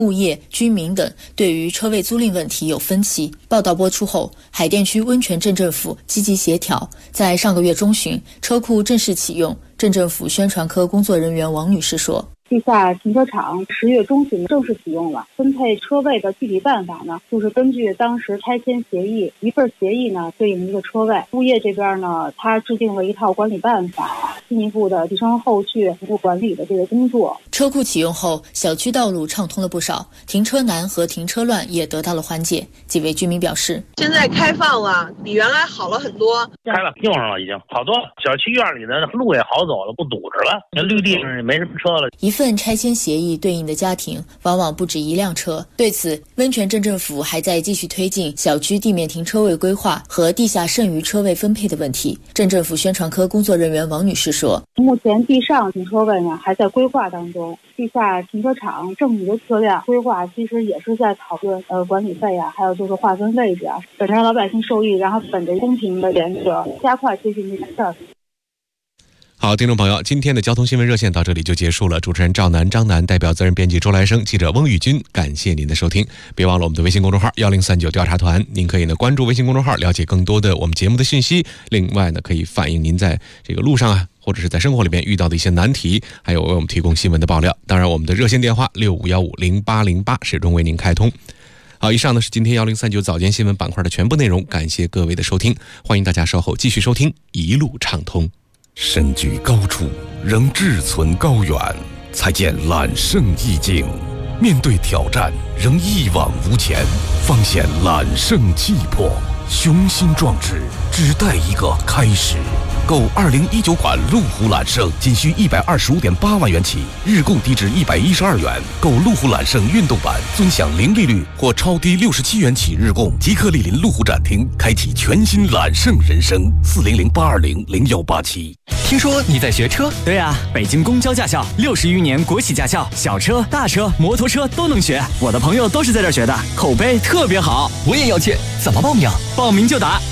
物业、居民等对于车位租赁问题有分歧。报道播出后，海淀区温泉镇政府积极协调，在上个月中旬，车库正式启用。镇政府宣传科工作人员王女士说， 地下停车场10月中旬正式启用了。分配车位的具体办法呢，就是根据当时拆迁协议，一份协议呢对应一个车位。物业这边呢，他制定了一套管理办法，进一步的提升后续服务管理的这个工作。 车库启用后，小区道路畅通了不少，停车难和停车乱也得到了缓解。几位居民表示， 现在开放了，比原来好了很多。 开了，用上了，已经好多。小区院里的路也好走了，不堵着了。那绿地上也没什么车了。 一份拆迁协议对应的家庭往往不止一辆车。对此，温泉镇政府还在继续推进小区地面停车位规划和地下剩余车位分配的问题。镇政府宣传科工作人员王女士说， 目前地上停车位呢还在规划当中，地下停车场剩余的车辆规划其实也是在讨论管理费啊，还有就是划分位置啊，本着让老百姓受益，然后本着公平的原则，加快推进这件事儿。 好，听众朋友，今天的交通新闻热线到这里就结束了。主持人赵楠、张楠，代表责任编辑周来生，记者翁宇军，感谢您的收听。别忘了我们的微信公众号1039调查团，您可以关注微信公众号，了解更多的我们节目的信息。另外可以反映您在这个路上或者是在生活里面遇到的一些难题，还有为我们提供新闻的爆料。当然，我们的热线电话65150808始终为您开通。好，以上呢是今天1039早间新闻板块的全部内容，感谢各位的收听，欢迎大家稍后继续收听，一路畅通。 身居高处，仍志存高远，才见揽胜意境；面对挑战，仍一往无前，方显揽胜气魄。雄心壮志，只待一个开始。购2019款路虎揽胜，仅需125.8万元起，日供低至112元。购路虎揽胜运动版，尊享零利率或超低67元起日供。即刻莅临路虎展厅，开启全新揽胜人生。400-820-0187。 听说你在学车？对啊，北京公交驾校60余年国企驾校，小车、大车、摩托车都能学。我的朋友都是在这儿学的，口碑特别好。我也要去，怎么报名？报名就打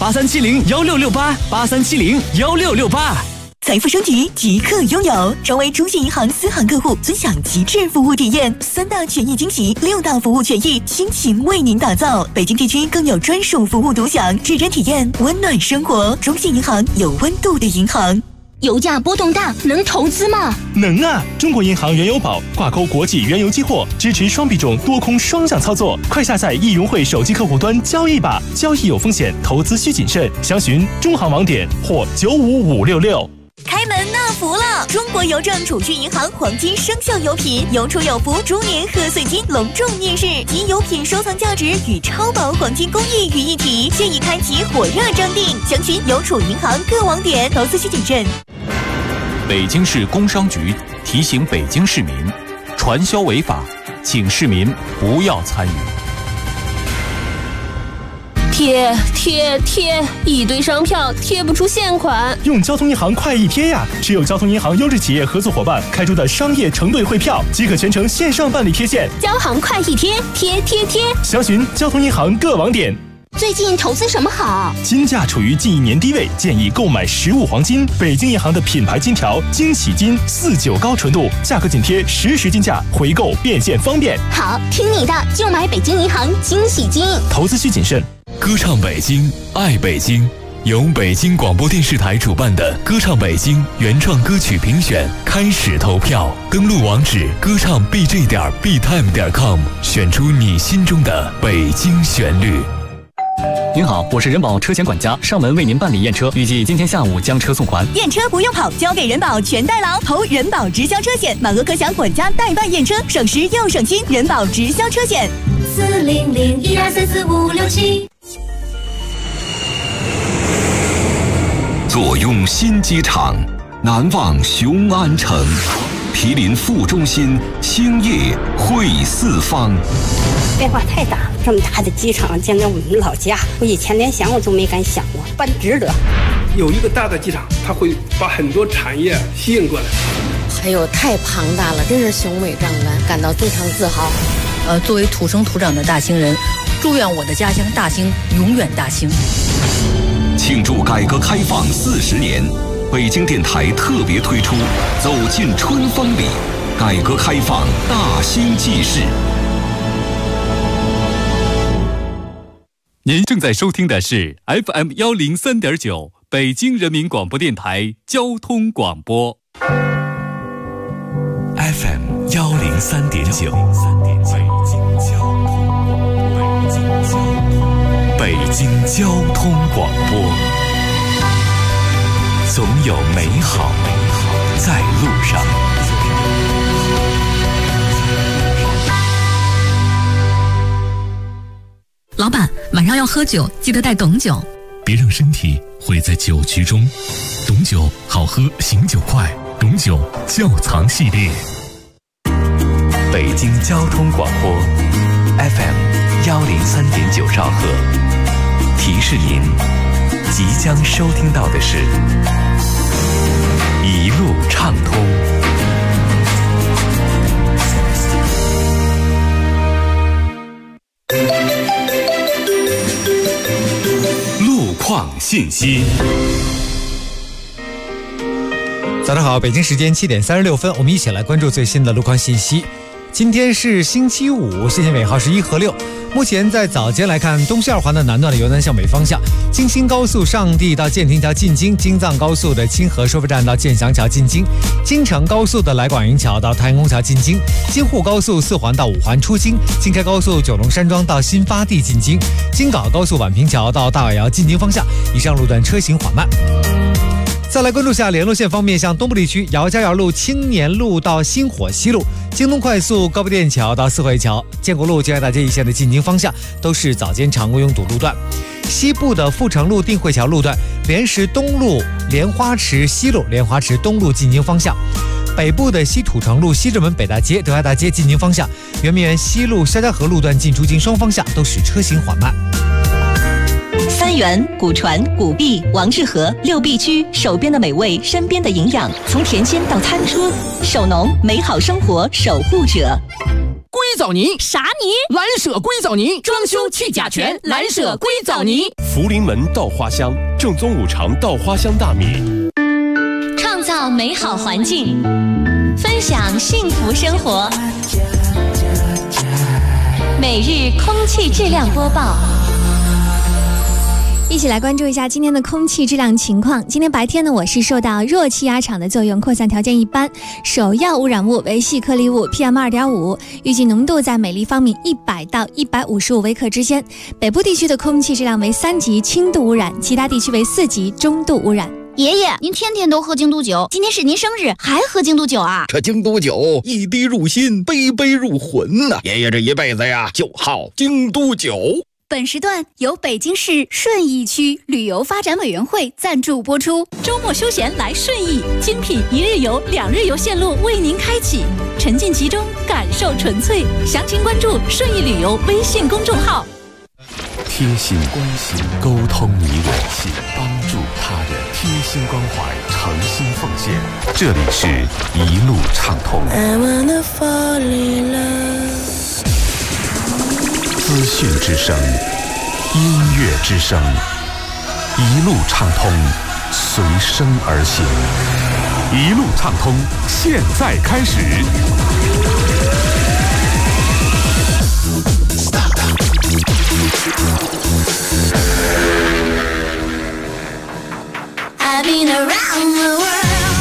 83701668，83701668。 财富升级即刻拥有，成为中信银行私行客户，尊享极致服务体验，3大权益惊喜，6大服务权益，倾情为您打造。北京地区更有专属服务独享，指针体验，温暖生活。中信银行，有温度的银行。 油价波动大，能投资吗？ 能啊！中国银行原油宝挂钩国际原油期货，支持双币种多空双向操作。快下载易融汇手机客户端交易吧，交易有风险，投资需谨慎。详询中行网点或95566。 开门纳福了！中国邮政储蓄银行黄金生肖油品有储有福猪年贺岁金隆重面世，集油品收藏价值与超薄黄金工艺于一体，现已开启火热征订，详询邮储银行各网点，投资需谨慎。 北京市工商局提醒北京市民，传销违法，请市民不要参与。 贴，一堆商票贴不出现款。 用交通银行快易贴呀！持有交通银行优质企业合作伙伴开出的商业承兑汇票，即可全程线上办理贴现。 交行快易贴，贴。 详询交通银行各网点。 最近投资什么好？ 金价处于近1年低位，建议购买实物黄金。北京银行的品牌金条惊喜金49高纯度，价格紧贴实时金价，回购变现方便。 好，听你的，就买北京银行惊喜金。 投资需谨慎。 歌唱北京，爱北京，由北京广播电视台主办的歌唱北京原创歌曲评选开始投票，登录网址歌唱 bj.btime.com， 选出你心中的北京旋律。 您好，我是人保车险管家，上门为您办理验车，预计今天下午将车送还。 验车不用跑，交给人保全代劳，投人保直销车险，满额可享管家代办验车，省时又省心。人保直销车险 40012344567。 坐拥新机场，难忘雄安城，毗邻副中心，兴业汇四方。 变化太大了，这么大的机场建在我们老家，我以前连想我都没敢想过，办值得。 有一个大的机场，它会把很多产业吸引过来。 还有太庞大了，真是雄伟壮观，感到非常自豪。 作为土生土长的大兴人，祝愿我的家乡大兴永远大兴。 庆祝改革开放40年，北京电台特别推出《走进春风里》，改革开放大兴纪事。 您正在收听的是 FM 103.9北京人民广播电台交通广播。 FM 103.9，北京交通广播，总有美好在路上。 老板，晚上要喝酒，记得带董酒。 别让身体毁在酒局中，董酒好喝，醒酒快。董酒窖藏系列。北京交通广播 FM 103.9兆赫，提示您即将收听到的是一路畅通。路况信息。 早上好，北京时间7点36分，我们一起来关注最新的路况信息。今天是星期五，线尾号是1和6。目前在早间来看，东西二环的南段的由南向北方向，京新高速上地到建亭桥进京，京藏高速的清河收费站到建祥桥进京，京承高速的来广营桥到太阳宫桥进京，京沪高速4环到5环出京，京开高速九龙山庄到新发地进京，京港高速宛平桥到大瓦窑进京方向，以上路段车行缓慢。再来关注下联络线方面，像东部地区姚家窑路青年路到新火西路，京东快速高碑店桥到四惠桥，建国路建安大街一线的进京方向都是早间常规拥堵路段。西部的阜成路定慧桥路段，莲石东路莲花池西路莲花池东路进京方向。北部的西土城路西直门北大街德爱大街进京方向，圆明园西路肖家河路段进出京双方向都是车行缓慢。 三元、古传、古壁、王致和6必居，手边的美味，身边的营养，从田间到餐桌，手农美好生活守护者。 硅藻泥啥泥？ 蓝舍硅藻泥，装修去甲醛，蓝舍硅藻泥。 福临门稻花香，正宗五常稻花香大米。 创造美好环境，分享幸福生活。每日空气质量播报。 一起来关注一下今天的空气质量情况。今天白天呢，我市受到弱气压场的作用，扩散条件一般，首要污染物为细颗粒物 PM2.5， 预计浓度在每立方米100到155微克之间。北部地区的空气质量为3级轻度污染，其他地区为4级中度污染。 爷爷，您天天都喝京都酒，今天是您生日，还喝京都酒啊？ 这京都酒一滴入心，杯杯入魂呐！爷爷这一辈子呀，就好京都酒。 本时段由北京市顺义区旅游发展委员会赞助播出。周末休闲来顺义，精品1日游、2日游线路为您开启，沉浸其中，感受纯粹。详情关注顺义旅游微信公众号。 贴心关心，沟通你我，帮助他人，贴心关怀，诚心奉献。这里是一路畅通。资讯之声，音乐之声，一路畅通，随声而行。一路畅通，现在开始。 I've been around the world.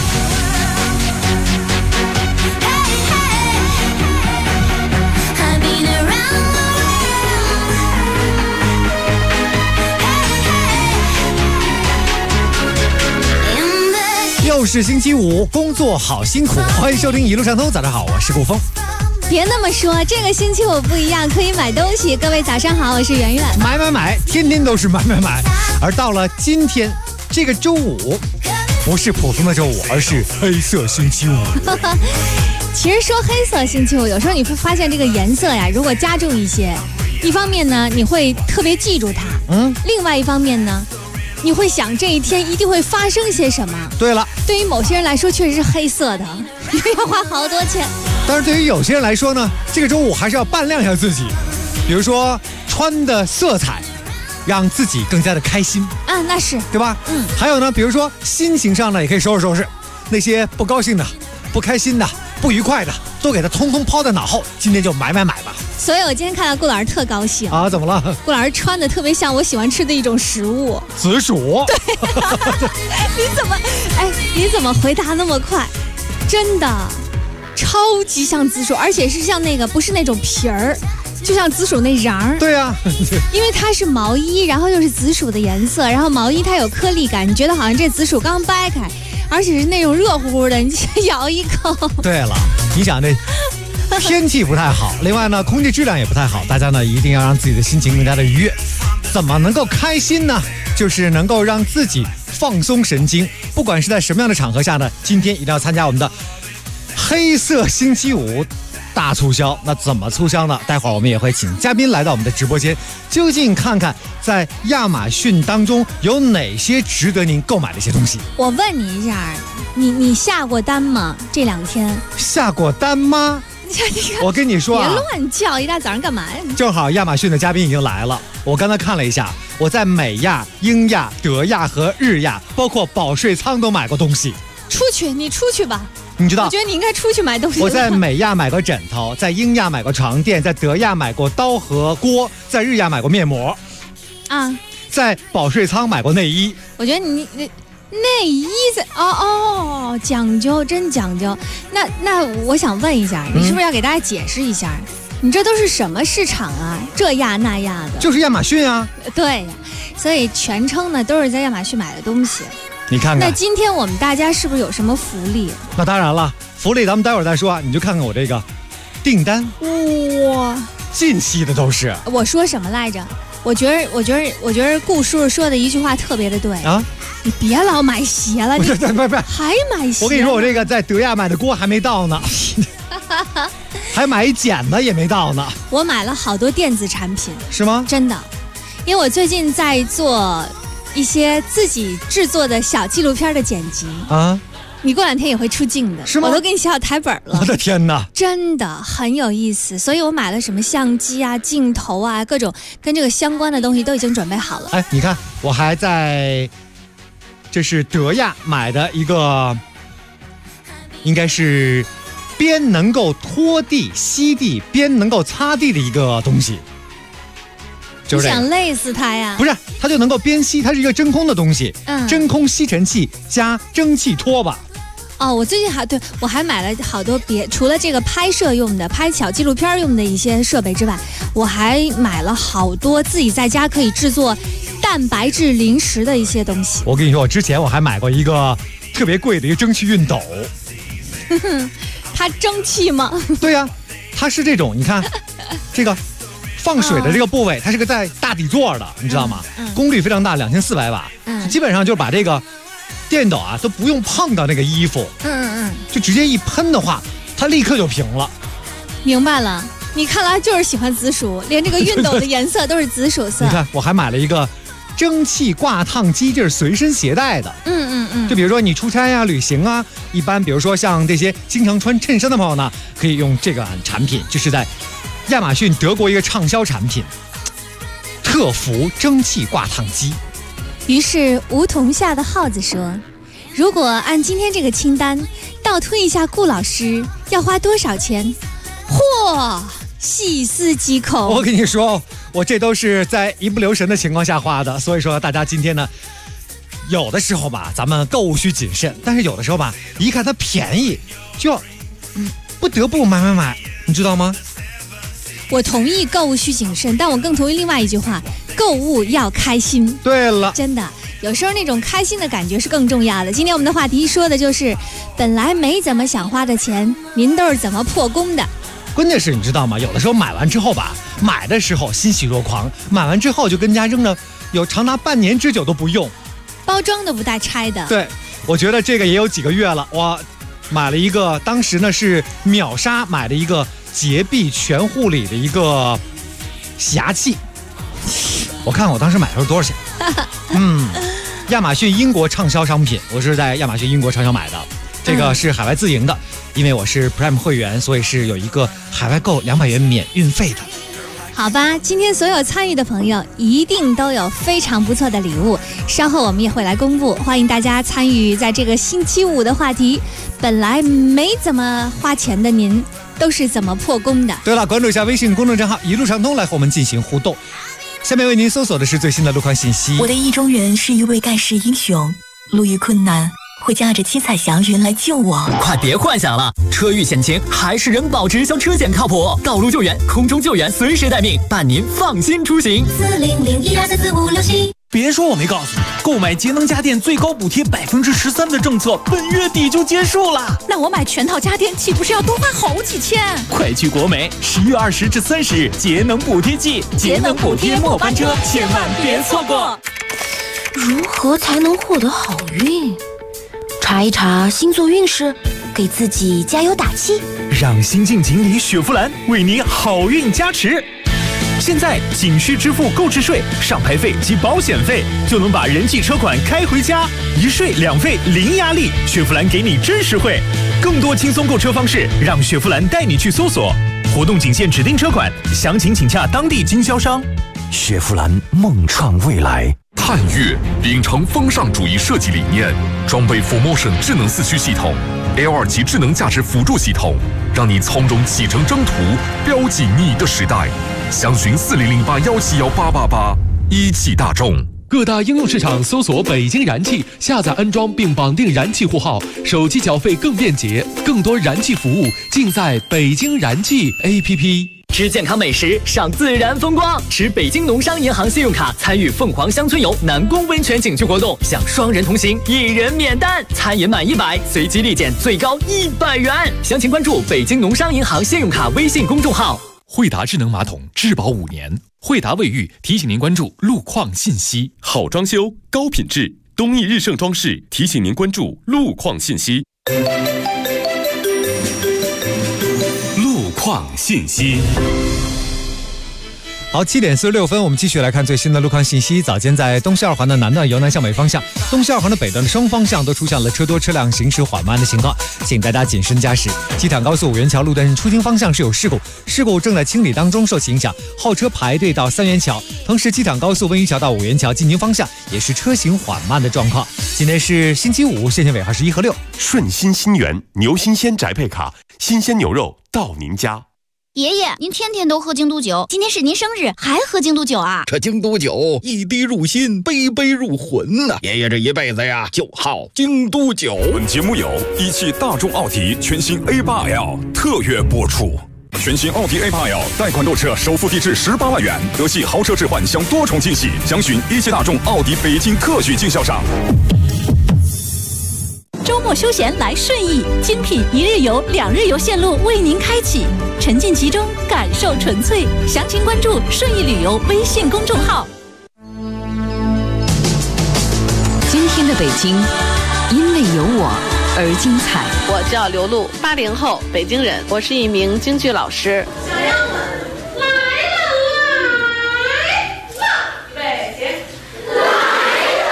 又是星期五，工作好辛苦，欢迎收听一路畅通。早上好，我是顾峰。 别那么说，这个星期五不一样，可以买东西。各位早上好，我是圆圆。 买，天天都是买。而到了今天这个周五，不是普通的周五，而是黑色星期五。 其实说黑色星期五，有时候你会发现这个颜色呀，如果加重一些，一方面呢你会特别记住它，另外一方面呢你会想这一天一定会发生些什么。 对了， 对于某些人来说确实是黑色的，要花好多钱。 但是对于有些人来说呢，这个周五还是要扮亮一下自己，比如说穿的色彩让自己更加的开心啊，那是对吧？还有呢，比如说心情上呢也可以收拾那些不高兴的、不开心的、不愉快的， 都给它通通抛在脑后，今天就买吧。 所以我今天看到顾老师特高兴啊！怎么了？ 顾老师穿的特别像我喜欢吃的一种食物—— 紫薯。 对，你怎么回答那么快？真的，超级像紫薯，而且是像那个不是那种皮儿，就像紫薯那瓤儿。 对啊， 因为它是毛衣，然后又是紫薯的颜色，然后毛衣它有颗粒感，你觉得好像这紫薯刚掰开，而且是那种热乎乎的，你咬一口。 对了，你想这。天气不太好，另外呢，空气质量也不太好，大家呢一定要让自己的心情更加的愉悦。怎么能够开心呢？就是能够让自己放松神经，不管是在什么样的场合下呢，今天一定要参加我们的黑色星期五大促销。那怎么促销呢？待会儿我们也会请嘉宾来到我们的直播间，究竟看看在亚马逊当中有哪些值得您购买的一些东西。 我问你一下，你下过单吗？这2天下过单吗？我跟你说啊， 别乱叫，一大早上干嘛呀？ 正好亚马逊的嘉宾已经来了，我刚才看了一下，我在美亚、英亚、德亚和日亚，包括保税仓都买过东西。 你出去吧。 你知道？ 我觉得你应该出去买东西。 我在美亚买过枕头，在英亚买过床垫，在德亚买过刀和锅，在日亚买过面膜。 啊， 在保税仓买过内衣。 我觉得你内衣在讲究，真讲究。那我想问一下，你是不是要给大家解释一下，你这都是什么市场啊？这亚那亚的， 就是亚马逊啊。 对呀，所以全称呢都是在亚马逊买的东西。 你看看， 那今天我们大家是不是有什么福利？ 那当然了，福利咱们待会儿再说啊。你就看看我这个订单， 哇， 近期的都是。 我说什么来着？我觉得顾叔叔说的一句话特别的对啊，你别老买鞋了， 不是还买鞋。 我跟你说，我这个在德亚买的锅还没到呢，还买一剪子也没到呢。 我买了好多电子产品， 是吗？ 真的，因为我最近在做一些自己制作的小纪录片的剪辑啊。你过2天也会出镜的， 是吗？ 我都给你写好台本了。 我的天哪， 真的很有意思，所以我买了什么相机啊、镜头啊，各种跟这个相关的东西都已经准备好了。 哎，你看，我还在，这是德亚买的一个，应该是边能够拖地、吸地，边能够擦地的一个东西。 你想累死它呀？ 不是，它就能够边吸，它是一个真空的东西，真空吸尘器加蒸汽拖把。 哦，我最近我还买了好多除了这个拍摄用的、拍小纪录片用的一些设备之外，我还买了好多自己在家可以制作蛋白质零食的一些东西。 我跟你说，我之前我还买过一个特别贵的一个蒸汽熨斗。 它蒸汽吗？ 对呀，它是这种，你看这个放水的这个部位，它是个带大底座的，你知道吗？功率非常大，2400瓦，基本上就是把这个电斗啊都不用碰到那个衣服，就直接一喷的话，它立刻就平了。 明白了，你看来就是喜欢紫薯，连这个熨斗的颜色都是紫薯色。 你看，我还买了一个蒸汽挂烫机，这是随身携带的。就比如说你出差啊、旅行啊，一般比如说像这些经常穿衬衫的朋友呢，可以用这个产品，就是在亚马逊德国一个畅销产品——特福蒸汽挂烫机。 于是梧桐下的耗子说：“如果按今天这个清单倒推一下，顾老师要花多少钱？”嚯，细思极恐。 我跟你说，我这都是在一不留神的情况下花的，所以说大家今天呢，有的时候吧，咱们购物需谨慎，但是有的时候吧，一看它便宜，就要不得不买，你知道吗？ 我同意购物需谨慎，但我更同意另外一句话：购物要开心。 对了， 真的，有时候那种开心的感觉是更重要的。今天我们的话题说的就是，本来没怎么想花的钱，您都是怎么破功的？ 关键是你知道吗？有的时候买完之后吧，买的时候欣喜若狂，买完之后就跟家扔了，有长达半年之久都不用， 包装都不带拆的。 对，我觉得这个也有几个月了。我买了一个，当时呢是秒杀买了一个洁碧全护理的一个洗牙器，我看我当时买的时候多少钱？亚马逊英国畅销商品，我是在亚马逊英国畅销买的，这个是海外自营的，因为我是 Prime 会员，所以是有一个海外购200元免运费的。 好吧，今天所有参与的朋友一定都有非常不错的礼物，稍后我们也会来公布，欢迎大家参与在这个星期五的话题。本来没怎么花钱的您， 都是怎么破功的。 对了，关注一下微信公众账号一路畅通来和我们进行互动。下面为您搜索的是最新的路况信息。 我的意中人是一位盖世英雄，路遇困难会驾着七彩祥云来救我。 快别幻想了，车遇险情还是人保直销车险靠谱，道路救援、空中救援随时待命，伴您放心出行。 4001244567。 别说我没告诉你，购买节能家电最高补贴13%的政策本月底就结束了。 那我买全套家电岂不是要多花好几千？ 快去国美，10月20至30日节能补贴季，节能补贴末班车，千万别错过。 如何才能获得好运？查一查星座运势，给自己加油打气。 让新晋锦鲤雪佛兰为你好运加持。现在仅需支付购置税、上牌费及保险费，就能把人气车款开回家，一税两费零压力，雪佛兰给你真实惠。更多轻松购车方式，让雪佛兰带你去搜索。活动仅限指定车款，详情请洽当地经销商。 雪佛兰梦创未来。探岳秉承风尚主义设计理念，装备 4Motion 智能四驱系统 ，L2 级智能驾驶辅助系统，让你从容启程征途，标记你的时代。详询4008171888，一汽大众。 各大应用市场搜索北京燃气，下载安装并绑定燃气户号，手机缴费更便捷，更多燃气服务尽在北京燃气 APP。 吃健康美食，赏自然风光，持北京农商银行信用卡参与凤凰乡村游南宫温泉景区活动，享双人同行，1人免单，餐饮满100随机立减最高100元。详情关注北京农商银行信用卡微信公众号。 惠达智能马桶质保5年，惠达卫浴提醒您关注路况信息。 好装修，高品质，东义日盛装饰提醒您关注路况信息。 路况信息。 好，7点46分，我们继续来看最新的路况信息。早间在东西二环的南段由南向北方向，东西二环的北段的双方向都出现了车多车辆行驶缓慢的情况，请大家谨慎驾驶。机场高速五元桥路段出京方向是有事故正在清理当中，受其影响，后车排队到3元桥。同时，机场高速温榆桥到5元桥进京方向也是车行缓慢的状况。今天是星期五，线尾号是1和6。 顺心新源牛新鲜宅配卡，新鲜牛肉到您家。 爷爷，您天天都喝京都酒，今天是您生日，还喝京都酒啊？ 这京都酒一滴入心，杯杯入魂呐！爷爷这一辈子呀，就好京都酒。 本节目由一汽大众奥迪全新 A8L 特约播出。全新奥迪 A8L 贷款购车首付低至18万元，德系豪车置换享多重惊喜，详询一汽大众奥迪北京特许经销商。 周末休闲来顺义，精品1日游、2日游线路为您开启，沉浸其中，感受纯粹。详情关注顺义旅游微信公众号。 今天的北京，因为有我而精彩。 我叫刘露，80后，北京人，我是一名京剧老师。 小样们，来了，北京，来了。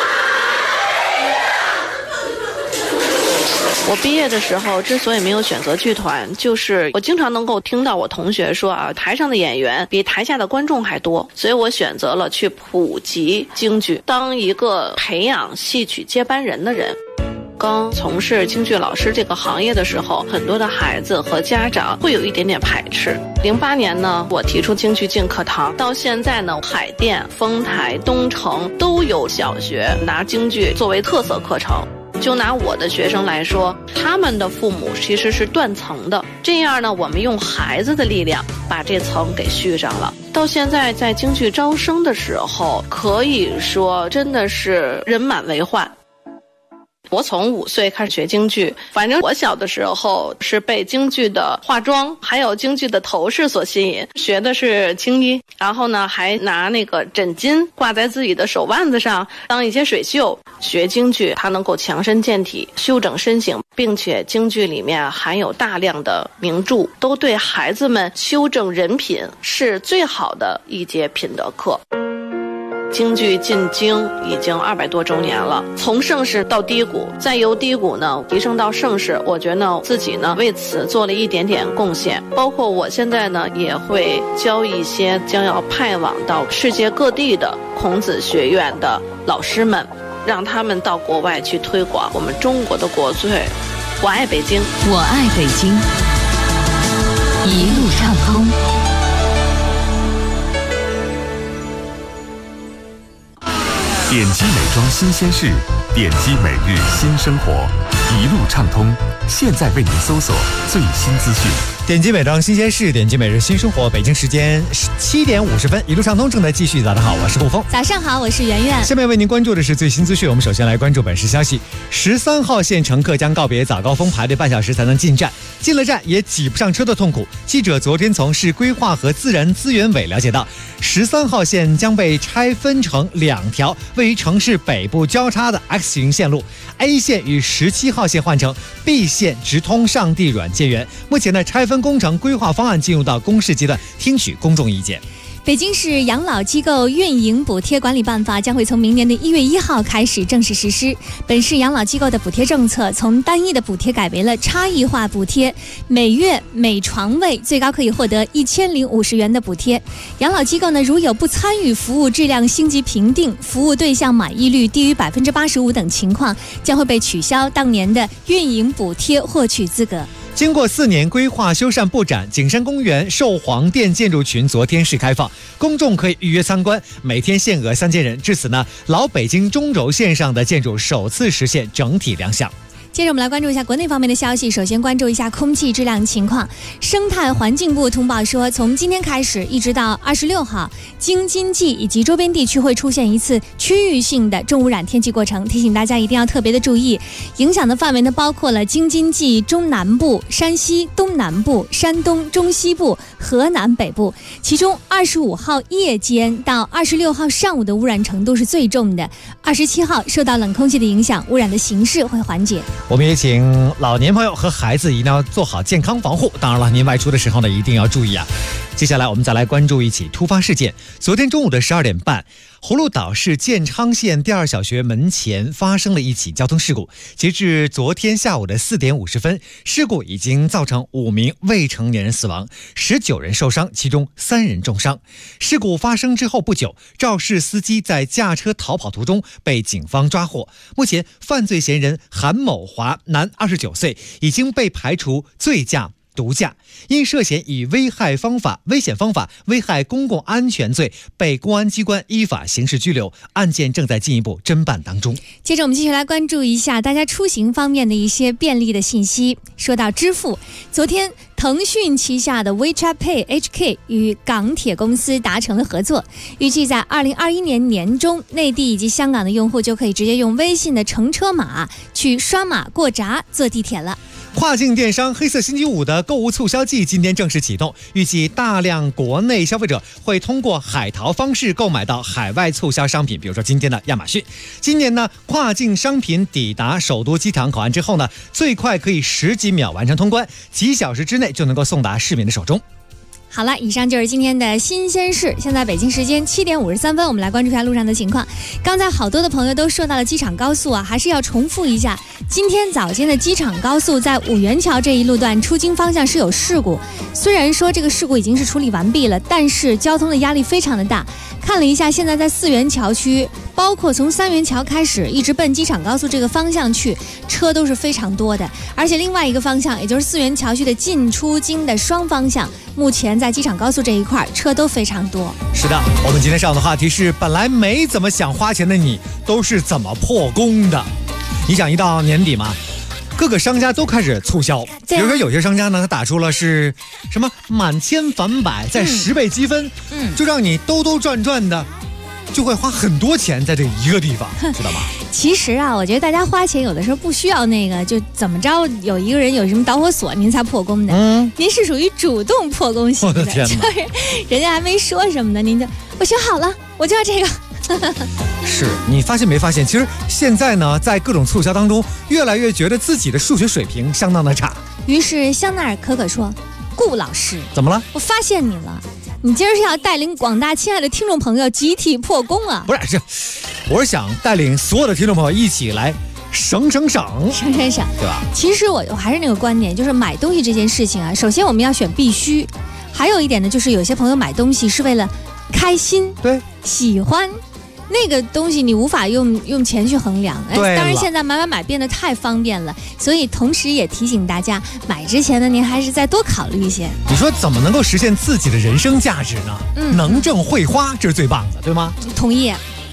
我毕业的时候之所以没有选择剧团，就是我经常能够听到我同学说啊，台上的演员比台下的观众还多，所以我选择了去普及京剧，当一个培养戏曲接班人的人。刚从事京剧老师这个行业的时候，很多的孩子和家长会有一点点排斥。08年呢，我提出京剧进课堂，到现在呢，海淀、丰台、东城都有小学拿京剧作为特色课程。就拿我的学生来说，他们的父母其实是断层的，这样呢，我们用孩子的力量把这层给续上了。到现在在京剧招生的时候，可以说真的是人满为患。我从5岁开始学京剧，反正我小的时候是被京剧的化妆还有京剧的头饰所吸引，学的是青衣，然后呢还拿那个枕巾挂在自己的手腕子上当一些水袖。学京剧它能够强身健体，修整身形，并且京剧里面含有大量的名著，都对孩子们修正人品是最好的一节品德课。京剧进京已经200多周年了，从盛世到低谷，再由低谷呢提升到盛世，我觉得自己呢为此做了一点点贡献。包括我现在呢也会教一些将要派往到世界各地的孔子学院的老师们，让他们到国外去推广我们中国的国粹。我爱北京， 我爱北京。 一路畅通。 点击美妆新鲜事，点击每日新生活，一路畅通。现在为您搜索最新资讯。 点击美妆新鲜事，点击每日新生活。北京时间7点50分，一路畅通正在继续。早上好，我是顾峰。 早上好，我是圆圆。 下面为您关注的是最新资讯。我们首先来关注本市消息：13号线乘客将告别早高峰排队半小时才能进站，进了站也挤不上车的痛苦。记者昨天从市规划和自然资源委了解到，13号线将被拆分成2条位于城市北部交叉的 X 型线路 ，A 线与17号线换成 B 线直通上地软件园。目前呢，拆分工程规划方案进入到公示阶段，听取公众意见。 北京市养老机构运营补贴管理办法将会从明年的1月1号开始正式实施。本市养老机构的补贴政策从单一的补贴改为了差异化补贴，每月每床位最高可以获得1050元的补贴。养老机构呢，如有不参与服务质量星级评定、服务对象满意率低于85%等情况，将会被取消当年的运营补贴获取资格。 经过4年规划修缮布展，景山公园寿皇殿建筑群昨天试开放，公众可以预约参观，每天限额3000人。至此呢，老北京中轴线上的建筑首次实现整体亮相。 接着我们来关注一下国内方面的消息。首先关注一下空气质量情况。生态环境部通报说，从今天开始一直到26号，京津冀以及周边地区会出现一次区域性的重污染天气过程，提醒大家一定要特别的注意。影响的范围呢，包括了京津冀中南部、山西东南部、山东中西部、河南北部。其中25号夜间到26号上午的污染程度是最重的。27号受到冷空气的影响，污染的形势会缓解。 我们也请老年朋友和孩子一定要做好健康防护。当然了，您外出的时候呢，一定要注意啊。接下来我们再来关注一起突发事件。昨天中午的12点半，葫芦岛市建昌县第2小学门前发生了一起交通事故。截至昨天下午的4点50分，事故已经造成5名未成年人死亡，19人受伤，其中3人重伤。事故发生之后不久，肇事司机在驾车逃跑途中被警方抓获。目前犯罪嫌疑人韩某华，男29岁，已经被排除醉驾、毒驾，因涉嫌以危险方法危害公共安全罪被公安机关依法刑事拘留，案件正在进一步侦办当中。 接着我们继续来关注一下大家出行方面的一些便利的信息。说到支付，昨天腾讯旗下的 WeChat Pay HK 与港铁公司达成了合作，预计在2021年年中，内地以及香港的用户就可以直接用微信的乘车码去刷码过闸坐地铁了。 跨境电商黑色星期五的购物促销季今天正式启动，预计大量国内消费者会通过海淘方式购买到海外促销商品，比如说今天的亚马逊。今年呢，跨境商品抵达首都机场口岸之后呢，最快可以10几秒完成通关，几小时之内就能够送达市民的手中。 好了，以上就是今天的新鲜事。现在北京时间7点53分，我们来关注一下路上的情况。刚才好多的朋友都说到了机场高速啊，还是要重复一下。今天早间的机场高速在五元桥这一路段出京方向是有事故，虽然说这个事故已经是处理完毕了，但是交通的压力非常的大。看了一下，现在在4元桥区，包括从3元桥开始一直奔机场高速这个方向去，车都是非常多的。而且另外一个方向，也就是4元桥区的进出京的双方向，目前在机场高速这一块车都非常多。 是的，我们今天上的话题是，本来没怎么想花钱的你，都是怎么破功的？你想一到年底嘛，各个商家都开始促销，比如说有些商家呢，他打出了是什么满千返百，再10倍积分，就让你兜兜转转的，就会花很多钱在这一个地方，知道吗？ 其实啊，我觉得大家花钱有的时候不需要那个，就怎么着有一个人有什么导火索，您才破功的。您是属于主动破功型的，就是人家还没说什么呢，您就我选好了，我就要这个。 是你发现没发现？其实现在呢，在各种促销当中，越来越觉得自己的数学水平相当的差。 于是香奈儿可可说：“顾老师， 怎么了？ 我发现你了，你今儿是要带领广大亲爱的听众朋友集体破功啊？” 不是，我是想带领所有的听众朋友一起来省，对吧？ 其实我还是那个观点，就是买东西这件事情啊，首先我们要选必须，还有一点呢，就是有些朋友买东西是为了开心， 对， 喜欢。 那个东西你无法用钱去衡量。当然现在买变得太方便了，所以同时也提醒大家，买之前呢，您还是再多考虑一些。 你说怎么能够实现自己的人生价值呢？能挣会花，这是最棒的，对吗？ 同意。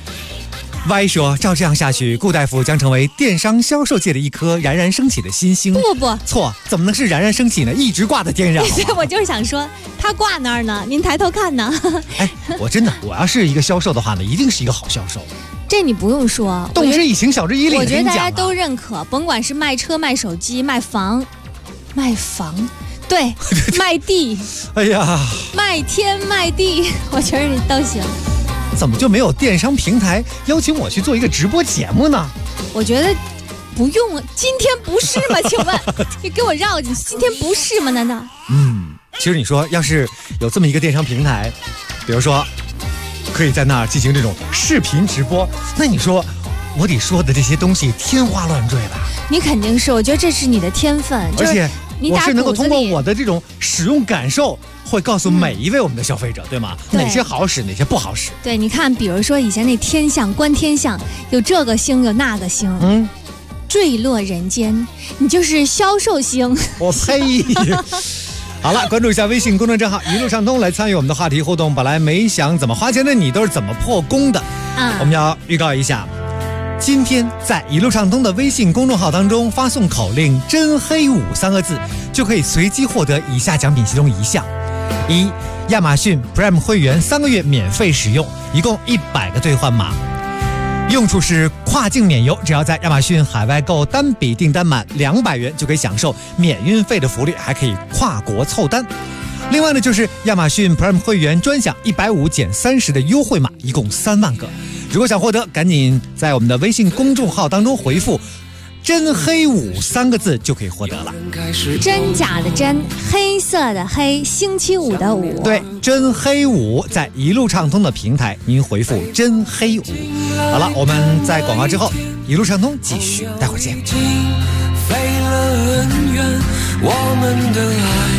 Y 说，照这样下去，顾大夫将成为电商销售界的一颗冉冉升起的新星。 不， 错，怎么能是冉冉升起呢？一直挂在天上。 所以我就是想说，他挂那儿呢，您抬头看呢。 我要是一个销售的话呢，一定是一个好销售。 这你不用说， 动之以情，晓之以理。 我觉得大家都认可，甭管是卖车、卖手机、卖房，对，卖地， 哎呀， 卖天卖地，我觉得你都行。 怎么就没有电商平台邀请我去做一个直播节目呢？ 我觉得不用，今天不是吗？请问你给我绕进去，今天不是吗？难道？ 其实你说要是有这么一个电商平台，比如说可以在那儿进行这种视频直播，那你说我得说的这些东西天花乱坠吧？ 你肯定是，我觉得这是你的天分， 而且我是能够通过我的这种使用感受，会告诉每一位我们的消费者，对吗？哪些好使，哪些不好使？ 对，你看，比如说以前那天象观天象，有这个星，有那个星，坠落人间，你就是销售星。 我呸！好了，关注一下微信公众账号一路畅通，来参与我们的话题互动。本来没想怎么花钱的你，都是怎么破功的？我们要预告一下，今天在一路畅通的微信公众号当中发送口令真黑53个字，就可以随机获得以下奖品其中一项：一、亚马逊 Prime 会员3个月免费使用，一共100个兑换码，用处是跨境免邮，只要在亚马逊海外购单笔订单满200元就可以享受免运费的福利，还可以跨国凑单。另外呢，就是亚马逊 Prime 会员专享150减30的优惠码，一共3万个。如果想获得，赶紧在我们的微信公众号当中回复真黑5 3个字就可以获得了。 真假的真，黑色的黑，星期五的五。 对，真黑5在一路畅通的平台，您回复真黑5。好了，我们在广告之后，一路畅通继续，待会儿见。 飞了很远，我们的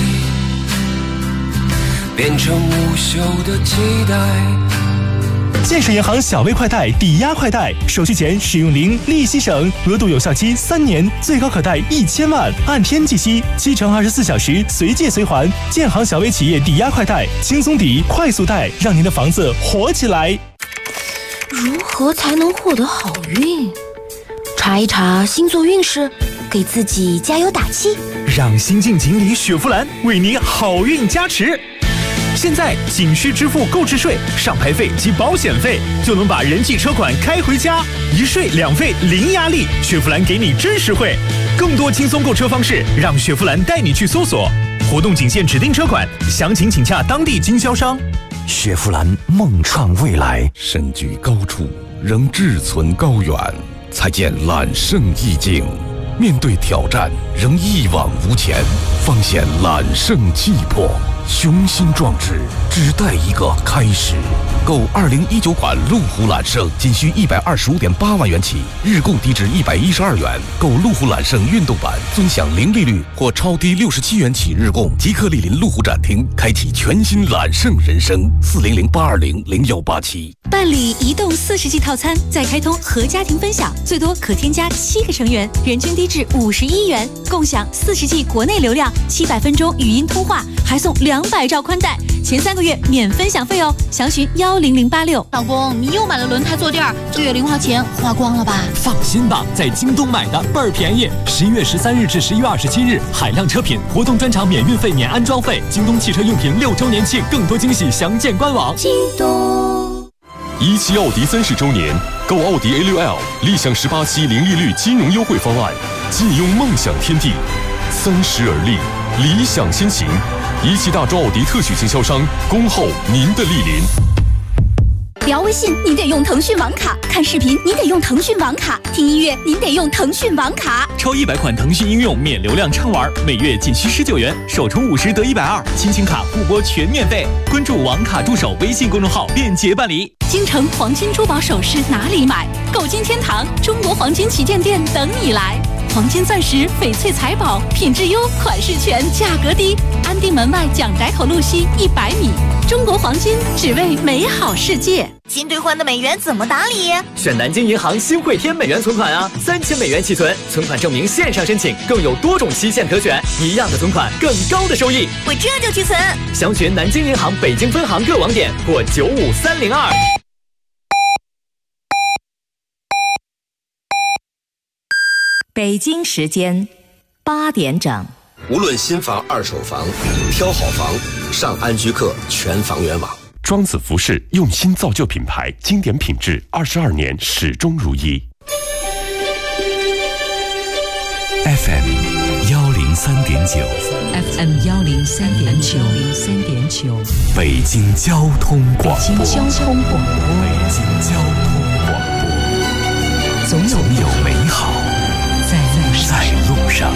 爱变成无休的期待。 建设银行小微快贷抵押快贷，手续钱使用零，利息省，额度有效期3年，最高可贷1000万，按天计息，7乘24小时随借随还。建行小微企业抵押快贷，轻松抵，快速贷，让您的房子活起来。 如何才能获得好运？查一查星座运势，给自己加油打气， 让新晋锦鲤雪佛兰为你好运加持。现在仅需支付购置税、上牌费及保险费，就能把人气车款开回家，一税两费零压力，雪佛兰给你真实惠。更多轻松购车方式，让雪佛兰带你去搜索。活动仅限指定车款，详情请洽当地经销商。 雪佛兰梦创未来，身居高处，仍志存高远，才见揽胜意境。面对挑战，仍一往无前，方显揽胜气魄。雄心壮志，只待一个开始。购2019款路虎揽胜，仅需125.8万元起，日供低至112元。购路虎揽胜运动版，尊享零利率或超低67元起日供。即刻莅临路虎展厅，开启全新揽胜人生。400-820-0187。 办理移动40G 套餐，再开通和家庭分享，最多可添加7个成员，人均低至51元，共享40G 国内流量，700分钟语音通话，还送200兆宽带，前3个月免分享费哦。详询10086。 老公，你又买了轮胎坐垫，这月零花钱花光了吧？ 放心吧，在京东买的倍儿便宜。11月13日至11月27日，海量车品活动专场免运费、免安装费。京东汽车用品6周年庆，更多惊喜详见官网。 京东。 17奥迪30周年，购奥迪 A6L 立享18期零利率金融优惠方案，尽拥梦想天地。30而立，理想先行。17大洲奥迪特许经销商，恭候您的莅临。 聊微信您得用腾讯网卡，看视频您得用腾讯网卡，听音乐您得用腾讯网卡。 超100款腾讯应用免流量畅玩，每月仅需19元，首充50得120，亲情卡互拨全免费。关注网卡助手微信公众号，便捷办理。 京城黄金珠宝首饰哪里买？购金天堂中国黄金旗舰店等你来。 黄金钻石、翡翠财宝，品质优，款式全，价格低。安定门外蒋宅口路西100米。中国黄金，只为美好世界。 新兑换的美元怎么打理？ 选南京银行新汇添美元存款啊，3000美元起存，存款证明线上申请，更有多种期限可选，一样的存款，更高的收益。 我这就去存。 详询南京银行北京分行各网点或95302。 北京时间8点整。 无论新房、二手房，挑好房上安居客全房源网。 庄子服饰用心造就品牌，经典品质，22年始终如一。 FM 103.9 FM 103.9 北京交通广播。 北京交通广播。 北京交通广播。总有美好在路上。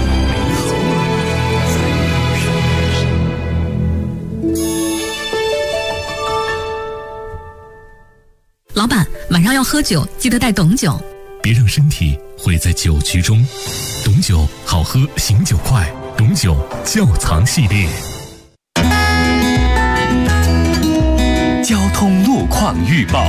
老板，晚上要喝酒，记得带董酒。 别让身体毁在酒局中。董酒好喝，醒酒快。董酒窖藏系列。交通路况预报。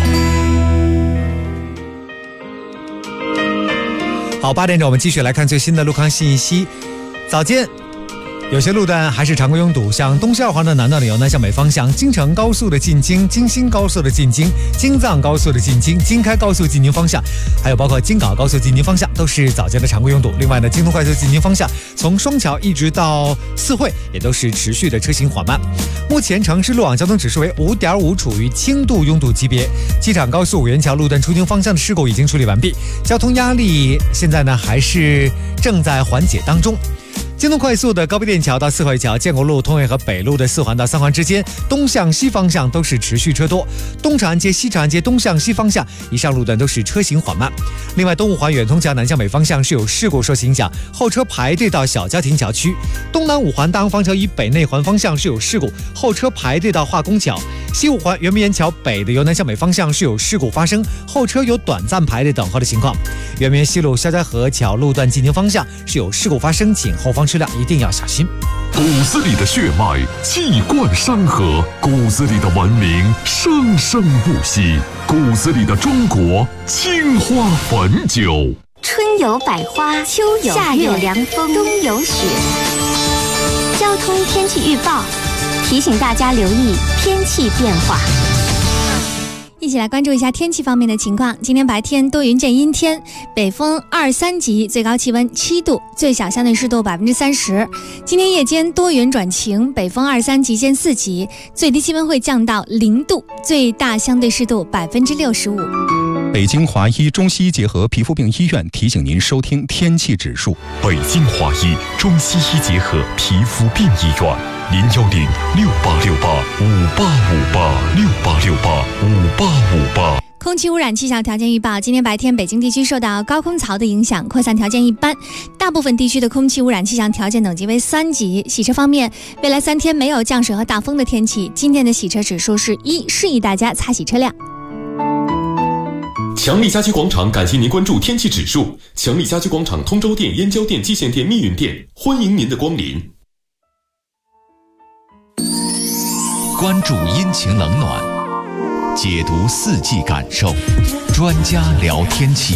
好，8点整，我们继续来看最新的路况信息。早间有些路段还是常规拥堵，像东四2环的南段的由南向北方向，京承高速的进京、京新高速的进京、京藏高速的进京、京开高速进京方向，还有包括京港高速进京方向，都是早间的常规拥堵。另外呢，京通快速进京方向，从双桥一直到四惠，也都是持续的车行缓慢。目前城市路网交通指数为5.5，处于轻度拥堵级别。机场高速五元桥路段出京方向的事故已经处理完毕，交通压力现在呢还是正在缓解当中。京通快速的高碑店桥到四惠桥、建国路、通惠河北路的4环到3环之间，东向西方向都是持续车多。东长安街、西长安街东向西方向以上路段都是车行缓慢。另外，东5环远通桥南向北方向是有事故受影响，后车排队到小家庭桥区。东南5环大航坊桥以北内环方向是有事故，后车排队到化工桥。西5环圆明园桥北的由南向北方向是有事故发生，后车有短暂排队等候的情况。圆明园西路肖家河桥路段进京方向是有事故发生，请后方车辆一定要小心。 骨子里的血脉气贯山河，骨子里的文明生生不息，骨子里的中国青花汾酒。 春有百花，秋有夏有凉风，冬有雪。交通天气预报提醒大家留意天气变化。 一起来关注一下天气方面的情况。今天白天多云见阴天，北风2、3级，最高气温7度，最小相对湿度30%。今天夜间多云转晴，北风2、3级见4级，最低气温会降到0度，最大相对湿度65%。 北京华医中西医结合皮肤病医院提醒您收听天气指数。 北京华医中西医结合皮肤病医院，0106868585858685858。 空气污染气象条件预报：今天白天北京地区受到高空槽的影响，扩散条件一般，大部分地区的空气污染气象条件等级为3级。洗车方面，未来3天没有降水和大风的天气，今天的洗车指数是1，示意大家擦洗车辆。 强力家居广场感谢您关注天气指数。强力家居广场通州店、燕郊店、蓟县店、密云店，欢迎您的光临。 关注阴晴冷暖，解读四季感受，专家聊天气。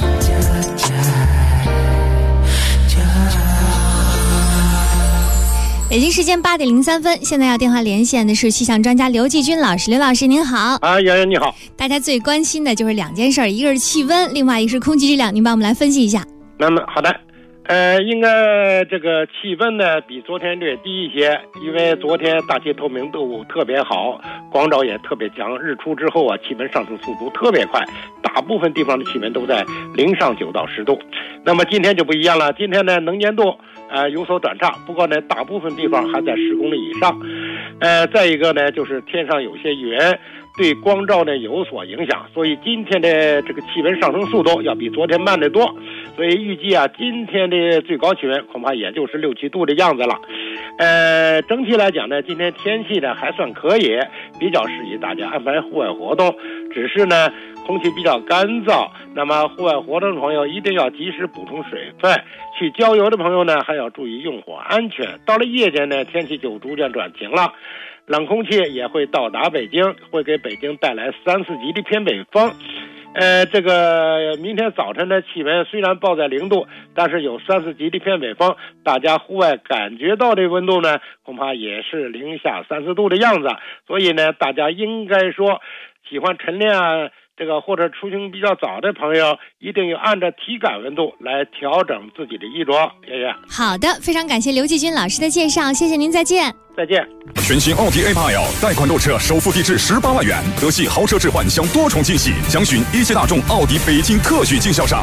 北京时间8点03分，现在要电话连线的是气象专家刘继军老师。刘老师您好。 圆圆你好。 大家最关心的就是2件事，一个是气温，另外一个是空气质量，您帮我们来分析一下。 那么好的，应该这个气温呢比昨天略低一些，因为昨天大气透明度特别好，光照也特别强，日出之后啊，气温上升速度特别快，大部分地方的气温都在0上9到10度。那么今天就不一样了，今天呢能见度有所转差，不过呢大部分地方还在10公里以上。再一个呢就是天上有些云，对光照呢有所影响，所以今天的这个气温上升速度要比昨天慢得多，所以预计啊今天的最高气温恐怕也就是6、7度的样子了。整体来讲呢，今天天气呢还算可以，比较适宜大家安排户外活动，只是呢空气比较干燥，那么户外活动的朋友一定要及时补充水分。去郊游的朋友呢，还要注意用火安全。到了夜间呢，天气就逐渐转晴了，冷空气也会到达北京，会给北京带来3、4级的偏北风。这个明天早晨的气温虽然报在0度，但是有3、4级的偏北风，大家户外感觉到的温度呢，恐怕也是零下3、4度的样子。所以呢，大家应该说喜欢晨练啊，这个或者出行比较早的朋友，一定要按照体感温度来调整自己的衣着。谢谢。 好的，非常感谢刘继军老师的介绍，谢谢您，再见。 再见。 全新奥迪 A8L 贷款购车首付低至18万元，德系豪车置换享多重惊喜，详询一汽大众奥迪北京特许经销商。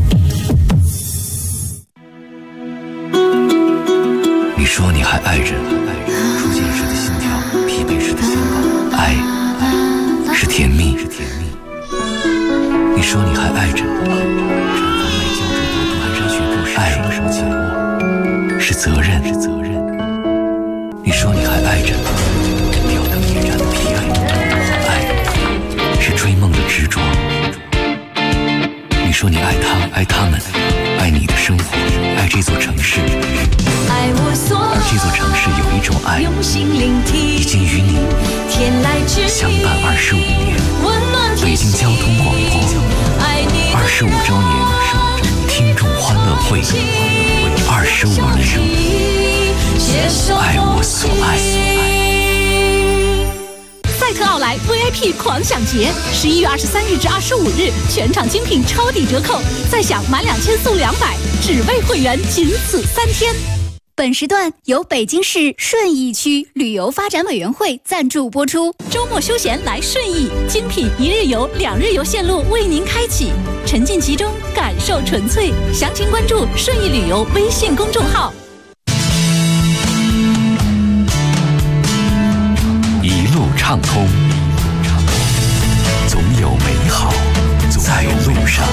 你说你还爱着初见时的心跳，疲惫时的心跳，爱是甜蜜。你说你还爱着毡房外胶质薄度蹒跚学步时双手紧握，是责任。你说你还爱着吊灯夜战的疲惫，爱是追梦的执着。你说你爱他，爱他们，爱你的生活，爱这座城市，而这座城市有一种爱，已经与你相伴25年。北京交通广播25周年听众欢乐会，25年，爱我所爱。 赛特奥莱 VIP 狂享节，11月23日至25日，全场精品超抵折扣，再享满2000送200，只为会员，仅此3天。 本时段由北京市顺义区旅游发展委员会赞助播出。周末休闲来顺义，精品1日游、2日游线路为您开启，沉浸其中，感受纯粹。详情关注顺义旅游微信公众号。 一路畅通，总有美好在路上。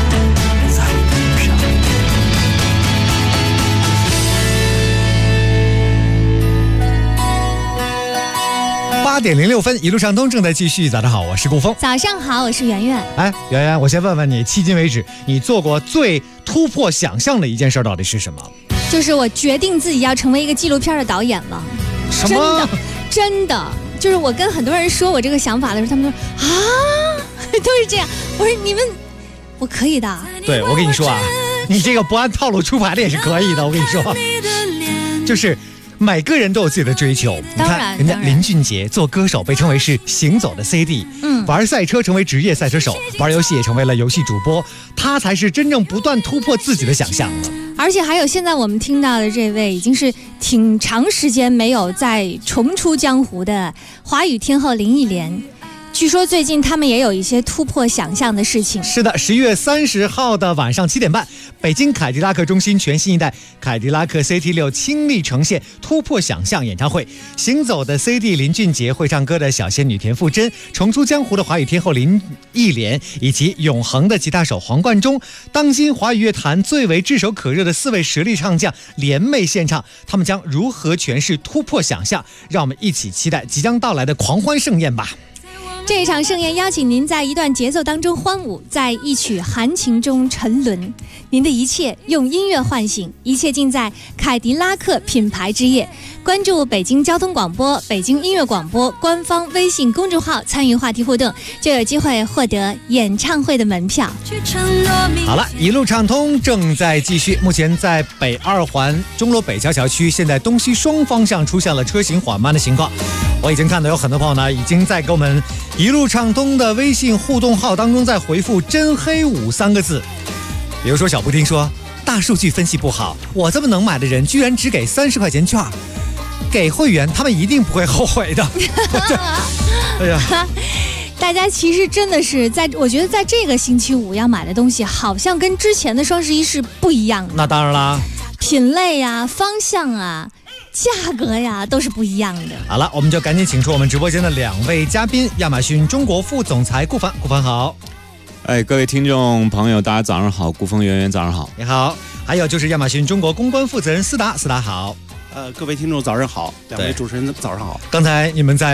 8点06分，一路畅通正在继续。早上好，我是顾峰。 早上好，我是圆圆。 哎，圆圆，我先问问你，迄今为止你做过最突破想象的一件事到底是什么？ 就是我决定自己要成为一个纪录片的导演了。 什么？ 真的，就是我跟很多人说我这个想法的时候，他们说啊，都是这样。我说你们，我可以的。 对，我跟你说啊，你这个不按套路出牌的也是可以的。我跟你说，就是每个人都有自己的追求。你看，人家林俊杰做歌手被称为是行走的 CD，玩赛车成为职业赛车手，玩游戏也成为了游戏主播，他才是真正不断突破自己的想象了。 而且还有现在我们听到的这位，已经是挺长时间没有再重出江湖的华语天后林忆莲。据说最近他们也有一些突破想象的事情。 是的，11月30号的晚上7点半，北京凯迪拉克中心全新一代凯迪拉克 CT6 倾力呈现突破想象演唱会。行走的 CD 林俊杰，会唱歌的小仙女田馥甄，重出江湖的华语天后林忆莲，以及永恒的吉他手黄贯中，当今华语乐坛最为炙手可热的4位实力唱将联袂献唱，他们将如何诠释突破想象？让我们一起期待即将到来的狂欢盛宴吧。 这一场盛宴邀请您在一段节奏当中欢舞，在一曲含情中沉沦，您的一切用音乐唤醒，一切尽在凯迪拉克品牌之夜。关注北京交通广播、北京音乐广播官方微信公众号，参与话题互动，就有机会获得演唱会的门票。 好了，一路畅通正在继续。目前在北2环钟楼北桥桥区，现在东西双方向出现了车行缓慢的情况。我已经看到有很多朋友呢，已经在给我们一路畅通的微信互动号当中在回复真黑五3个字。比如说小布丁说，大数据分析不好，我这么能买的人居然只给30块钱券，给会员他们一定不会后悔的。哎呀， 大家其实真的是我觉得在这个星期五要买的东西好像跟之前的双11是不一样的。 那当然啦， 品类啊，方向啊，价格呀都是不一样的。 好了，我们就赶紧请出我们直播间的2位嘉宾，亚马逊中国副总裁顾凡。顾凡好。 各位听众朋友大家早上好，顾峰圆圆早上好。 你好。还有就是亚马逊中国公关负责人思达好。 各位听众早上好，2位主持人早上好。 刚才你们在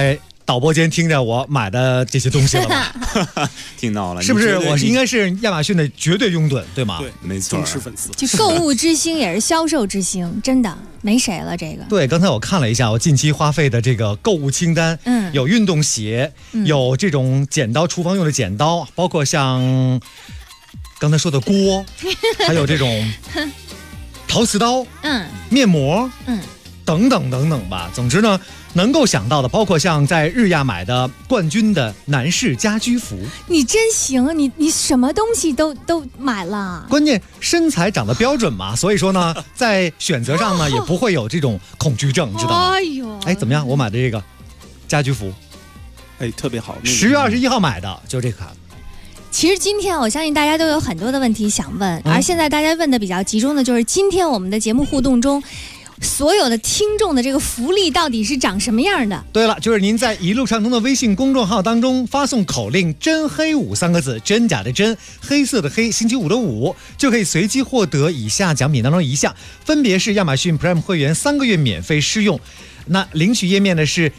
导播间听着我买的这些东西了吧？ 听到了， 是不是？我应该是亚马逊的绝对拥趸，对吗？ 对， 没错， 忠实粉丝。 就购物之星也是销售之星，真的没谁了。这个对，刚才我看了一下我近期花费的这个购物清单，有运动鞋，有这种剪刀，厨房用的剪刀，包括像刚才说的锅，还有这种陶瓷刀，面膜，等等等等吧。总之呢，能够想到的，包括像在日亚买的冠军的男士家居服。 你真行，你什么东西都买了。 关键身材长得标准嘛，所以说呢，在选择上呢也不会有这种恐惧症，知道吗？ 哎呦， 哎，怎么样？我买的这个家居服， 哎，特别好。 10月21号买的，就这款。 其实今天我相信大家都有很多的问题想问，而现在大家问的比较集中的就是今天我们的节目互动中，所有的听众的这个福利到底是长什么样的？ 对了，就是您在一路畅通的微信公众号当中发送口令“真黑5”三个字，真假的真，黑色的黑，星期五的五，就可以随机获得以下奖品当中一项，分别是亚马逊 Prime 会员3个月免费试用。那领取页面呢是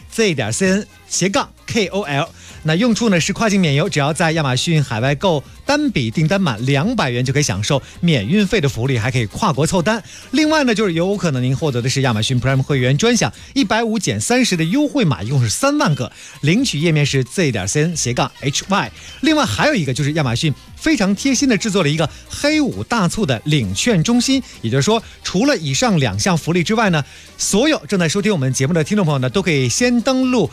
z.cn/KOL， 那用处呢是跨境免邮，只要在亚马逊海外购单笔订单满200元就可以享受免运费的福利，还可以跨国凑单。另外呢，就是有可能您获得的是亚马逊 Prime 会员专享150减30的优惠码，一共是3万个。领取页面是 z.cn/hy。另外还有一个就是亚马逊非常贴心的制作了一个黑五大促的领券中心，也就是说，除了以上2项福利之外呢，所有正在收听我们节目的听众朋友呢，都可以先登录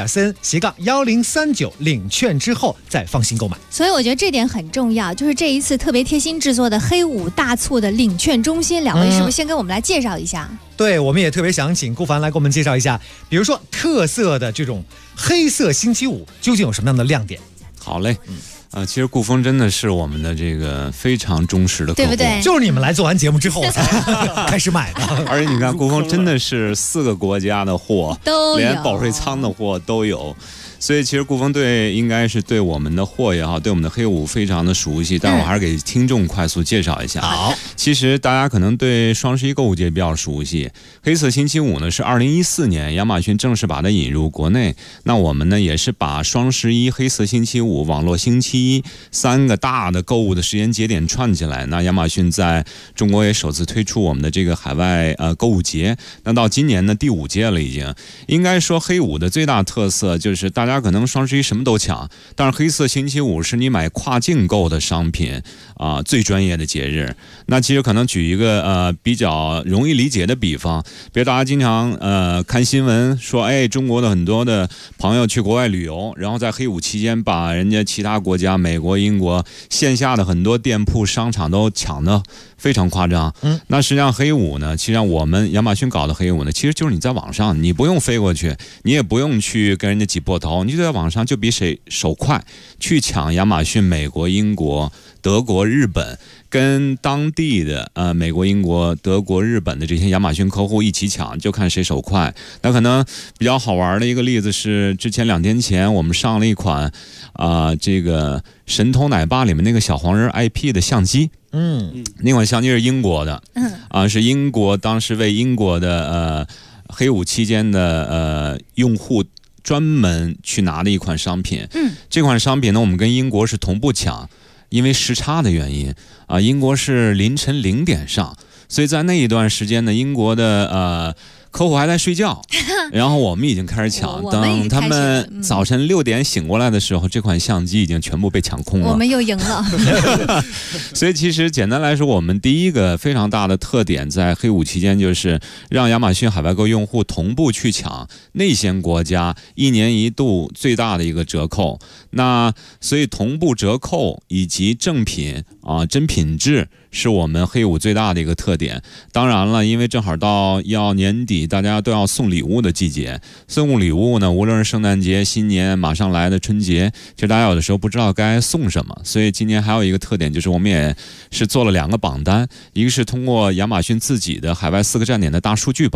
z.cn/1039领券之后再放心购买。 所以我觉得这点很重要，就是这一次特别贴心制作的黑五大促的领券中心，两位是不是先跟我们来介绍一下？ 对，我们也特别想请顾凡来给我们介绍一下，比如说特色的这种黑色星期五究竟有什么样的亮点？ 好嘞。其实顾峰真的是我们的这个非常忠实的客户， 对不对？ 就是你们来做完节目之后我才开始买的。 而且你看，顾峰真的是4个国家的货，连保税仓的货都有。所以其实顾峰应该是对我们的货也好，对我们的黑五非常的熟悉，但我还是给听众快速介绍一下。 好， 其实大家可能对双11购物节比较熟悉，黑色星期五呢是2014年亚马逊正式把它引入国内，那我们呢也是把双11、黑色星期五、网络星期一3个大的购物的时间节点串起来。那亚马逊在中国也首次推出我们的这个海外购物节，那到今年呢第5届了已经。应该说黑五的最大特色就是大家可能双11什么都抢，但是黑色星期五是你买跨境购的商品最专业的节日。那其实可能举一个比较容易理解的比方，比如大家经常看新闻说，哎，中国的很多的朋友去国外旅游，然后在黑五期间把人家其他国家美国、英国线下的很多店铺商场都抢得非常夸张。那实际上黑五呢，其实上我们亚马逊搞的黑五呢，其实就是你在网上，你不用飞过去，你也不用去跟人家挤破头，你就在网上就比谁手快去抢亚马逊美国、英国、德国、日本，跟当地的美国、英国、德国、日本的这些亚马逊客户一起抢，就看谁手快。那可能比较好玩的一个例子是，之前2天前我们上了一款这个神偷奶爸里面那个小黄人 IP 的相机。那款相机是英国的，是英国当时为英国的黑五期间的用户专门去拿的一款商品。这款商品呢，我们跟英国是同步抢，因为时差的原因英国是凌晨0点上，所以在那一段时间呢，英国的客户还在睡觉，然后我们已经开始抢。等他们早晨6点醒过来的时候，这款相机已经全部被抢空了。 我们又赢了。 所以其实简单来说，我们第一个非常大的特点在黑五期间，就是让亚马逊海外购用户同步去抢内线国家1年1度最大的一个折扣。那所以同步折扣以及正品真品质是我们黑五最大的一个特点。当然了，因为正好到要年底，大家都要送礼物的季节，送礼物呢，无论是圣诞节、新年马上来的春节，其实大家有的时候不知道该送什么，所以今年还有一个特点，就是我们也是做了2个榜单，一个是通过亚马逊自己的海外4个站点的大数据榜，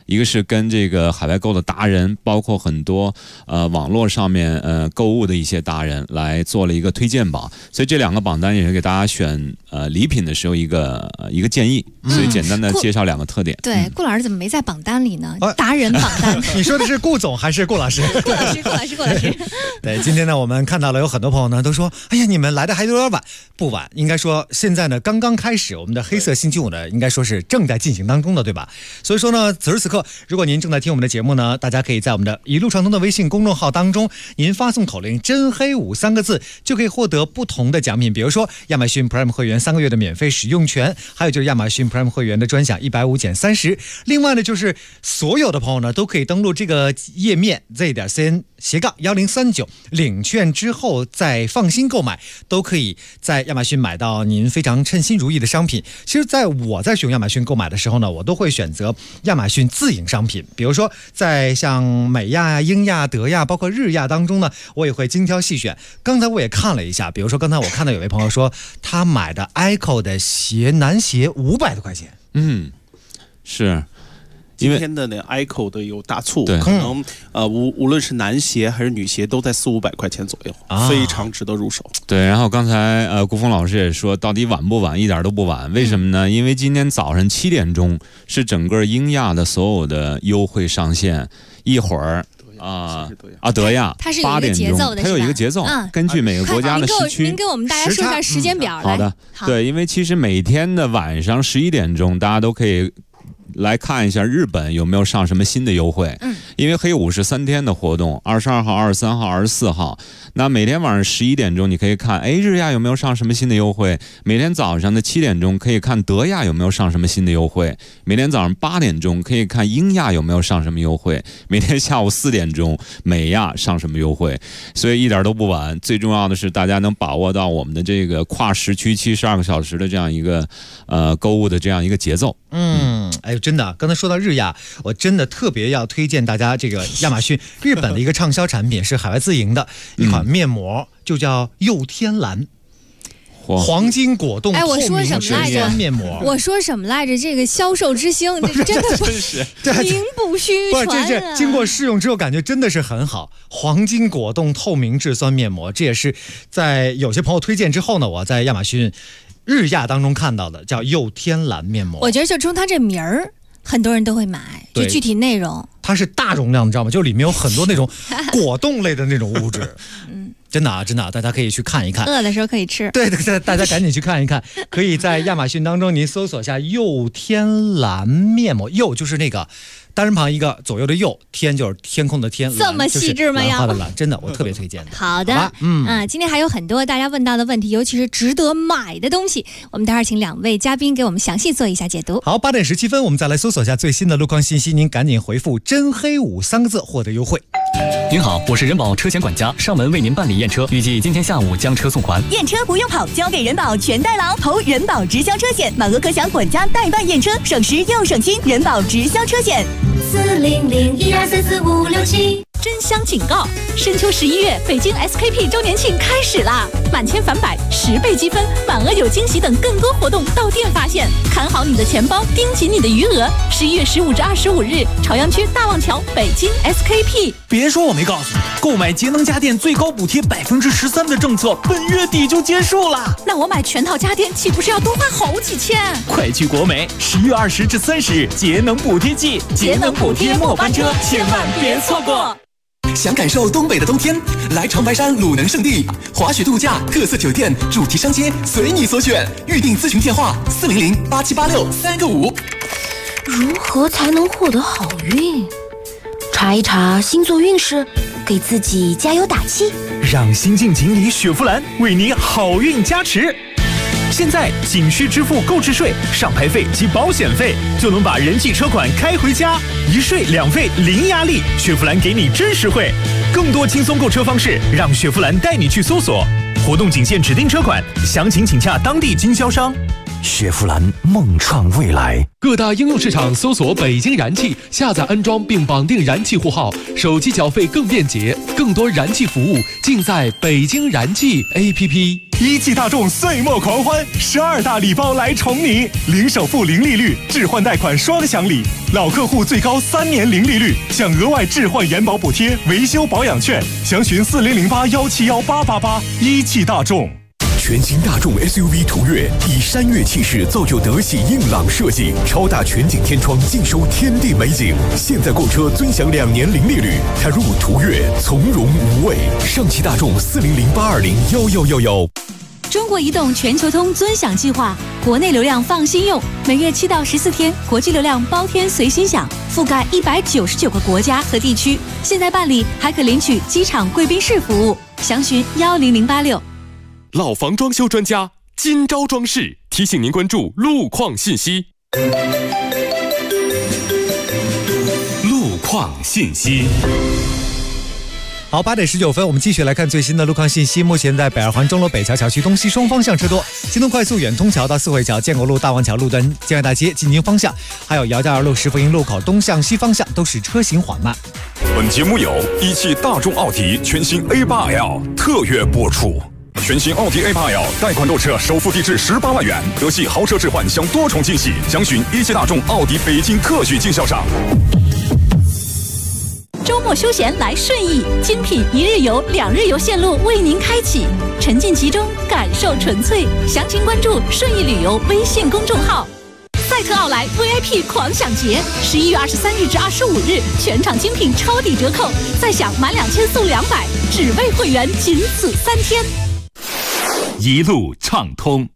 一个是跟这个海外购的达人，包括很多网络上面购物的一些达人来做了一个推荐榜，所以这2个榜单也是给大家选礼品的时候一个建议，所以简单的介绍2个特点。 对，顾老师怎么没在榜单里呢？达人榜单。 你说的是顾总还是顾老师？ 顾老师。 对，今天呢，我们看到了有很多朋友呢都说，哎呀，你们来的还有点晚，不晚，应该说现在呢刚刚开始，我们的黑色星期五呢，应该说是正在进行当中的，对吧？所以说呢，此时此刻，如果您正在听我们的节目呢，大家可以在我们的一路畅通的微信公众号当中，您发送口令"真黑5"3个字，就可以获得不同的奖品，比如说亚马逊 Prime 会员3个月的免费使用权，还有就是亚马逊 Prime 会员的专享150减30。另外呢，就是所有的朋友呢都可以登录这个页面 z.cn/1039领券之后再放心购买，都可以在亚马逊买到您非常称心如意的商品。其实我在使用亚马逊购买的时候呢，我都会选择亚马逊自营商品，比如说在像美亚、英亚、德亚包括日亚当中呢，我也会精挑细选。刚才我也看了一下，比如说刚才我看到有位朋友说他买的 ICO 的男鞋500多块钱。 是今天的那 ICO 的有大促，可能无论是男鞋还是女鞋都在400-500块钱左右，非常值得入手。 对，然后刚才顾峰老师也说，到底晚不晚？一点都不晚。为什么呢？因为今天早上7点钟是整个英亚的所有的优惠上线，一会儿。德亚， 它是有一个节奏的， 它有一个节奏，根据每个国家的时区。 您给我们大家说一下时间表。 好的，对，因为其实每天的晚上11点钟，大家都可以来看一下日本有没有上什么新的优惠。因为黑5是3天的活动，22号、23号、24号。那每天晚上11点钟，你可以看，日亚有没有上什么新的优惠？每天早上的7点钟可以看德亚有没有上什么新的优惠？每天早上8点钟可以看英亚有没有上什么优惠？每天下午4点钟美亚上什么优惠？所以一点都不晚。最重要的是，大家能把握到我们的这个跨时区72个小时的这样一个购物的这样一个节奏。 真的，刚才说到日亚，我真的特别要推荐大家这个亚马逊日本的一个畅销产品，是海外自营的一款面膜，就叫佑天蓝。黄金果冻透明质酸面膜。 我说什么来着？这个销售之星，这真的不是名不虚传啊！ 这经过试用之后，感觉真的是很好。黄金果冻透明质酸面膜，这也是在有些朋友推荐之后呢，我在亚马逊日亚当中看到的，叫佑天蓝面膜。 我觉得就冲它这名儿，很多人都会买。就具体内容， 它是大容量，你知道吗？就里面有很多那种果冻类的那种物质。真的，大家可以去看一看。 饿的时候可以吃。 对，大家赶紧去看一看。可以在亚马逊当中，您搜索下佑天蓝面膜，佑就是那个单人旁一个左右的右，天就是天空的天， 这么细致吗？ 蓝花的蓝，真的我特别推荐的。 好的，今天还有很多大家问到的问题，尤其是值得买的东西，我们待会儿请2位嘉宾给我们详细做一下解读。 好，8点17分，我们再来搜索下最新的路况信息，您赶紧回复"真黑5"3个字获得优惠。 您好，我是人保车险管家，上门为您办理验车，预计今天下午将车送还。 验车不用跑，交给人保全代劳，投人保直销车险，满额可享管家代办验车，省时又省心。人保直销车险 40012445567。真香警告！深秋11月，北京 SKP 周年庆开始啦！满千返百，10倍积分，满额有惊喜等更多活动到店发现。看好你的钱包，盯紧你的余额。11月15至25日，朝阳区大望桥，北京 SKP。 别说我没告诉你，购买节能家电最高补贴13%的政策，本月底就结束了。 那我买全套家电岂不是要多花好几千？ 快去国美，11月20至30日节能补贴季，节能补贴末班车，千万别错过。 想感受东北的冬天，来长白山鲁能胜地，滑雪度假、特色酒店、主题商街，随你所选。预订咨询电话4008786-3个5。 如何才能获得好运？查一查星座运势，给自己加油打气。 让新晋锦鲤雪佛兰为你好运加持。现在仅需支付购置税、上牌费及保险费，就能把人气车款开回家，一税2费零压力，雪佛兰给你真实惠。更多轻松购车方式，让雪佛兰带你去搜索。活动仅限指定车款，详情请洽当地经销商。 雪佛兰梦创未来。 各大应用市场搜索北京燃气，下载安装并绑定燃气户号，手机缴费更便捷，更多燃气服务尽在北京燃气 APP。 一汽大众岁末狂欢，12大礼包来宠你，零首付零利率，置换贷款双享礼，老客户最高3年零利率，享额外置换延保补贴、维修保养券，详询4008171888。一汽大众。 全新大众 SUV 途岳以山岳气势造就德系硬朗设计，超大全景天窗尽收天地美景。现在购车尊享2年零利率，踏入途岳从容无畏。上汽大众4008201111。 中国移动全球通尊享计划，国内流量放心用，每月7到14天，国际流量包天随心享，覆盖199个国家和地区。现在办理还可领取机场贵宾室服务，详询10086。 老房装修专家金招装饰提醒您关注路况信息。 路况信息。 好，8点19分，我们继续来看最新的路况信息。目前在北二环钟楼北桥桥区东西双方向车多，京东快速远通桥到四惠桥、建国路、大王桥路段、建外大街进京方向，还有姚家二路石福营路口东向西方向都是车行缓慢。 本节目由一汽大众奥迪全新 A8L 特约播出。全新奥迪 A8L 贷款购车首付低至18万元，德系豪车置换享多重惊喜，详询一汽大众奥迪北京特许经销商。 周末休闲来顺义，精品1日游、2日游线路为您开启，沉浸其中，感受纯粹。详情关注顺义旅游微信公众号。赛特奥莱 VIP 狂享节，11月23日至25日，全场精品超抵折扣，再享满2000送200，只为会员，仅此3天。 一路畅通。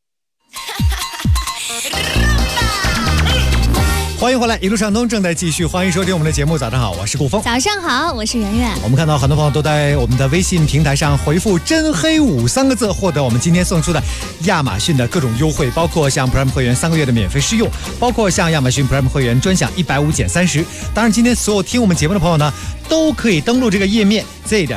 欢迎回来，一路畅通正在继续，欢迎收听我们的节目。早上好，我是顾峰。 早上好，我是圆圆。 我们看到很多朋友都在我们的微信平台上回复真黑53个字，获得我们今天送出的亚马逊的各种优惠，包括像 Prime 会员3个月的免费试用，包括像亚马逊 Prime 会员专享150减30。当然今天所有听我们节目的朋友呢，都可以登录这个页面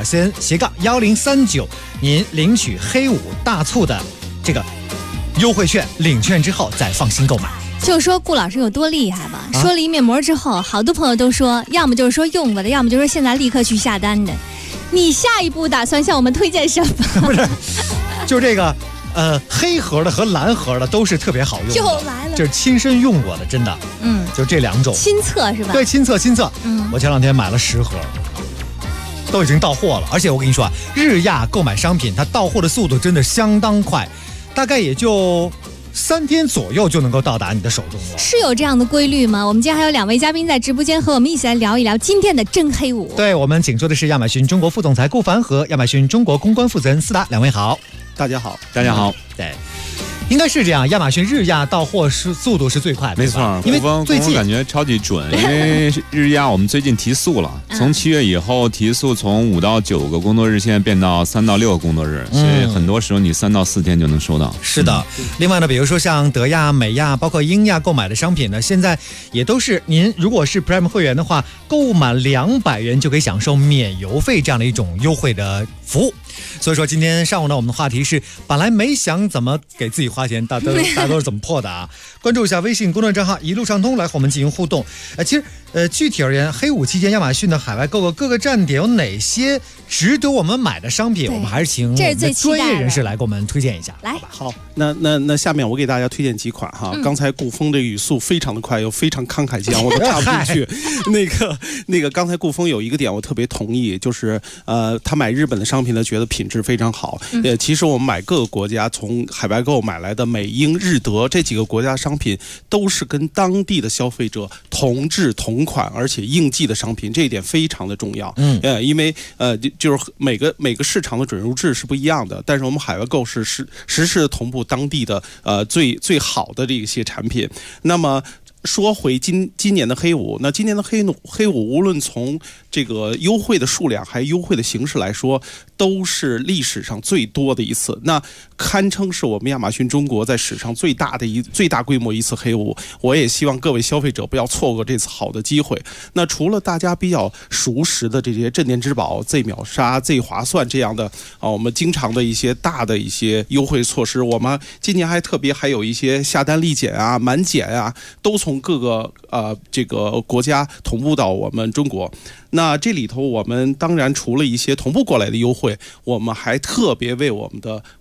z.cn/1039，您领取黑5大促的这个优惠券，领券之后再放心购买。 就说顾老师有多厉害吧，说了一面膜之后，好多朋友都说，要么就是说用过的，要么就是说现在立刻去下单的。你下一步打算向我们推荐什么？ 不是，就这个黑盒的和蓝盒的都是特别好用的， 又来了， 就是亲身用过的，真的，就这2种。 亲测是吧？ 对，亲测。我前2天买了10盒，都已经到货了。而且我跟你说啊，日亚购买商品它到货的速度真的相当快，大概也就3天左右就能够到达你的手中了。 是有这样的规律吗？我们今天还有2位嘉宾在直播间和我们一起来聊一聊今天的真黑5。 对，我们请出的是亚马逊中国副总裁顾凡和亚马逊中国公关负责人思达，2位好。 大家好。 大家好。 对，应该是这样，亚马逊日亚到货速度是最快的， 没错。 因为最近感觉超级准，因为日亚我们最近提速了，从7月以后提速从5到9个工作日，现在变到3到6个工作日，所以很多时候你3到4天就能收到。 是的，另外呢，比如说像德亚、美亚，包括英亚购买的商品呢，现在也都是您如果是 Prime 会员的话，购满200元就可以享受免邮费这样的一种优惠的服务。所以说今天上午呢，我们的话题是本来没想怎么给自己花钱，大家都是怎么破的啊？关注一下微信公众账号一路畅通，来和我们进行互动。其实具体而言，黑5期间亚马逊的海外购各个站点有哪些值得我们买的商品？我们还是请我们的专业人士来给我们推荐一下。 来， 好，那下面我给大家推荐几款哈。刚才顾峰这个语速非常的快，又非常慷慨激昂，我都插不进去。那个刚才顾峰有一个点我特别同意，就是他买日本的商品呢，觉得品质非常好。其实我们买各个国家从海外购买来的美英日德这几个国家商品，都是跟当地的消费者同质同款，而且应季的商品，这一点非常的重要。因为就是每个市场的准入制是不一样的，但是我们海外购是实时同步当地的最好的这些产品。那么说回今年的黑5，那今年的黑5无论从这个优惠的数量还有优惠的形式来说，都是历史上最多的一次，那堪称是我们亚马逊中国在史上最大规模一次黑5。我也希望各位消费者不要错过这次好的机会。那除了大家比较熟识的这些镇店之宝 Z 秒杀、Z 划算这样的我们经常的一些大的一些优惠措施，我们今年还特别还有一些下单立减啊、满减啊，都从各个这个国家同步到我们中国。那这里头我们当然除了一些同步过来的优惠，我们还特别为我们的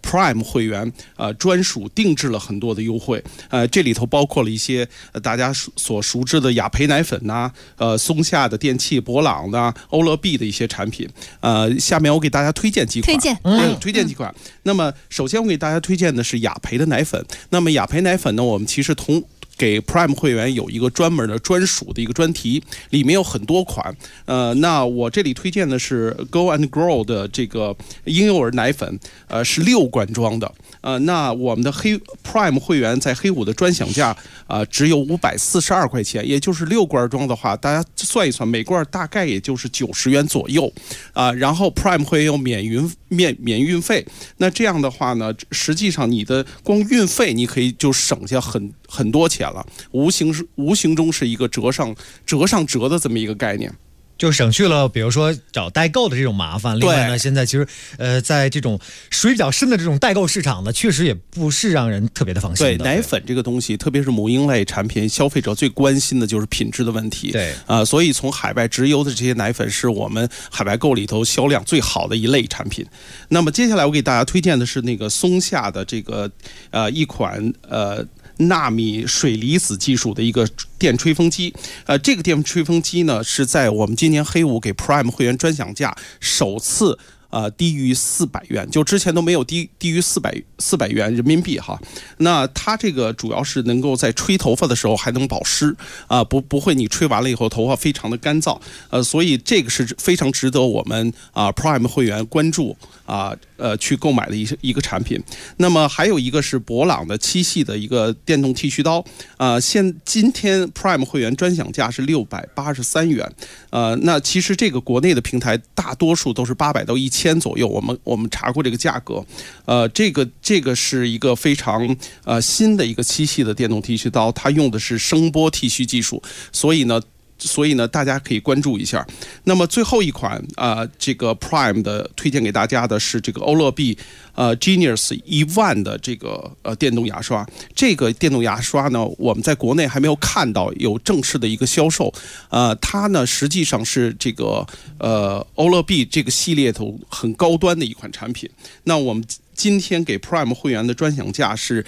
Prime 会员专属定制了很多的优惠，这里头包括了一些大家所熟知的雅培奶粉呐，松下的电器、博朗的、欧乐 B 的一些产品。下面我给大家推荐几款，推荐几款。那么首先我给大家推荐的是雅培的奶粉。那么雅培奶粉呢，我们其实给 Prime 会员有一个专门的专属的一个专题，里面有很多款。那我这里推荐的是 Go and Grow 的这个婴幼儿奶粉，是6罐装的。那我们的Prime 会员在黑五的专享价只有542块钱，也就是6罐装的话，大家算一算，每罐大概也就是90元左右。然后 Prime 会员有免运费，那这样的话呢，实际上你的光运费你可以就省下很多钱了，无形中是一个折上折的这么一个概念。 就省去了比如说找代购的这种麻烦。另外呢，现在其实在这种水比较深的这种代购市场呢，确实也不是让人特别的放心的。 对，奶粉这个东西，特别是母婴类产品，消费者最关心的就是品质的问题。 对， 所以从海外直邮的这些奶粉是我们海外购里头销量最好的一类产品。那么接下来我给大家推荐的是那个松下的这个一款纳米水离子技术的一个电吹风机。这个电吹风机呢，是在我们今年黑五给 Prime 会员专享价首次低于400元，就之前都没有低于400元人民币哈。那它这个主要是能够在吹头发的时候还能保湿不会你吹完了以后头发非常的干燥，所以这个是非常值得我们Prime 会员关注去购买的一个产品。那么还有一个是博朗的7系的一个电动剃须刀，今天 Prime 会员专享价是683元，那其实这个国内的平台大多数都是800到1000左右，我们查过这个价格，这个是一个非常新的一个7系的电动剃须刀，它用的是声波剃须技术，所以呢，大家可以关注一下。那么最后一款这个 Prime 的推荐给大家的是这个欧乐 B Genius 10000的这个电动牙刷。这个电动牙刷呢，我们在国内还没有看到有正式的一个销售。它呢实际上是这个欧乐 B 这个系列头很高端的一款产品。那我们今天给 Prime 会员的专享价是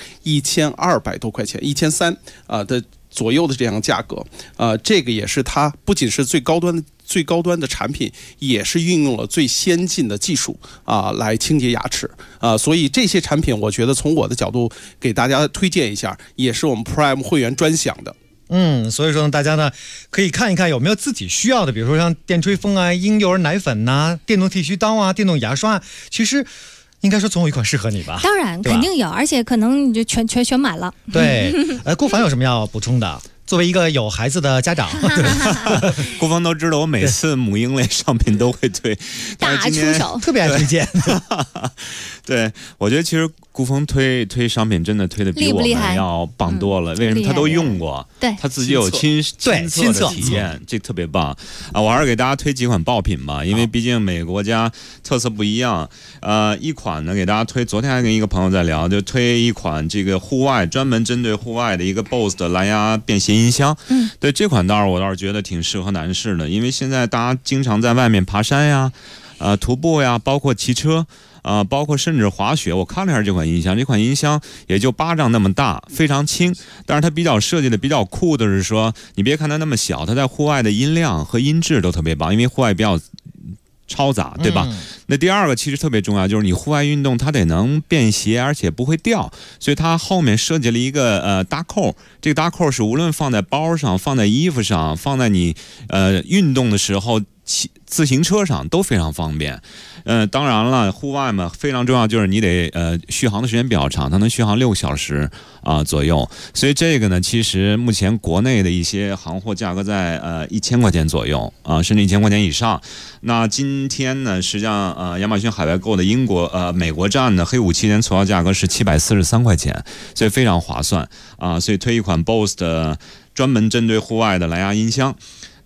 1200多块钱，1300的左右的这样价格。这个也是它不仅是最高端的产品，也是运用了最先进的技术来清洁牙齿所以这些产品我觉得从我的角度给大家推荐一下，也是我们 Prime 会员专享的。 所以说呢，大家呢可以看一看有没有自己需要的，比如说像电吹风婴幼儿奶粉电动剃须刀电动牙刷，其实应该说总有一款适合你吧？ 当然肯定有，而且可能你就全买了。 对，顾凡有什么要补充的？作为一个有孩子的家长， 顾峰都知道我每次母婴类商品都会推， 大出手， 特别爱推荐。 对，我觉得其实顾峰推商品真的推的比我们要棒多了。为什么？他都用过， 对， 他自己有亲测的体验，这特别棒我还是给大家推几款爆品吧，因为毕竟每个国家特色不一样。一款呢给大家推，昨天还跟一个朋友在聊，就推一款这个户外专门针对户外的一个 BOSS 的蓝牙便携音箱。对，这款我倒是觉得挺适合男士的，因为现在大家经常在外面爬山呀、徒步呀，包括骑车。包括甚至滑雪，我看了一下这款音箱，这款音箱也就巴掌那么大，非常轻，但是它比较设计的比较酷的是说，你别看它那么小，它在户外的音量和音质都特别棒，因为户外比较嘈杂，对吧？那第二个其实特别重要，就是你户外运动它得能便携，而且不会掉，所以它后面设计了一个搭扣，这个搭扣是无论放在包上、放在衣服上、放在你运动的时候自行车上都非常方便。当然了，户外嘛非常重要，就是你得续航的时间比较长，它能续航6个小时左右。所以这个呢，其实目前国内的一些行货价格在1000块钱左右甚至1000块钱以上。那今天呢，实际上亚马逊海外购的美国站的黑五期间促销价格是743块钱，所以非常划算所以推一款 BOSS 的专门针对户外的蓝牙音箱。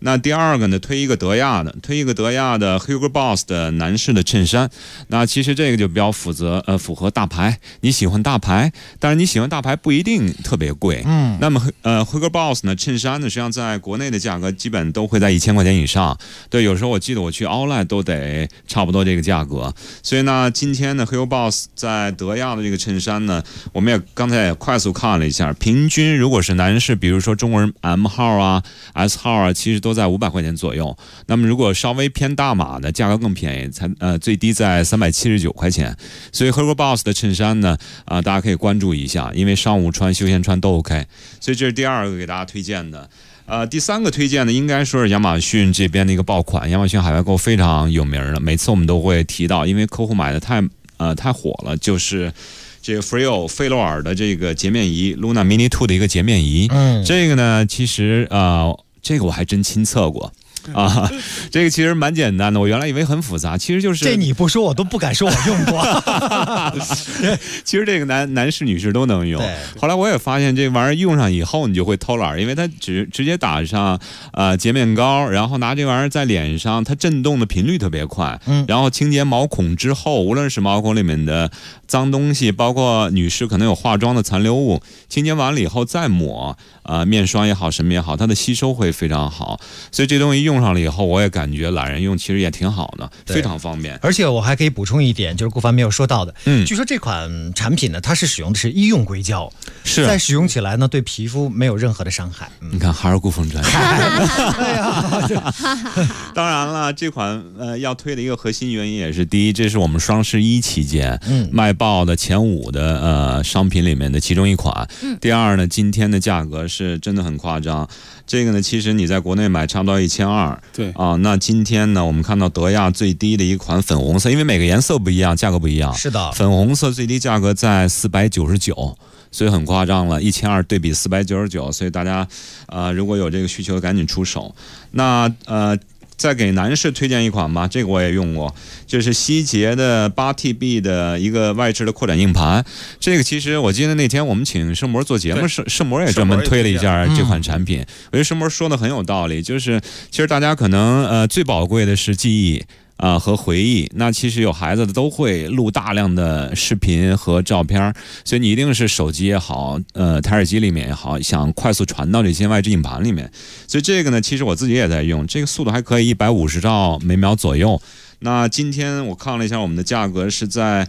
那第二个呢，推一个德亚的 Hugo Boss 的男士的衬衫。那其实这个就比较符合大牌，你喜欢大牌，但是你喜欢大牌不一定特别贵。那么Hugo Boss 呢衬衫呢，实际上在国内的价格基本都会在1000块钱以上。对，有时候我记得我去 Outlet 都得差不多这个价格。所以呢，今天呢 Hugo Boss 在德亚的这个衬衫呢，我们也刚才也快速看了一下，平均如果是男士，比如说中国人 M 号啊 S 号啊，其实都在500块钱左右。那么如果稍微偏大码的，价格更便宜，最低在379块钱。所以 Hugo Boss 的衬衫呢，大家可以关注一下，因为商务穿、休闲穿都 OK。所以这是第二个给大家推荐的。第三个推荐的应该说是亚马逊这边的一个爆款，亚马逊海外购非常有名的，每次我们都会提到，因为客户买的太火了，就是这个 Frio 费洛尔的这个洁面仪 Luna Mini 2的一个洁面仪。这个呢，其实这个我还真亲测过。这个其实蛮简单的，我原来以为很复杂，其实就是这你不说我都不敢说我用过。 其实这个男士女士都能用。后来我也发现这玩意儿用上以后你就会偷懒，因为它直接打上洁面膏，然后拿这玩意儿在脸上，它震动的频率特别快，然后清洁毛孔之后，无论是毛孔里面的脏东西，包括女士可能有化妆的残留物，清洁完了以后再抹面霜也好什么也好，它的吸收会非常好。所以这东西用上了以后，我也感觉懒人用其实也挺好的，非常方便。 而且我还可以补充一点，就是顾凡没有说到的，据说这款产品呢，它是使用的是医用硅胶， 是在使用起来呢，对皮肤没有任何的伤害。 你看，还是顾风专业。当然了，这款要推的一个核心原因也是，第一，这是我们双11期间卖爆的前5的商品里面的其中一款。第二呢，今天的价格是真的很夸张。这个呢，其实你在国内买差不多1200。 对那今天呢，我们看到德亚最低的一款粉红色，因为每个颜色不一样，价格不一样。 是的， 粉红色最低价格在499，所以很夸张了，1200对比499，所以大家如果有这个需求，赶紧出手。那再给男士推荐一款吧，这个我也用过，就是希捷的8TB 的一个外置的扩展硬盘。这个其实我记得那天我们请盛博做节目，盛博也专门推了一下这款产品。我觉得盛博说的很有道理，就是其实大家可能最宝贵的是记忆和回忆。那其实有孩子的都会录大量的视频和照片，所以你一定是手机也好，台式机里面也好，想快速传到这些外置硬盘里面。所以这个呢，其实我自己也在用，这个速度还可以，150兆每秒左右。那今天我看了一下，我们的价格是在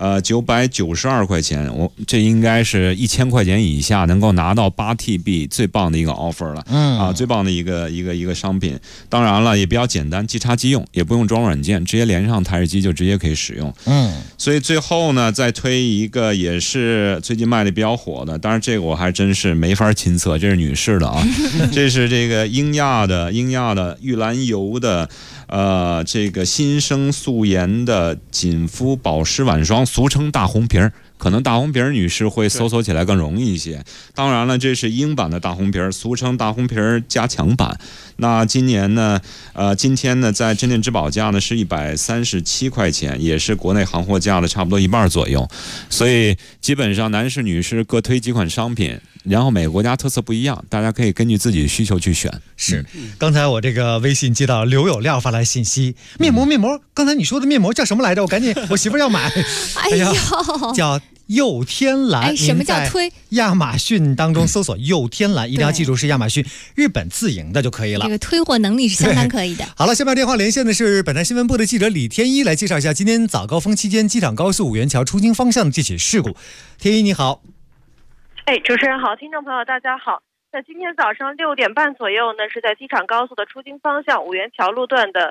992块钱，这应该是1000块钱以下能够拿到8TB 最棒的一个 offer 了，最棒的一个商品。当然了，也比较简单，即插即用，也不用装软件，直接连上台式机就直接可以使用。所以最后呢，再推一个也是最近卖的比较火的，当然这个我还真是没法亲测，这是女士的啊，这是这个英亚的玉兰油的这个新生素颜的紧肤保湿晚霜，俗称大红瓶儿。可能大红瓶女士会搜索起来更容易一些。当然了，这是英版的大红瓶，俗称大红瓶加强版。那今天呢，在镇店之宝价呢是137块钱，也是国内行货价的差不多一半左右。所以基本上男士、女士各推几款商品，然后每个国家特色不一样，大家可以根据自己的需求去选。 是，刚才我这个微信接到刘有料发来信息，面膜，刚才你说的面膜叫什么来着？我媳妇要买。 哎呦， 叫佑天蓝。 什么叫推？ 亚马逊当中搜索佑天蓝，一定要记住是亚马逊日本自营的就可以了。 这个推货能力是相当可以的。 好了，下面电话连线的是本台新闻部的记者李天一，来介绍一下今天早高峰期间机场高速五元桥出京方向的这起事故。天一你好。 主持人好，听众朋友大家好。在今天早上6点半左右呢，是在机场高速的出京方向五元桥路段的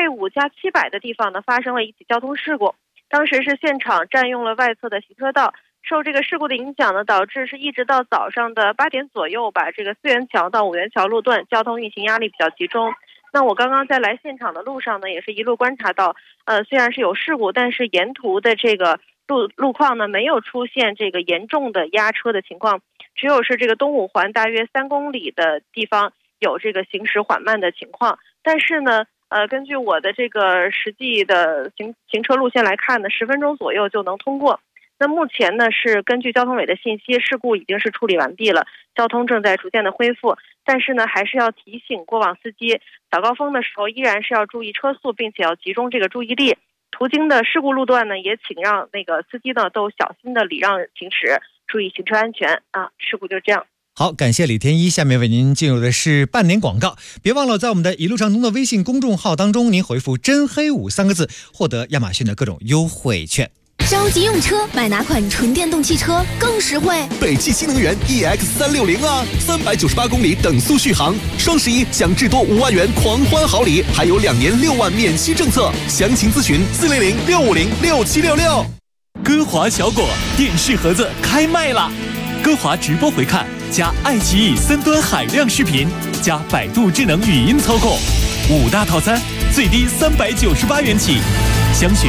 K5+700的地方呢，发生了一起交通事故。当时是现场占用了外侧的行车道，受这个事故的影响呢，导致是一直到早上的8点左右，把这个4元桥到5元桥路段交通运行压力比较集中。那我刚刚在来现场的路上呢，也是一路观察到，虽然是有事故，但是沿途的这个路况呢，没有出现这个严重的压车的情况，只有是这个东五环大约3公里的地方有这个行驶缓慢的情况。但是呢，根据我的这个实际的行车路线来看呢，10分钟左右就能通过。那目前呢，是根据交通委的信息，事故已经是处理完毕了，交通正在逐渐的恢复。 但是呢，还是要提醒过往司机，早高峰的时候依然是要注意车速，并且要集中这个注意力。途经的事故路段呢，也请让那个司机呢都小心的礼让行驶，注意行车安全啊。事故就这样。 好，感谢李天一。下面为您进入的是半年广告，别忘了在我们的一路畅通的微信公众号当中，您回复真黑53个字，获得亚马逊的各种优惠券。 着急用车，买哪款纯电动汽车更实惠？ 北汽新能源 EX360啊，398公里等速续航，双11享至多5万元狂欢好礼，还有2年6万免息政策。详情咨询400-650-6766。 歌华小果电视盒子开卖了，歌华直播回看加爱奇艺3端海量视频加百度智能语音操控，5大套餐最低398元起。详询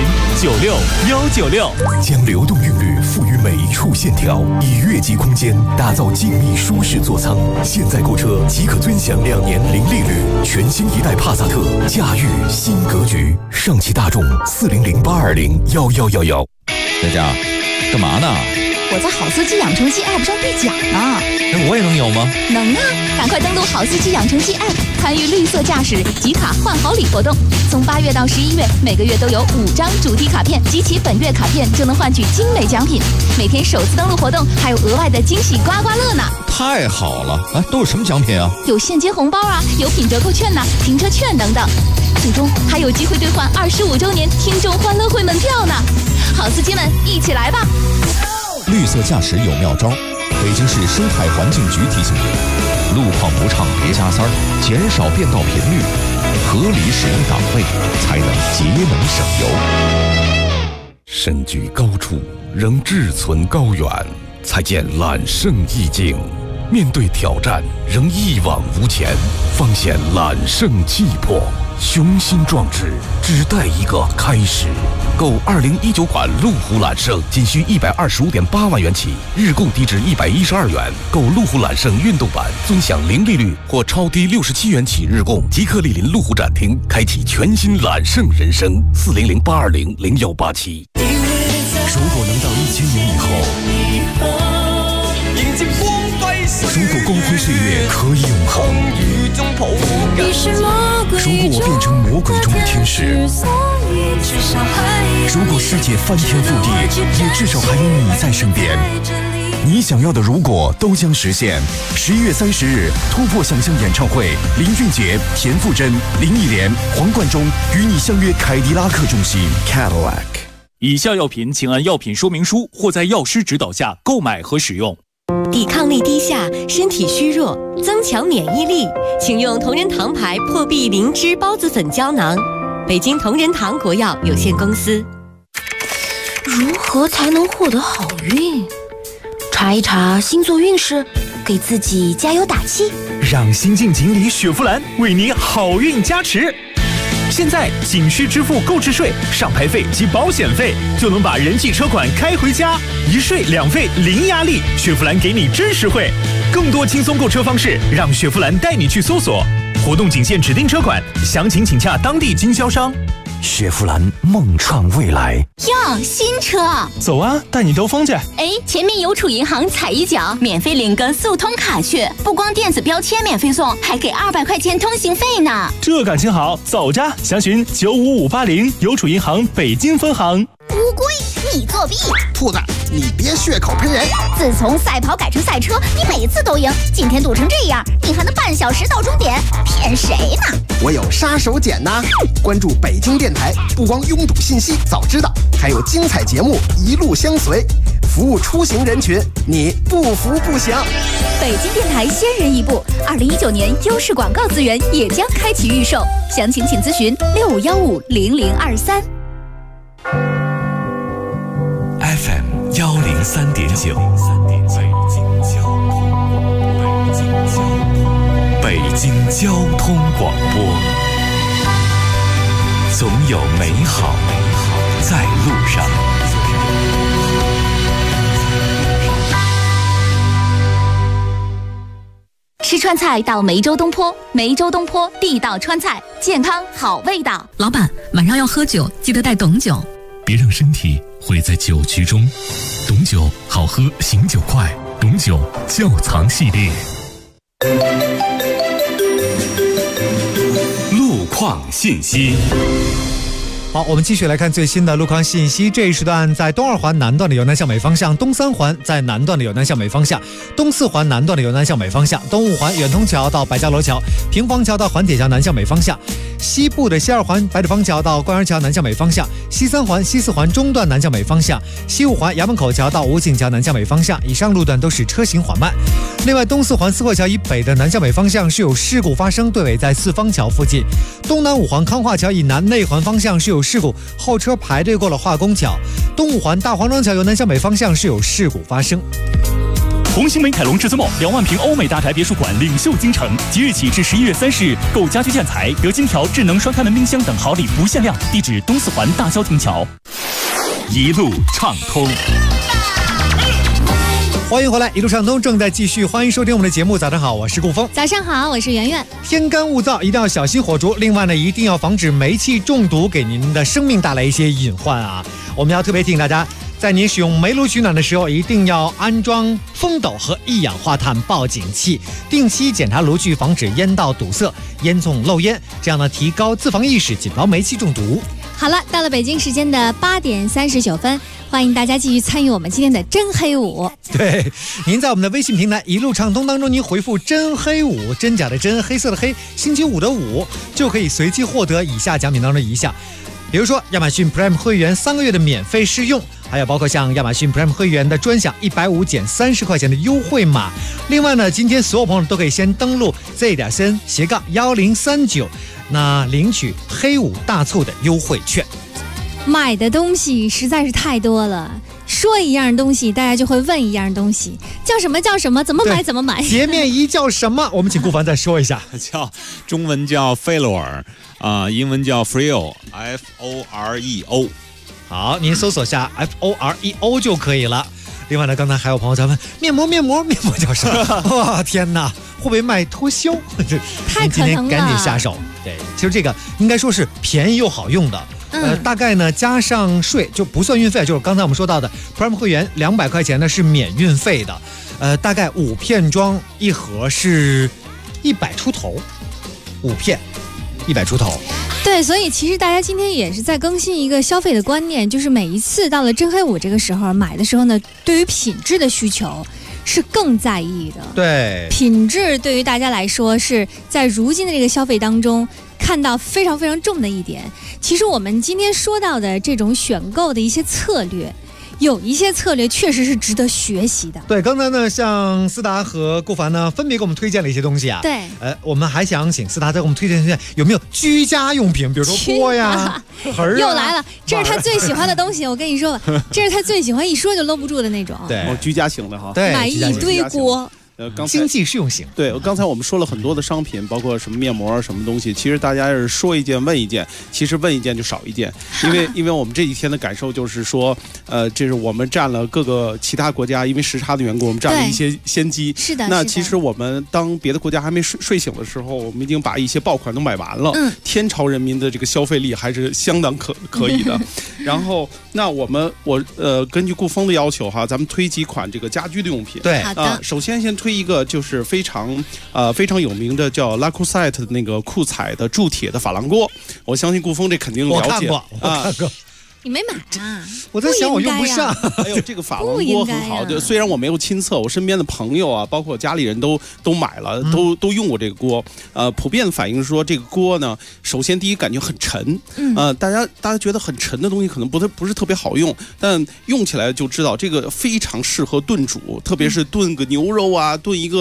96196。 将流动韵律赋予每一处线条，以越级空间打造静谧舒适座舱。现在购车即可尊享2年零利率，全新一代帕萨特，驾驭新格局。上汽大众400-820-1111。 佳佳，干嘛呢？ 我在好司机养成系 App 上兑奖呢。 那我也能有吗？ 能啊！赶快登录好司机养成系 App， 参与绿色驾驶集卡换好礼活动。从8月到11月，每个月都有5张主题卡片，集齐本月卡片就能换取精美奖品。每天首次登录活动还有额外的惊喜刮刮乐呢！ 太好了！哎，都有什么奖品啊？ 有现金红包啊，有品折扣券呐、停车券等等。最终还有机会兑换25周年听众欢乐会门票呢！好司机们，一起来吧！ 绿色驾驶有妙招，北京市生态环境局提醒您：路况不畅别加塞儿，减少变道频率，合理使用档位，才能节能省油。 身居高处，仍志存高远，才见揽胜意境；面对挑战，仍一往无前，方显揽胜气魄。雄心壮志，只待一个开始。购2019款路虎揽胜，仅需125.8万元起，日供低至112元。购路虎揽胜运动版，尊享零利率或超低67元起日供。即刻莅临路虎展厅，开启全新揽胜人生。400-820-0187。 如果能到1000年以后， 迎接光辉岁月， 如果光辉岁月可以永恒，如果我变成魔鬼中的天使，如果世界翻天覆地，也至少还有你在身边。你想要的如果都将实现。11月30日，突破想象演唱会，林俊杰、田馥甄、林忆莲、黄贯中与你相约凯迪拉克中心 Cadillac。 以下药品请按药品说明书或在药师指导下购买和使用。 抵抗力低下，身体虚弱，增强免疫力，请用同仁堂牌破壁灵芝孢子粉胶囊。北京同仁堂国药有限公司。 如何才能获得好运？查一查星座运势，给自己加油打气。 让新晋锦鲤雪佛兰为你好运加持。现在仅需支付购置税、上牌费及保险费，就能把人气车款开回家，一税两费零压力。雪佛兰给你真实惠，更多轻松购车方式，让雪佛兰带你去搜索。活动仅限指定车款，详情请洽当地经销商。 雪佛兰梦创未来。 哟，新车！ 走啊，带你兜风去。 哎，前面邮储银行踩一脚，免费领个速通卡去，不光电子标签免费送，还给200块钱通行费呢。 这感情好，走着！详询95580邮储银行北京分行。 乌龟，你作弊！ 兔子，你别血口喷人！ 自从赛跑改成赛车，你每次都赢，今天赌成这样，你还能半小时到终点？骗谁呢？ 我有杀手锏呐！关注北京电台，不光拥堵信息早知道，还有精彩节目一路相随，服务出行人群，你不服不行。 北京电台先人一步，2019年优势广告资源也将开启预售，详情请咨询65150023。 FM 103.9，北京交通广播，总有美好在路上。 吃川菜到梅州东坡，梅州东坡地道川菜，健康好味道。 老板，晚上要喝酒，记得带董酒。 别让身体毁在酒局中，董酒好喝，醒酒快，董酒窖藏系列。 况信息。 好，我们继续来看最新的路况信息。这一时段在东2环南段的由南向北方向，东3环在南段的由南向北方向，东4环南段的由南向北方向，东5环远通桥到白家楼桥、平房桥到环铁桥南向北方向，西部的西2环白纸坊桥到官园桥南向北方向，西3环、西4环中段南向北方向，西5环衙门口桥到武警桥南向北方向，以上路段都是车行缓慢。另外，东4环四惠桥以北的南向北方向是有事故发生，队尾在四方桥附近；东南5环康化桥以南内环方向是有事故，后车排队过了化工桥；东5环大黄庄桥由南向北方向是有事故发生。 红星美凯龙至尊梦2万平欧美大宅别墅馆领袖京城，即日起至11月30日，购家居建材得金条、智能双开门冰箱等好礼不限量。地址东4环大消停桥。一路畅通。 欢迎回来，一路畅通正在继续，欢迎收听我们的节目。早上好，我是顾峰。 早上好，我是圆圆。 天干物燥，一定要小心火烛。另外呢，一定要防止煤气中毒，给您的生命带来一些隐患啊。我们要特别提醒大家，在您使用煤炉取暖的时候，一定要安装风斗和一氧化碳报警器，定期检查炉具，防止烟道堵塞、烟囱漏烟，这样呢提高自防意识，谨防煤气中毒。 好了，到了北京时间的8点39分，欢迎大家继续参与我们今天的真黑五。 对，您在我们的微信平台一路畅通当中，您回复真黑五，真假的真，黑色的黑，星期五的五，就可以随机获得以下奖品当中的一项，比如说亚马逊 Prime 会员3个月的免费试用，还有包括像亚马逊 Prime 会员的专享150减30块钱的优惠码。另外呢，今天所有朋友都可以先登录 z.cn/1039，那领取黑五大促的优惠券。 买的东西实在是太多了，说一样东西，大家就会问一样东西，叫什么叫什么，怎么买怎么买。 洁面仪叫什么？我们请顾凡再说一下。 叫中文叫费洛尔英文叫 Foreo，F-O-R-E-O。 好，您搜索下 F-O-R-E-O 就可以了。另外呢，刚才还有朋友在问面膜叫什么？哇，天哪，会不会卖脱销？ 太可能了， 今天赶紧下手。对，其实这个应该说是便宜又好用的。大概呢加上税就不算运费，就是刚才我们说到的 Prime 会员200块钱呢是免运费的。大概5片装一盒是100出头，5片100出头。 对，所以其实大家今天也是在更新一个消费的观念，就是每一次到了真黑五这个时候买的时候呢，对于品质的需求是更在意的。 对， 品质对于大家来说是在如今的这个消费当中看到非常非常重的一点。其实我们今天说到的这种选购的一些策略，有一些策略确实是值得学习的。 对，刚才呢，像思达和顾凡呢，分别给我们推荐了一些东西啊。 对， 我们还想请思达再给我们推荐有没有居家用品，比如说锅呀、盆儿啊。 又来了，这是他最喜欢的东西。我跟你说吧，这是他最喜欢，一说就搂不住的那种。 对， 居家型的哈。 对， 买一堆锅。 经济适用型。 对，刚才我们说了很多的商品，包括什么面膜什么东西，其实大家是说一件问一件，其实问一件就少一件，因为我们这几天的感受就是说，这是我们占了各个其他国家因为时差的缘故，我们占了一些先机。 是的。 那其实我们当别的国家还没睡醒的时候，我们已经把一些爆款都买完了。天朝人民的这个消费力还是相当可以的。然后，那我根据顾峰的要求哈，咱们推几款这个家居的用品。 对， 首先推一个就是非常有名的叫拉库赛特的那个酷彩的铸铁的珐琅锅，我相信顾峰这肯定了解。 我看过。 你没买啊？ 我在想我用不上。 哎呦，这个珐琅锅很好的，虽然我没有亲测，我身边的朋友啊，包括家里人都买了，都用过这个锅。普遍的反应是说这个锅呢，首先第一感觉很沉，大家觉得很沉的东西可能不是特别好用，但用起来就知道这个非常适合炖煮，特别是炖个牛肉啊，炖一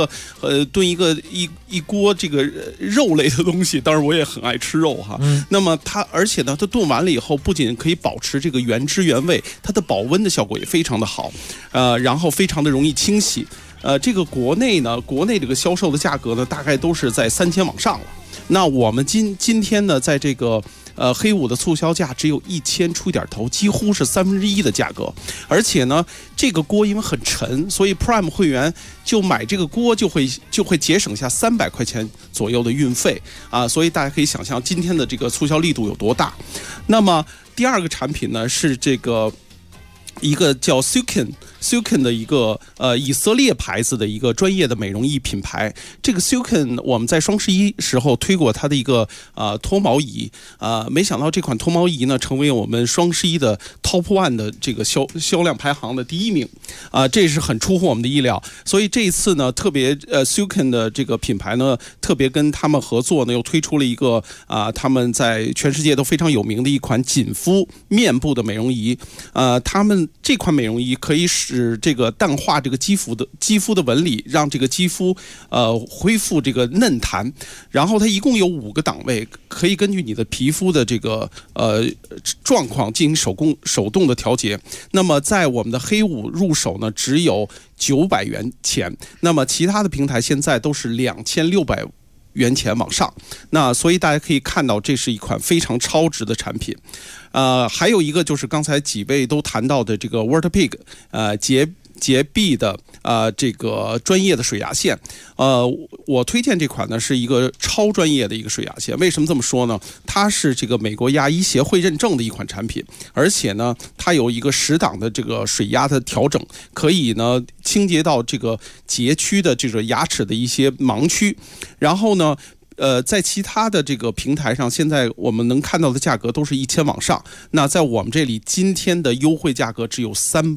锅这个肉类的东西。当然我也很爱吃肉哈。那么而且呢，它炖完了以后，不仅可以保持这个原汁原味，它的保温的效果也非常的好，然后非常的容易清洗。这个国内这个销售的价格呢，大概都是在3000往上了。那我们今天呢，在这个黑五的促销价只有1000出一点头，几乎是1/3的价格。而且呢，这个锅因为很沉，所以 Prime 会员就买这个锅就会节省下300块钱左右的运费啊，所以大家可以想象今天的这个促销力度有多大。那么第二个产品呢是这个一个叫 Silken 的一个以色列牌子的一个专业的美容仪品牌。这个 Silken 我们在双11时候推过它的一个脱毛仪，没想到这款脱毛仪呢成为我们双11的 Top One 的这个销量排行的第1名，这是很出乎我们的意料。所以这一次呢，特别Silken 的这个品牌呢，特别跟他们合作呢，又推出了一个他们在全世界都非常有名的一款紧肤面部的美容仪。他们这款美容仪可以使这个淡化这个肌肤的纹理，让这个肌肤恢复这个嫩弹。然后它一共有5个档位，可以根据你的皮肤的这个状况进行手动的调节。那么在我们的黑五入手呢，只有900元钱，那么其他的平台现在都是2600元钱往上。那所以大家可以看到，这是一款非常超值的产品。还有一个就是刚才几位都谈到的这个 Waterpik 洁碧的这个专业的水牙线。我推荐这款呢是一个超专业的一个水牙线。为什么这么说呢？它是这个美国牙医协会认证的一款产品，而且呢它有一个10档的这个水压的调整，可以呢清洁到这个截区的这个牙齿的一些盲区。然后呢在其他的这个平台上，现在我们能看到的价格都是1000往上。那在我们这里，今天的优惠价格只有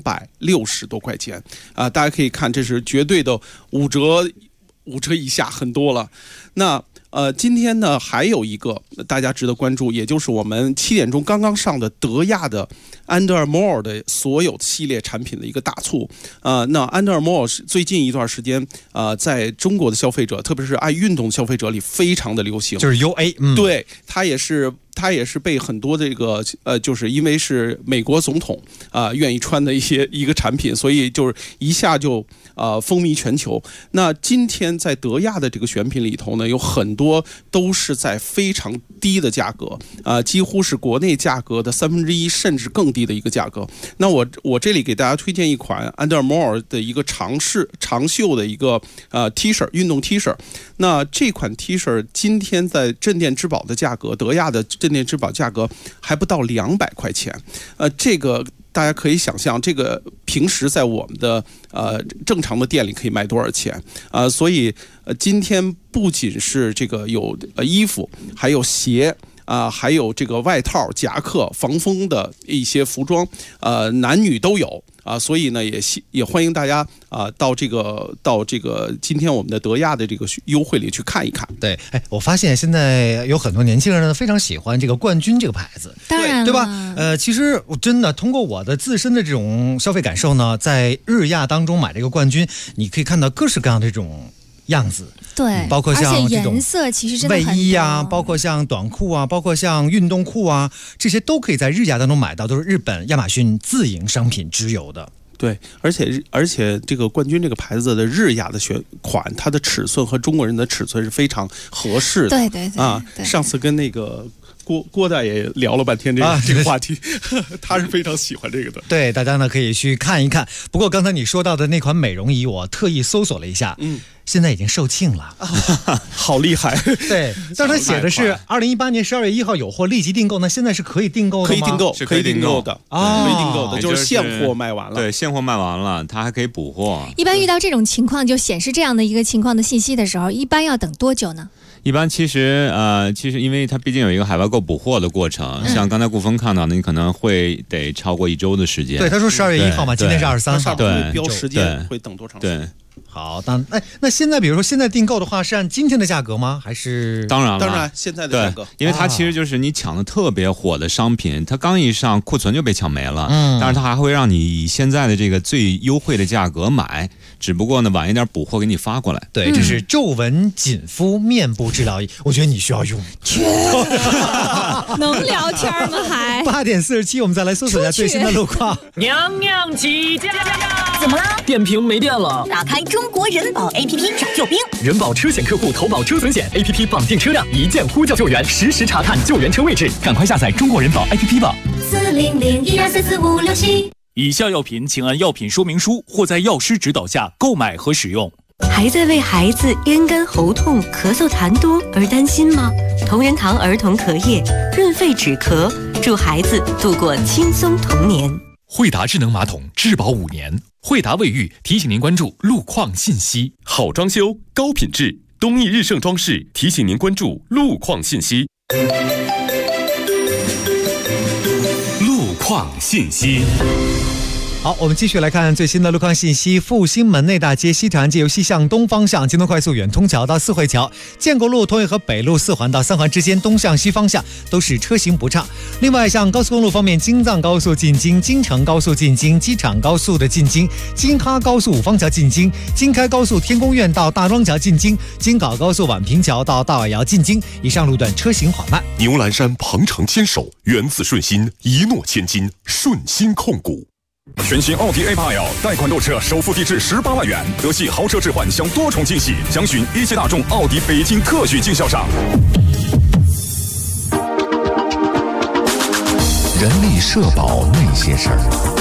360多块钱大家可以看，这是绝对的5折以下，很多了。那今天呢还有一个大家值得关注，也就是我们7点钟刚刚上的德亚的 Under Armour 的所有系列产品的一个大促。那 Under Armour 最近一段时间在中国的消费者，特别是爱运动的消费者里非常的流行， 就是 UA， 对，它也是被很多这个就是因为是美国总统愿意穿的一个产品，所以就是一下就风靡全球。那今天在德亚的这个选品里头呢，有很多都是在非常低的价格几乎是国内价格的1/3甚至更低的一个价格。那我这里给大家推荐一款 Under Armour 的一个长袖的一个T 恤，运动 T 恤。那这款 T 恤今天在镇店之宝的价格，德亚的镇店之宝价格还不到200块钱。这个大家可以想象，这个平时在我们的正常的店里可以卖多少钱所以今天不仅是这个有衣服，还有鞋还有这个外套、夹克、防风的一些服装，男女都有所以呢也欢迎大家到这个今天我们的德亚的这个优惠里去看一看。 对，我发现现在有很多年轻人呢非常喜欢这个冠军这个牌子， 当然了， 对吧？其实我真的通过我的自身的这种消费感受呢，在日亚当中买这个冠军，你可以看到各式各样的这种样子。 对， 包括像这种颜色其实真的很多， 卫衣啊，包括像短裤啊，包括像运动裤啊，这些都可以在日亚当中买到，都是日本亚马逊自营商品直邮的。 对，而且这个冠军这个牌子的日亚的选款，它的尺寸和中国人的尺寸是非常合适的。 对对对上次跟那个郭大爷聊了半天这个话题，他是非常喜欢这个的。 对，大家呢可以去看一看。不过刚才你说到的那款美容仪，我特意搜索了一下，现在已经售罄了， 好厉害！ 对，但它写的是2018年12月1号有货立即订购，那现在是可以订购的吗？ 可以订购， 是可以订购的可以订购的，就是现货卖完了。 对，现货卖完了，它还可以补货。 一般遇到这种情况，就显示这样的一个情况的信息的时候，一般要等多久呢？ 一般其实因为它毕竟有一个海外购补货的过程，像刚才顾峰看到的，你可能会得超过1周的时间。 对，他说12月1号嘛，今天是23号， 对，标时间会等多长时间？ 对。 好，那现在比如说现在订购的话，是按今天的价格吗？还是当然现在的价格， 因为它其实就是你抢的特别火的商品，它刚一上库存就被抢没了。但是它还会让你以现在的这个最优惠的价格买，只不过呢晚一点补货给你发过来。 对，这是皱纹紧肤面部治疗仪，我觉得你需要用。 能聊天吗？还 8点47，我们再来搜索一下最新的路况。 娘娘起驾！ 怎么了？ 电瓶没电了。 打开中国人保 APP 找救兵。 人保车险客户投保车损险 APP 绑定车辆，一键呼叫救援，实时查看救援车位置。赶快下载中国人保 APP 吧。 40012444567。 以下药品请按药品说明书或在药师指导下购买和使用。 还在为孩子咽干喉痛、咳嗽痰多而担心吗？同仁堂儿童咳液润肺止咳，助孩子度过轻松童年。 惠达智能马桶质保5年。惠达卫浴提醒您关注路况信息。 好装修，高品质，东义日盛装饰提醒您关注路况信息。 路况信息。 好，我们继续来看最新的路况信息。复兴门内大街西长安街由西向东方向，京东快速远通桥到四惠桥、建国路、同惠河北路4环到3环之间东向西方向都是车行不畅。另外，像高速公路方面，京藏高速进京、京承高速进京、机场高速的进京、京哈高速五方桥进京、京开高速天宫苑到大庄桥进京、京港高速宛平桥到大瓦窑进京，以上路段车行缓慢。 牛栏山鹏程牵手，源自顺心，一诺千金，顺心控股。全新奥迪 A8L 贷款购车首付低至18万元，德系豪车置换享多重惊喜，详询一汽大众奥迪北京特许经销商。 人力社保那些事儿。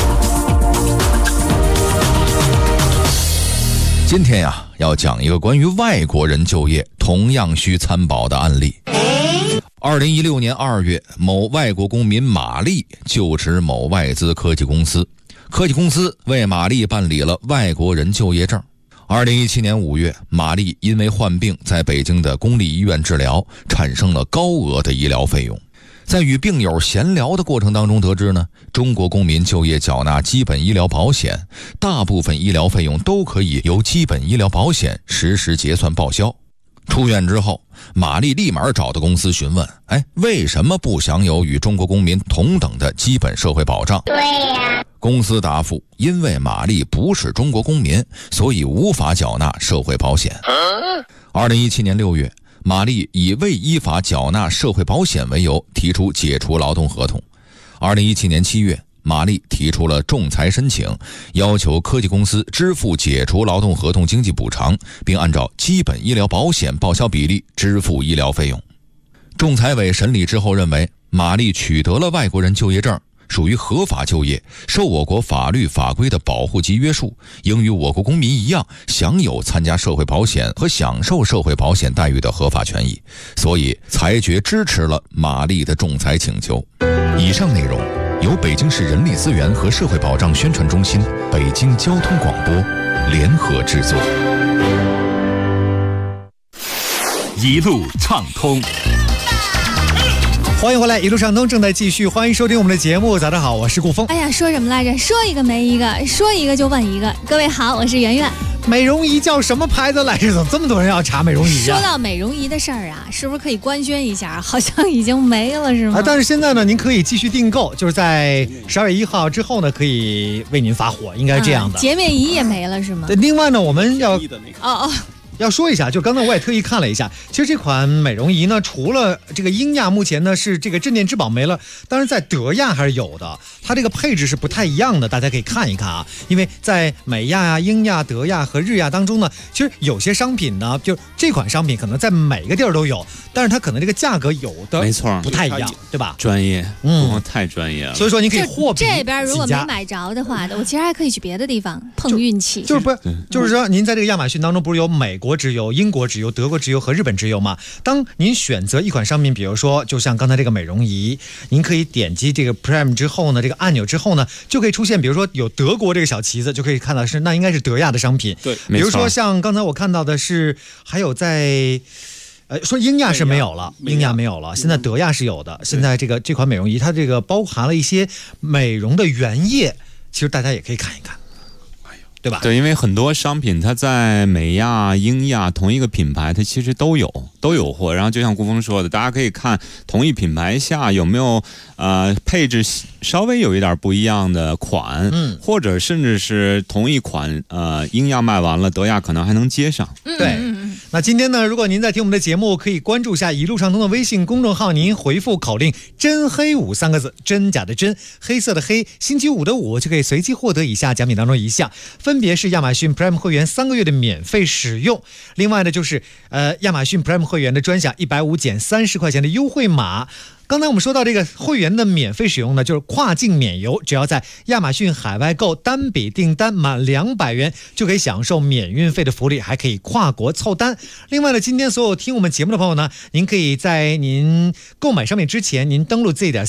今天呀，要讲一个关于外国人就业同样需参保的案例。2016年2月，某外国公民马丽就职某外资科技公司，科技公司为马丽办理了外国人就业证。2017年5月，马丽因为患病在北京的公立医院治疗，产生了高额的医疗费用。在与病友闲聊的过程当中得知呢，中国公民就业缴纳基本医疗保险，大部分医疗费用都可以由基本医疗保险实时结算报销。出院之后，马丽立马找到公司询问，为什么不享有与中国公民同等的基本社会保障？对呀。公司答复，因为马丽不是中国公民，所以无法缴纳社会保险。2017年6月，马丽以未依法缴纳社会保险为由提出解除劳动合同。2017年7月，马丽提出了仲裁申请，要求科技公司支付解除劳动合同经济补偿，并按照基本医疗保险报销比例支付医疗费用。仲裁委审理之后认为，马丽取得了外国人就业证，属于合法就业，受我国法律法规的保护及约束，应与我国公民一样享有参加社会保险和享受社会保险待遇的合法权益，所以裁决支持了马丽的仲裁请求。 以上内容由北京市人力资源和社会保障宣传中心、北京交通广播联合制作。 一路畅通。 欢迎回来，一路畅通正在继续，欢迎收听我们的节目。早上好，我是顾峰。 哎呀，说什么来着？说一个没一个，说一个就问一个。各位好，我是圆圆。 美容仪叫什么牌子来着？怎么这么多人要查美容仪说到美容仪的事儿啊，是不是可以官宣一下？好像已经没了，是吗？ 但是现在呢，您可以继续订购，就是在12月1号之后呢，可以为您发货，应该是这样的。 洁面仪也没了，是吗？ 对，另外呢，我们要要说一下，就刚才我也特意看了一下，其实这款美容仪呢，除了这个英亚目前呢是这个镇店之宝没了，当然在德亚还是有的，它这个配置是不太一样的，大家可以看一看啊。因为在美亚呀、英亚、德亚和日亚当中呢，其实有些商品呢，就这款商品可能在每个地儿都有，但是它可能这个价格有的没错不太一样，对吧？ 专业，太专业了。 所以说你可以货比这边如果没买着的话，我其实还可以去别的地方碰运气。 就是说您在这个亚马逊当中不是有美国直邮、英国直邮、德国直邮和日本直邮吗？当您选择一款商品，比如说就像刚才这个美容仪，您可以点击这个 Prime 之后呢，这个按钮之后呢，就可以出现比如说有德国这个小旗子，就可以看到那应该是德亚的商品。 对， 比如说像刚才我看到的是还有在说英亚是没有了，英亚没有了，现在德亚是有的。现在这款美容仪它这个包含了一些美容的原液，其实大家也可以看一看。对吧？ 对，因为很多商品它在美亚、英亚同一个品牌，它其实都有货。然后就像顾峰说的，大家可以看同一品牌下有没有配置稍微有一点不一样的款，或者甚至是同一款英亚卖完了，德亚可能还能接上。 对。那今天呢，如果您在听我们的节目，可以关注一下一路畅通的微信公众号，您回复口令真黑5三个字，真假的真，黑色的黑，星期五的5，就可以随机获得以下奖品当中一项，分别是亚马逊 Prime 会员3个月的免费使用，另外呢就是亚马逊 Prime 会员的专享150减30块钱的优惠码， 刚才我们说到这个会员的免费使用呢，就是跨境免邮，只要在亚马逊海外购单笔订单满200元，就可以享受免运费的福利，还可以跨国凑单。另外呢，今天所有听我们节目的朋友呢，您可以在您购买商品之前，您登录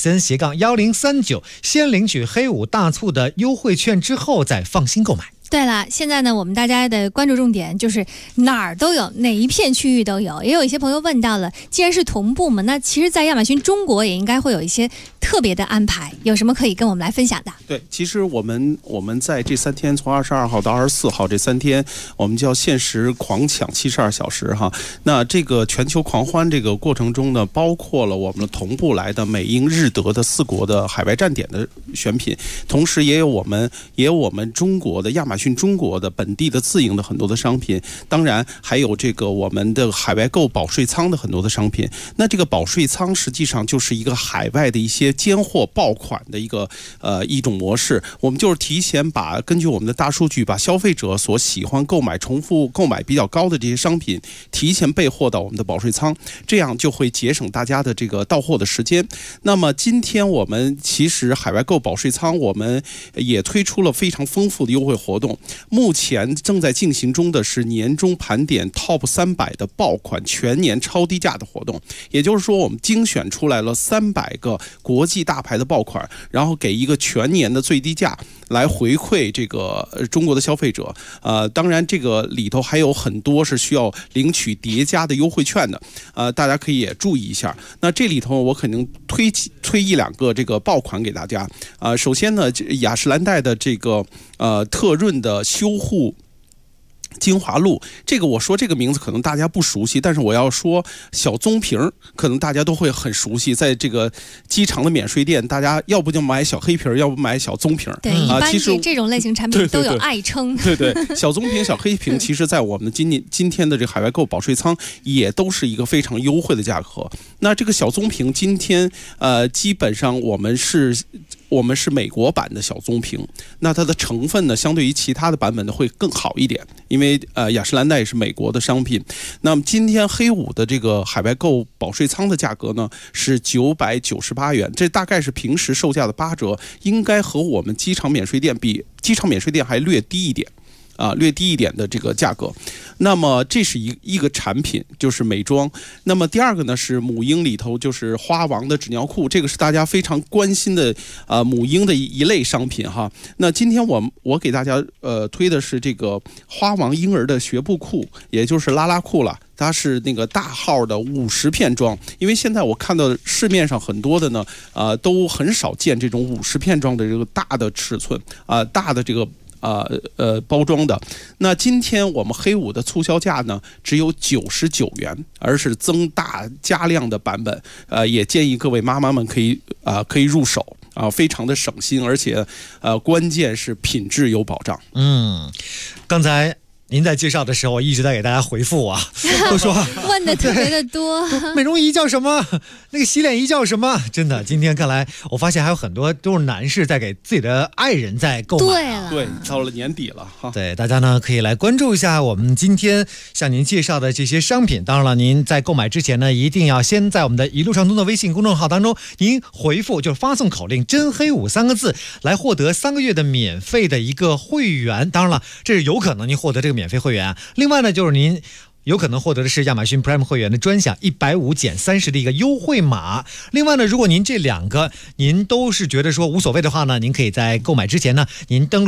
z.cn/1039，先领取黑五大促的优惠券之后，再放心购买。 对了，现在呢，我们大家的关注重点就是哪儿都有，哪一片区域都有。也有一些朋友问到了，既然是同步嘛，那其实在亚马逊中国也应该会有一些特别的安排，有什么可以跟我们来分享的？ 对，其实我们在这3天，从22号到24号这3天，我们叫限时狂抢72小时哈。那这个全球狂欢这个过程中呢，包括了我们同步来的美英日德的4国的海外站点的选品，同时也有我们中国的亚马逊中国的本地的自营的很多的商品，当然还有这个我们的海外购保税仓的很多的商品。那这个保税仓实际上就是一个海外的一些间货爆款的一种模式。我们就是提前根据我们的大数据，把消费者所喜欢购买、重复购买比较高的这些商品提前备货到我们的保税仓，这样就会节省大家的这个到货的时间。那么今天我们其实海外购保税仓我们也推出了非常丰富的优惠活动，目前正在进行中的是年终盘点 Top 300的爆款全年超低价的活动。也就是说，我们精选出来了300个国际大牌的爆款，然后给一个全年的最低价来回馈这个中国的消费者。当然这个里头还有很多是需要领取叠加的优惠券的，大家可以也注意一下。那这里头我肯定推1-2个这个爆款给大家。首先呢，雅诗兰黛的这个特润的修护精华露，这个我说这个名字可能大家不熟悉，但是我要说小棕瓶可能大家都会很熟悉。在这个机场的免税店，大家要不就买小黑瓶，要不买小棕瓶。 对，一般这种类型产品都有爱称。 对，小棕瓶、小黑瓶，其实在我们今天的这个海外购保税仓也都是一个非常优惠的价格。那这个小棕瓶今天基本上我们是美国版的小棕瓶，那它的成分呢，相对于其他的版本呢会更好一点，因为雅诗兰黛也是美国的商品。那么今天黑五的这个海外购保税仓的价格呢是998元，这大概是平时售价的8折，应该和我们机场免税店比机场免税店还略低一点。略低一点的这个价格。那么这是一个产品，就是美妆。那么第二个呢是母婴里头就是花王的纸尿裤，这个是大家非常关心的母婴的一类商品哈。那今天我给大家推的是这个花王婴儿的学步裤，也就是拉拉裤了。它是那个大号的50片装，因为现在我看到市面上很多的呢，都很少见这种50片装的这个大的尺寸大的这个。包装的。那今天我们黑五的促销价呢只有99元，而是增大加量的版本。也建议各位妈妈们可以入手非常的省心，而且关键是品质有保障。 刚才您在介绍的时候，我一直在给大家回复都说问的特别的多。 美容仪叫什么？那个洗脸仪叫什么？真的，今天看来，我发现还有很多都是男士在给自己的爱人在购买。 对，到了年底了哈。 对，大家呢可以来关注一下我们今天向您介绍的这些商品。当然了，您在购买之前呢，一定要先在我们的一路畅通的微信公众号当中，您回复就是发送口令"真黑五"3个字，来获得3个月的免费的一个会员。当然了，这是有可能您获得这个免费会员。另外呢，就是您有可能获得的是亚马逊 Prime 会员的专享150减30的一个优惠码。另外呢，如果您这2个您都是觉得说无所谓的话呢，您可以在购买之前呢，您登录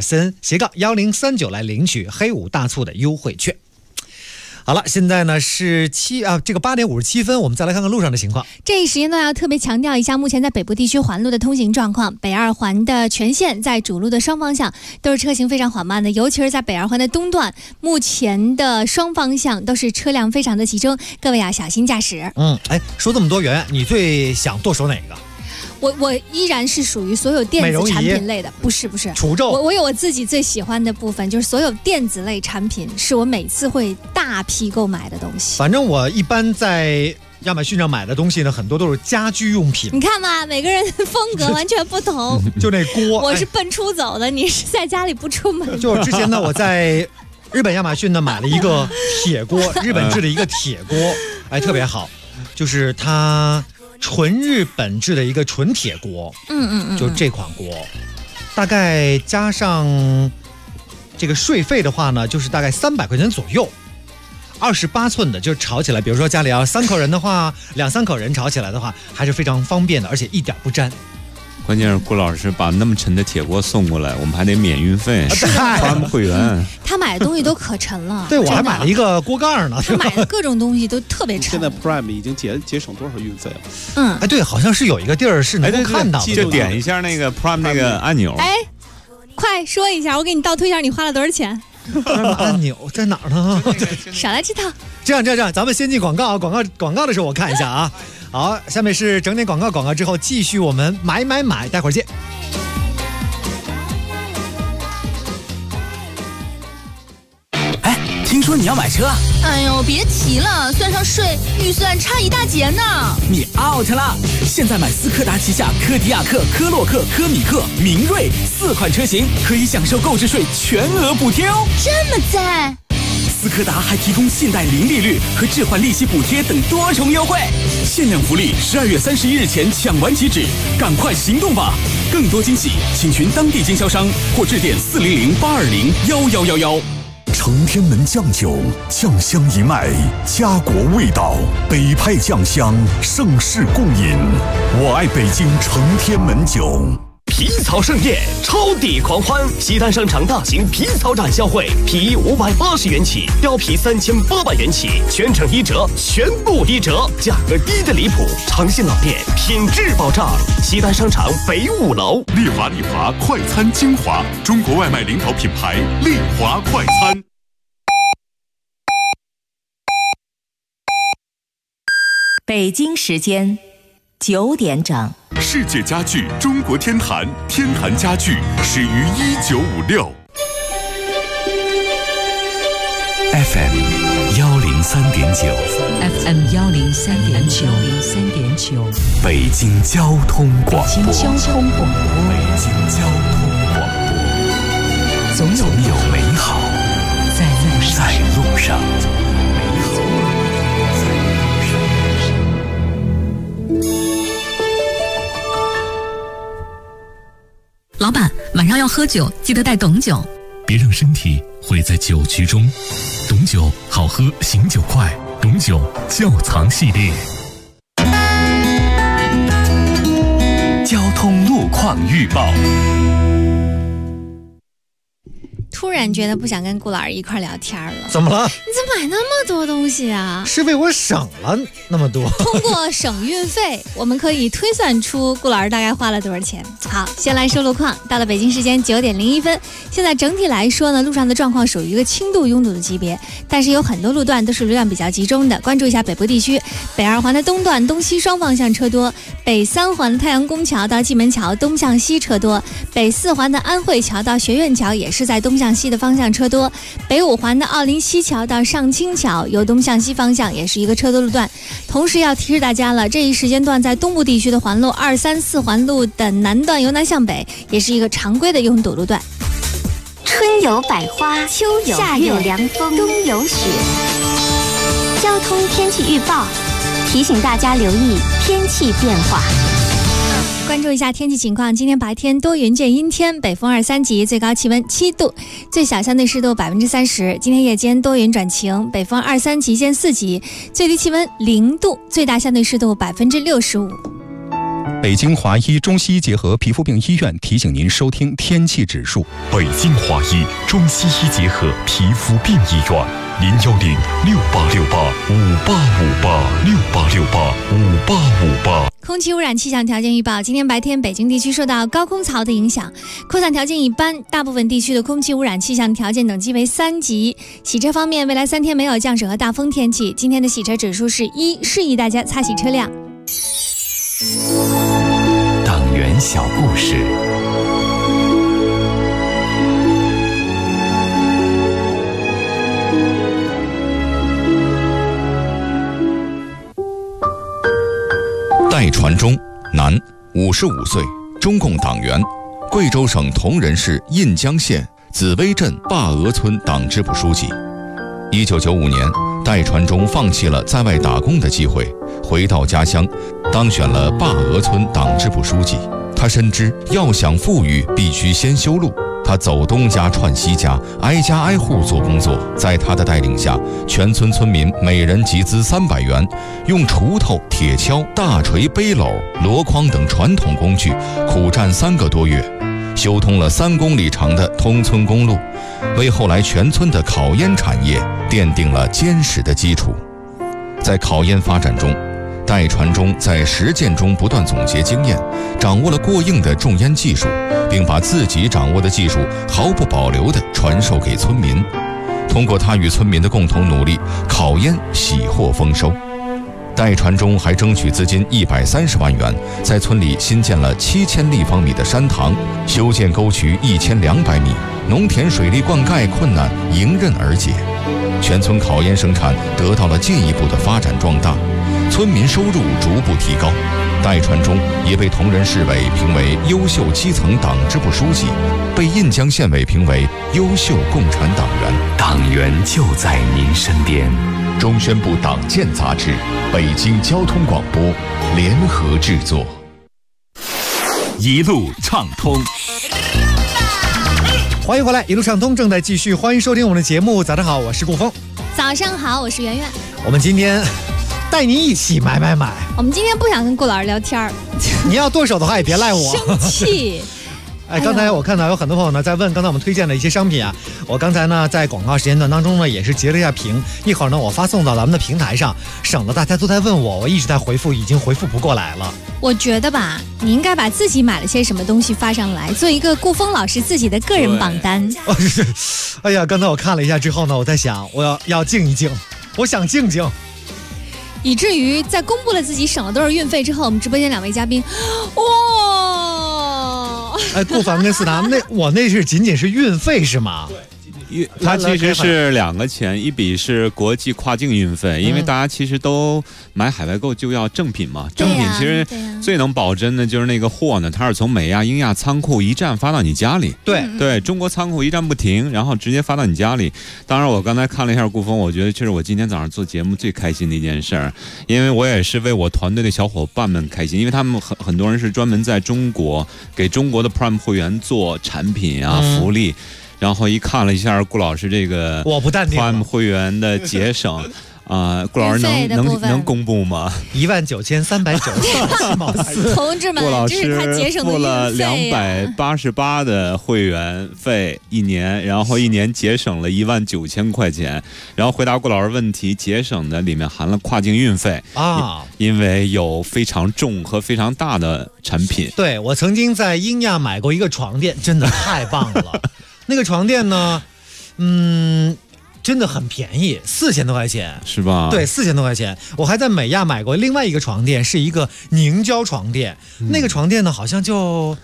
z.cn/1039来领取黑五大促的优惠券。好了，现在呢是这个8点57分，我们再来看看路上的情况。 这一时间段要特别强调一下，目前在北部地区环路的通行状况。北二环的全线在主路的双方向都是车行非常缓慢的，尤其是在北二环的东段，目前的双方向都是车辆非常的集中，各位要小心驾驶。 说这么多元，你最想剁手哪个？ 我依然是属于所有电子产品类的，不是除皱。 我有我自己最喜欢的部分，就是所有电子类产品是我每次会大批购买的东西。 反正我一般在亚马逊上买的东西呢，很多都是家居用品。 你看嘛，每个人风格完全不同。 就那锅， 我是奔出走的，你是在家里不出门。 就之前呢，我在日本亚马逊呢买了一个铁锅，日本制的一个铁锅，特别好，就是它纯日本制的一个纯铁锅，就这款锅，大概加上这个税费的话呢，就是大概300块钱左右。28寸的，就是炒起来，比如说家里要3口人的话，2、3口人炒起来的话，还是非常方便的，而且一点不沾。 关键是顾老师把那么沉的铁锅送过来，我们还得免运费，发会员。 他买的东西都可沉了。 对，我还买了一个锅盖呢。 他买的各种东西都特别沉。 现在 Prime 已经节省多少运费了？ 哎，对，好像是有一个地儿是能够看到的， 就点一下那个 Prime 那个按钮。 哎，快说一下，我给你倒推一下，你花了多少钱按钮在哪儿呢？ 少来这套。 这样，咱们先进广告啊！广告的时候我看一下啊。好，下面是整点广告之后继续我们买，待会儿见。 哎，听说你要买车？ 哎呦，别提了，算上税，预算差一大截呢。 你 out 了！现在买斯柯达旗下柯迪亚克、科洛克、科米克、明锐4款车型，可以享受购置税全额补贴哦。 这么赞！ 斯柯达还提供信贷零利率和置换利息补贴等多重优惠，限量福利，12月31日前抢完即止，赶快行动吧！更多惊喜，请询当地经销商或致电400-820-1111。 承天门酱酒，酱香一脉，家国味道，北派酱香，盛世共饮。我爱北京承天门酒。 皮草盛宴，超抵狂欢！西单商场大型皮草展销会，皮衣580元起，貂皮3800元起，全程1折，全部1折，价格低的离谱。长信老店，品质保障。西单商场北5楼。 丽华快餐精华，中国外卖领导品牌，丽华快餐。 北京时间9点整。 世界家具中国天坛，天坛家具始于1956。 FM 103.9，FM 103.9， 北京交通广播，总有美好在路上。 老板，晚上要喝酒，记得带董酒。 别让身体毁在酒局中。董酒好喝，醒酒快。董酒窖藏系列。 交通路况预报。 突然觉得不想跟顾老师一块聊天了。 怎么了？ 你怎么买那么多东西啊？ 是为我省了那么多。 通过省运费，我们可以推算出顾老师大概花了多少钱。好，先来说路况。到了北京时间9点01分，现在整体来说呢，路上的状况属于一个轻度拥堵的级别，但是有很多路段都是流量比较集中的。关注一下北部地区，北2环的东段东西双方向车多，北3环的太阳宫桥到蓟门桥东向西车多，北4环的安慧桥到学院桥也是在东向西的方向车多，北5环的奥林西桥到上清桥由东向西方向也是一个车多路段。同时要提示大家了，这一时间段在东部地区的环路2、3、4环路的南段由南向北也是一个常规的拥堵路段。 春有百花，秋有夏有凉风，冬有雪。交通天气预报提醒大家留意天气变化。 关注一下天气情况，今天白天多云见阴天，北风2、3级，最高气温7度，最小相对湿度30%。今天夜间多云转晴，北风2、3级见4级，最低气温0度，最大相对湿度65%。 北京华医中西医结合皮肤病医院提醒您收听天气指数。 北京华医中西医结合皮肤病医院，010-6868-5858，6868-5858。 空气污染气象条件预报，今天白天北京地区受到高空槽的影响，扩散条件一般，大部分地区的空气污染气象条件等级为3级。洗车方面，未来3天没有降水和大风天气，今天的洗车指数是1，示意大家擦洗车辆。 党员小故事。 戴传忠，男，55岁，中共党员，贵州省铜仁市印江县紫薇镇坝鹅村党支部书记。1995年，戴传忠放弃了在外打工的机会，回到家乡， 当选了坝鹅村党支部书记。他深知要想富裕，必须先修路。他走东家串西家，挨家挨户做工作。在他的带领下，全村村民每人集资300元，用锄头、铁锹、大锤、背篓、箩筐等传统工具，苦战3个多月，修通了3公里长的通村公路，为后来全村的烤烟产业奠定了坚实的基础。在烤烟发展中，戴传忠在实践中不断总结经验，掌握了过硬的种烟技术，并把自己掌握的技术毫不保留地传授给村民。通过他与村民的共同努力，烤烟喜获丰收。戴传忠还争取资金130万元，在村里新建了7000立方米的山塘，修建沟渠1200米，农田水利灌溉困难迎刃而解。全村烤烟生产得到了进一步的发展壮大，村民收入逐步提高。戴传忠也被同仁市委评为优秀基层党支部书记，被印江县委评为优秀共产党员。 党员就在您身边。 中宣部党建杂志，北京交通广播联合制作。 一路畅通。 欢迎回来，一路畅通正在继续，欢迎收听我们的节目。早上好，我是顾峰。 早上好，我是圆圆。 我们今天带您一起买。 我们今天不想跟顾老师聊天你要剁手的话也别赖我。 生气。 刚才我看到有很多朋友呢在问刚才我们推荐的一些商品啊，我刚才呢在广告时间段当中呢也是截了一下屏，一会儿呢我发送到咱们的平台上，省得大家都在问我一直在回复，已经回复不过来了。 我觉得吧，你应该把自己买了些什么东西发上来，做一个顾峰老师自己的个人榜单。 哎呀，刚才我看了一下之后呢，我在想我要静一静，我想静， 以至于在公布了自己省了多少运费之后，我们直播间2位嘉宾， 顾凡跟思达，我那是仅仅是运费是吗？ 它其实是2个钱，一笔是国际跨境运费，因为大家其实都买海外购就要正品嘛，正品其实最能保真的就是那个货呢，它是从美亚、英亚仓库一站发到你家里。对，中国仓库一站不停，然后直接发到你家里。当然，我刚才看了一下顾峰，我觉得这是我今天早上做节目最开心的一件事儿，因为我也是为我团队的小伙伴们开心，因为他们很多人是专门在中国给中国的 Prime 会员做产品啊、福利。然后一看了一下顾老师这个我不淡定 ，Prime 会员的节省顾老师能公布吗 ？19397毛4。 同志们，这是他节省的运费付了288的会员费1年，然后1年节省了19000块钱。然后回答顾老师问题，节省的里面含了跨境运费啊，因为有非常重和非常大的产品。 对，我曾经在英亚买过一个床垫，真的太棒了。那个床垫呢，真的很便宜，4000多块钱， 是吧？ 对，4000多块钱。我还在美亚买过另外一个床垫，是一个凝胶床垫，那个床垫呢好像就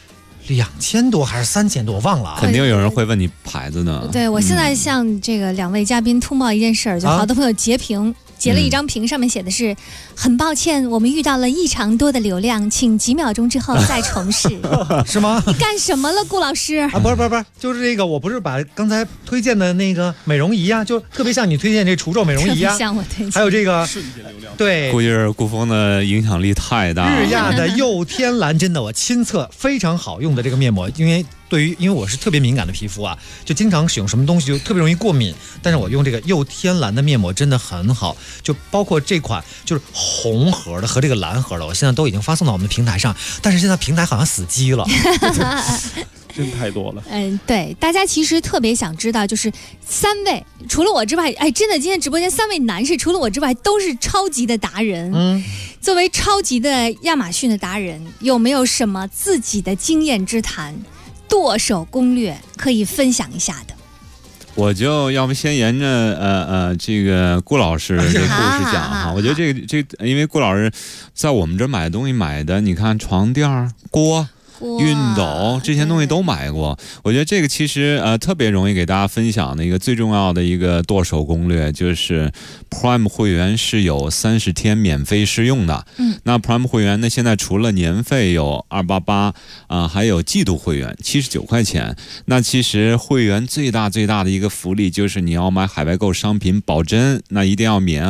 2000多还是3000多，忘了。 肯定有人会问你牌子呢。 对，我现在向这个2位嘉宾通报一件事儿，就好多朋友截了一张屏，上面写的是很抱歉，我们遇到了异常多的流量，请几秒钟之后再重试。 是吗？ 你干什么了，顾老师？ 啊，不是，就是这个，我不是把刚才推荐的那个美容仪啊，就特别像你推荐这除皱美容仪啊， 像我推荐， 还有这个对， 估计是顾峰的影响力太大。 日亚的佑天蓝，真的我亲测非常好用的这个面膜，因为我是特别敏感的皮肤啊，就经常使用什么东西就特别容易过敏，但是我用这个佑天蓝的面膜真的很好，就包括这款就是红盒的和这个蓝盒的，我现在都已经发送到我们的平台上，但是现在平台好像死机了。 真太多了。 对，大家其实特别想知道，就是3位除了我之外，真的今天直播间3位男士除了我之外都是超级的达人。作为超级的亚马逊的达人，有没有什么自己的经验之谈、剁手攻略可以分享一下的？ 我就要不先沿着这个顾老师这故事讲哈。我觉得这因为顾老师在我们这买东西买的，你看床垫、锅、熨斗这些东西都买过。我觉得这个其实特别容易给大家分享的一个最重要的一个剁手攻略，就是 Prime 会员是有30天免费试用的。那 Prime 会员呢，现在除了年费有288还有季度会员79块钱。那其实会员最大的一个福利就是你要买海外购商品保真，那一定要免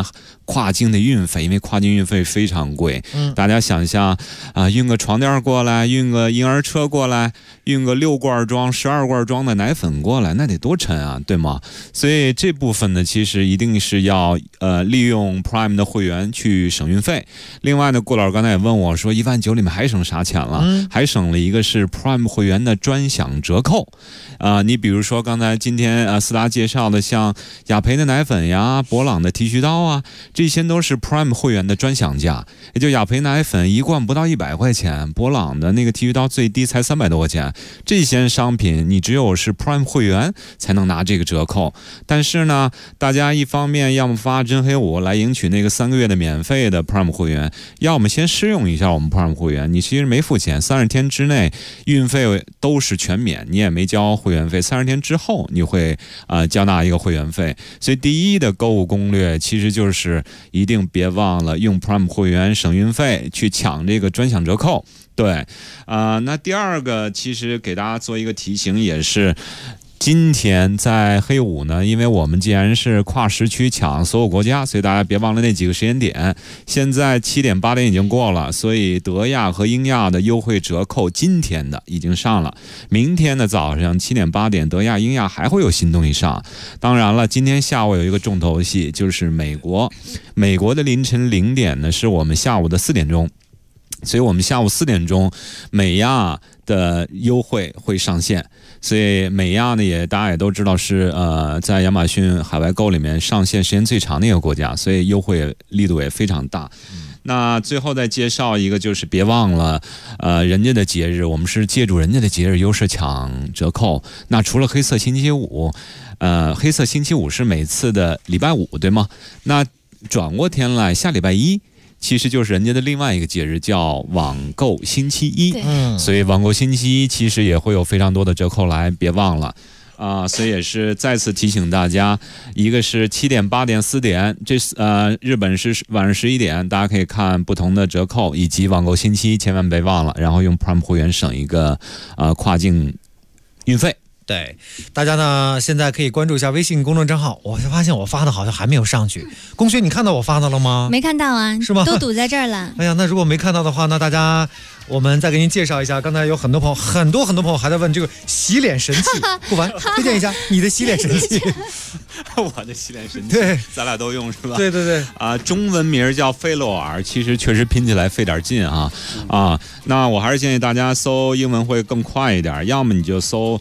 跨境的运费，因为跨境运费非常贵。大家想象运个床垫过来，运个婴儿车过来，运个6罐装、12罐装的奶粉过来，那得多沉啊，对吗？所以这部分呢，其实一定是要利用 Prime 的会员去省运费。另外呢，顾老师刚才也问我说，19000里面还省啥钱了？还省了一个是 Prime 会员的专享折扣。你比如说刚才今天思达介绍的像雅培的奶粉呀、博朗的剃须刀啊，这些都是 Prime 会员的专享价。也就雅培奶粉1罐不到100块钱，博朗的那个剃须刀最低才300多块钱。这些商品你只有是 Prime 会员才能拿这个折扣。但是呢，大家一方面要么发真黑5来赢取那个3个月的免费的 Prime 会员，要么先试用一下我们 Prime 会员。你其实没付钱，30天之内运费都是全免，你也没交会员费，30天之后你会交纳一个会员费。所以第一的购物攻略其实就是一定别忘了用 Prime 会员省运费去抢这个专享折扣。对，那第二个其实给大家做一个提醒，也是今天在黑5呢，因为我们既然是跨时区抢所有国家，所以大家别忘了那几个时间点。现在7点8点已经过了，所以德亚和英亚的优惠折扣今天的已经上了，明天的早上7点8点德亚英亚还会有新东西上。当然了，今天下午有一个重头戏，就是美国的凌晨0点呢是我们下午的4点钟，所以我们下午4点钟美亚的优惠会上线。所以美亚呢大家也都知道是在亚马逊海外购里面上线时间最长的一个国家，所以优惠力度也非常大。那最后再介绍一个，就是别忘了人家的节日，我们是借助人家的节日优势抢折扣。那除了黑色星期五，黑色星期五是每次的礼拜5，对吗？那转过天来下礼拜1其实就是人家的另外一个节日，叫网购星期1。所以网购星期1其实也会有非常多的折扣来，别忘了所以也是再次提醒大家，一个是7点8点4点，这日本是晚上11点，大家可以看不同的折扣，以及网购星期1千万别忘了，然后用 Prime 会员省一个跨境运费。 对，大家呢现在可以关注一下微信公众账号。我发现我发的好像还没有上去，龚轩，你看到我发的了吗？ 没看到啊， 是吗？ 都堵在这儿了。 哎呀，那如果没看到的话，那大家我们再给您介绍一下。刚才有很多朋友，很多朋友还在问这个洗脸神器，不凡推荐一下你的洗脸神器。 我的洗脸神器， 对， 咱俩都用是吧？ 对对对。 中文名叫菲洛尔，其实确实拼起来费点劲那我还是建议大家搜英文会更快一点，要么你就搜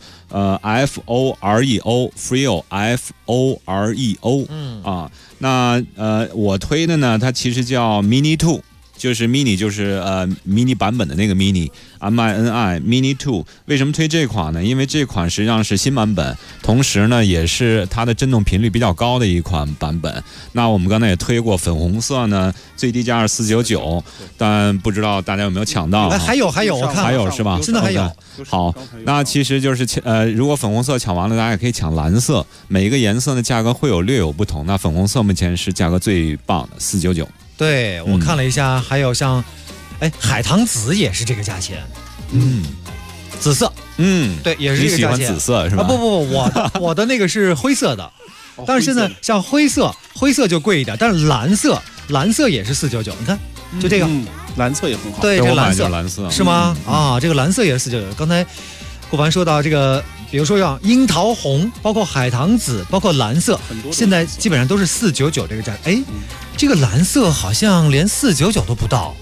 FOREO Freo FOREO 那我推的呢，它其实叫 Mini 2。就是 mini 就是mini 版本的那个 mini MINI mini 2。为什么推这款呢？因为这款实际上是新版本，同时呢也是它的震动频率比较高的一款版本。那我们刚才也推过粉红色呢，最低价是499，但不知道大家有没有抢到？ 还有，我看还有是吧？ 真的还有。 好，那其实就是如果粉红色抢完了，大家也可以抢蓝色。每一个颜色的价格会略有不同。那粉红色目前是价格最棒的，499。 对，我看了一下，还有像，海棠紫也是这个价钱，紫色，对，也是这个价钱。 你喜欢紫色是吧？ 不，我的那个是灰色的，但是现在像灰色就贵一点，但是蓝色也是499，你看，就这个， 蓝色也很好， 对，这个蓝色是吗？这个蓝色也是499。刚才顾凡说到这个，比如说像樱桃红，包括海棠紫，包括蓝色，现在基本上都是499这个价。这个蓝色好像连499都不到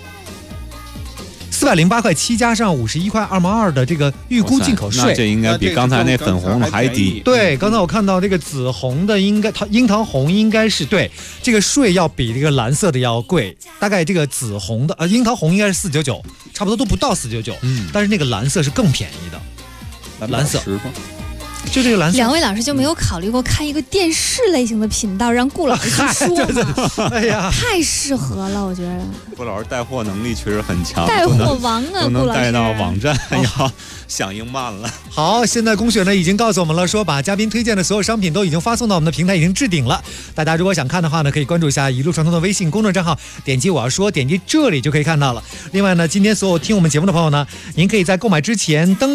，408块7加上51块2毛2的这个预估进口税， 那这应该比刚才那粉红的还低。 对，刚才我看到这个紫红的樱桃红应该是对，这个税要比这个蓝色的要贵，大概这个紫红的樱桃红应该是499，差不多都不到499，但是那个蓝色是更便宜的，蓝色。就这个蓝色， 两位老师就没有考虑过看一个电视类型的频道，让顾老师说吗？ 哎呀， 太适合了，我觉得。 顾老师带货能力确实很强， 带货王啊， 都能带到网站要响应慢了。 好，现在龚雪呢已经告诉我们了，说把嘉宾推荐的所有商品都已经发送到我们的平台，已经置顶了。大家如果想看的话呢，可以关注一下一路传通的微信公众账号，点击我要说，点击这里就可以看到了。另外呢，今天所有听我们节目的朋友呢，您可以在购买之前登录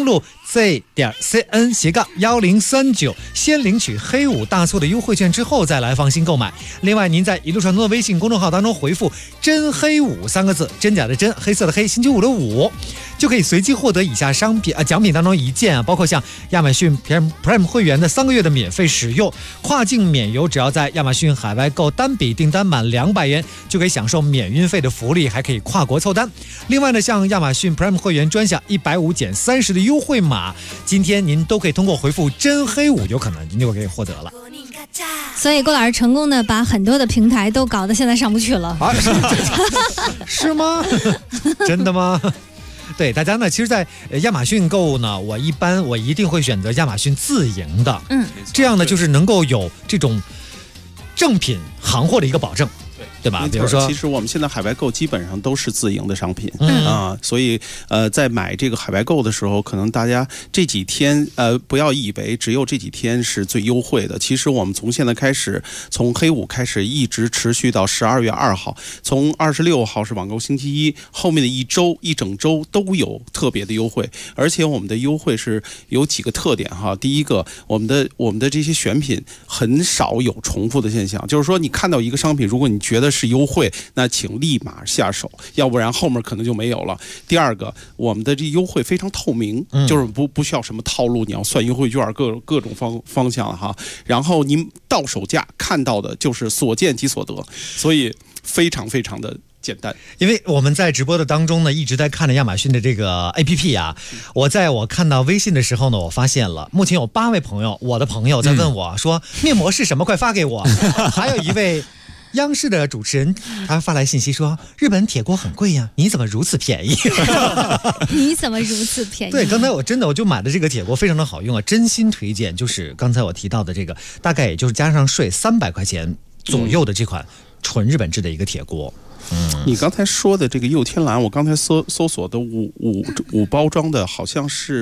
z.cn/1039，先领取黑五大促的优惠券之后再来放心购买。另外，您在一路传通的微信公众号当中回复“真黑五”3个字，真假的真，黑色的黑，星期五的五，就可以随机获得以下商品奖品当中一件包括像亚马逊 Prime 会员的3个月的免费使用，跨境免邮，只要在亚马逊海外购单笔订单满200元就可以享受免运费的福利，还可以跨国凑单。另外呢，像亚马逊 Prime 会员专享150减30的优惠码，今天您都可以通过回复真黑五，有可能您就可以获得了。 所以郭老师成功的把很多的平台都搞得现在上不去了啊？是吗？真的吗？对大家呢，其实在亚马逊购物呢，我一定会选择亚马逊自营的，这样呢就是能够有这种正品行货的一个保证。对吧？比如说， 其实我们现在海外购基本上都是自营的商品所以在买这个海外购的时候，可能大家这几天不要以为只有这几天是最优惠的。其实我们从现在开始，从黑五开始，一直持续到12月2号，从26号是网购星期一，后面的一整周都有特别的优惠，而且我们的优惠是有几个特点哈。第一个，我们的这些选品很少有重复的现象，就是说你看到一个商品，如果你觉得是优惠，那请立马下手，要不然后面可能就没有了。第二个，我们的这优惠非常透明，就是不需要什么套路，你要算优惠券各种方向了哈。然后您到手价看到的就是所见即所得，所以非常非常的简单。 因为我们在直播的当中呢，一直在看着亚马逊的这个 APP 啊。我看到微信的时候呢，我发现了目前有8位朋友，我的朋友在问我说面膜是什么，快发给我。还有一位央视的主持人，他发来信息说：“日本铁锅很贵呀，你怎么如此便宜？” 你怎么如此便宜？ 对，刚才我就买的这个铁锅非常的好用啊，真心推荐。就是刚才我提到的这个，大概也就是加上税300块钱左右的这款纯日本制的一个铁锅。 你刚才说的这个佑天蓝，我刚才搜索的五包装的好像是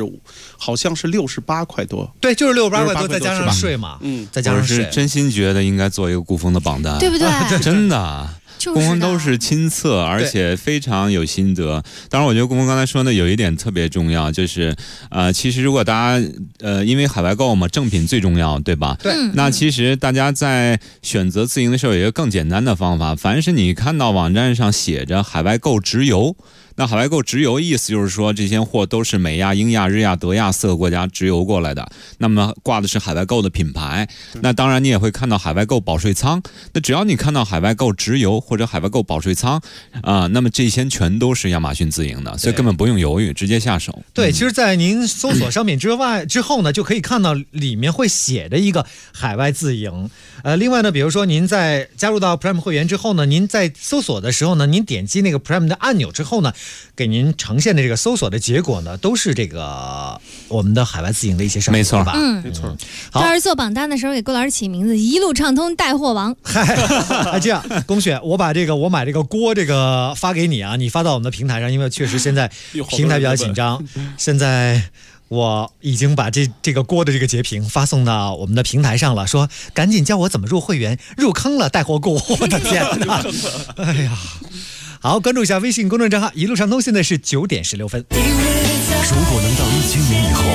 68块多， 对，就是68块多，再加上税嘛，再加上税。 我是真心觉得应该做一个顾风的榜单， 对不对？ 真的。顾风都是亲测，而且非常有心得。当然，我觉得顾风刚才说的有一点特别重要，就是其实如果大家因为海外购嘛，正品最重要，对吧？ 对。 那其实大家在选择自营的时候，有一个更简单的方法，凡是你看到网站上写着海外购直邮。那海外购直邮意思就是说，这些货都是美亚、英亚、日亚、德亚4个国家直邮过来的，那么挂的是海外购的品牌。那当然你也会看到海外购保税仓，那只要你看到海外购直邮或者海外购保税仓那么这些全都是亚马逊自营的，所以根本不用犹豫，直接下手。 对，其实在您搜索商品之后呢，就可以看到里面会写着一个海外自营。另外呢，比如说您在加入到 Prime 会员之后呢，您在搜索的时候呢，您点击那个 Prime 的按钮之后呢，给您呈现的这个搜索的结果呢，都是这个我们的海外自营的一些商品， 没错吧？ 没错。 到时候做榜单的时候给郭老师起名字，一路畅通带货王。 这样，龚雪，我买这个锅发给你啊，你发到我们的平台上，因为确实现在平台比较紧张，现在。我已经把这个锅的这个截屏发送到我们的平台上了，说赶紧教我怎么入会员，入坑了带货锅，我的天哪！哎呀，好，关注一下微信公众账号一路畅通，现在是9点16分。 如果能到1000年以后，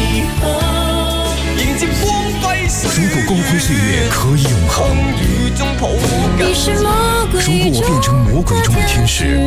迎接光辉， 如果光辉岁月可以永恒，如果我变成魔鬼中的天使，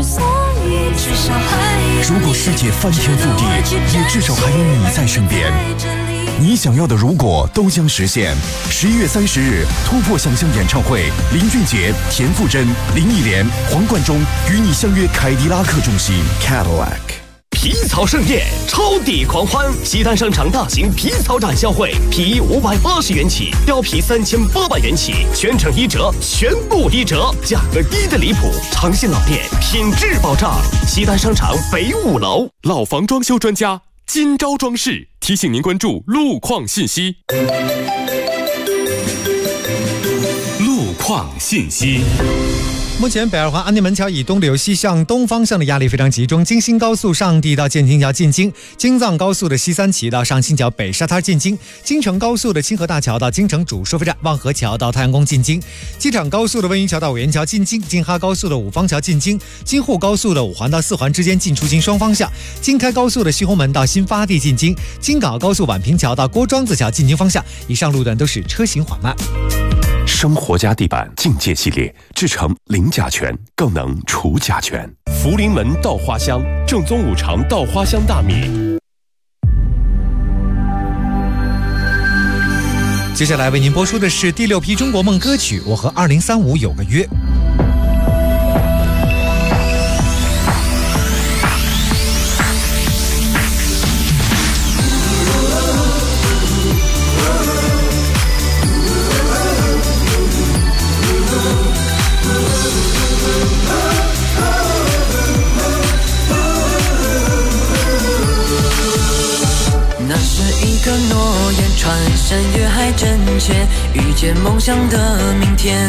如果世界翻天覆地，也至少还有你在身边。你想要的如果都将实现。11月30日，突破想象演唱会，林俊杰、田馥甄、林忆莲、黄贯中与你相约凯迪拉克中心 Cadillac。 皮草盛宴，超抵狂欢！西单商场大型皮草展销会，皮衣580元起，貂皮3800元起，全程1折，全部1折，价格低得离谱，长线老店，品质保障。西单商场北5楼， 老房装修专家金招装饰提醒您关注路况信息。 路况信息。 目前北二环安定门桥以东流西向东方向的压力非常集中，京新高速上地到建清桥进京，京藏高速的西三旗到上清桥北沙滩进京，京承高速的清河大桥到京承主收费站望河桥到太阳宫进京，机场高速的温榆桥到五元桥进京，京哈高速的五方桥进京，京沪高速的五环到四环之间进出京双方向，京开高速的西红门到新发地进京，京港澳高速宛平桥到郭庄子桥进京方向，以上路段都是车行缓慢。 生活家地板境界系列制成零甲醛，更能除甲醛。福临门稻花香，正宗五常稻花香大米。 接下来为您播出的是第6批中国梦歌曲《我和2035有个约》。 个诺言，穿山越海真切，遇见梦想的明天。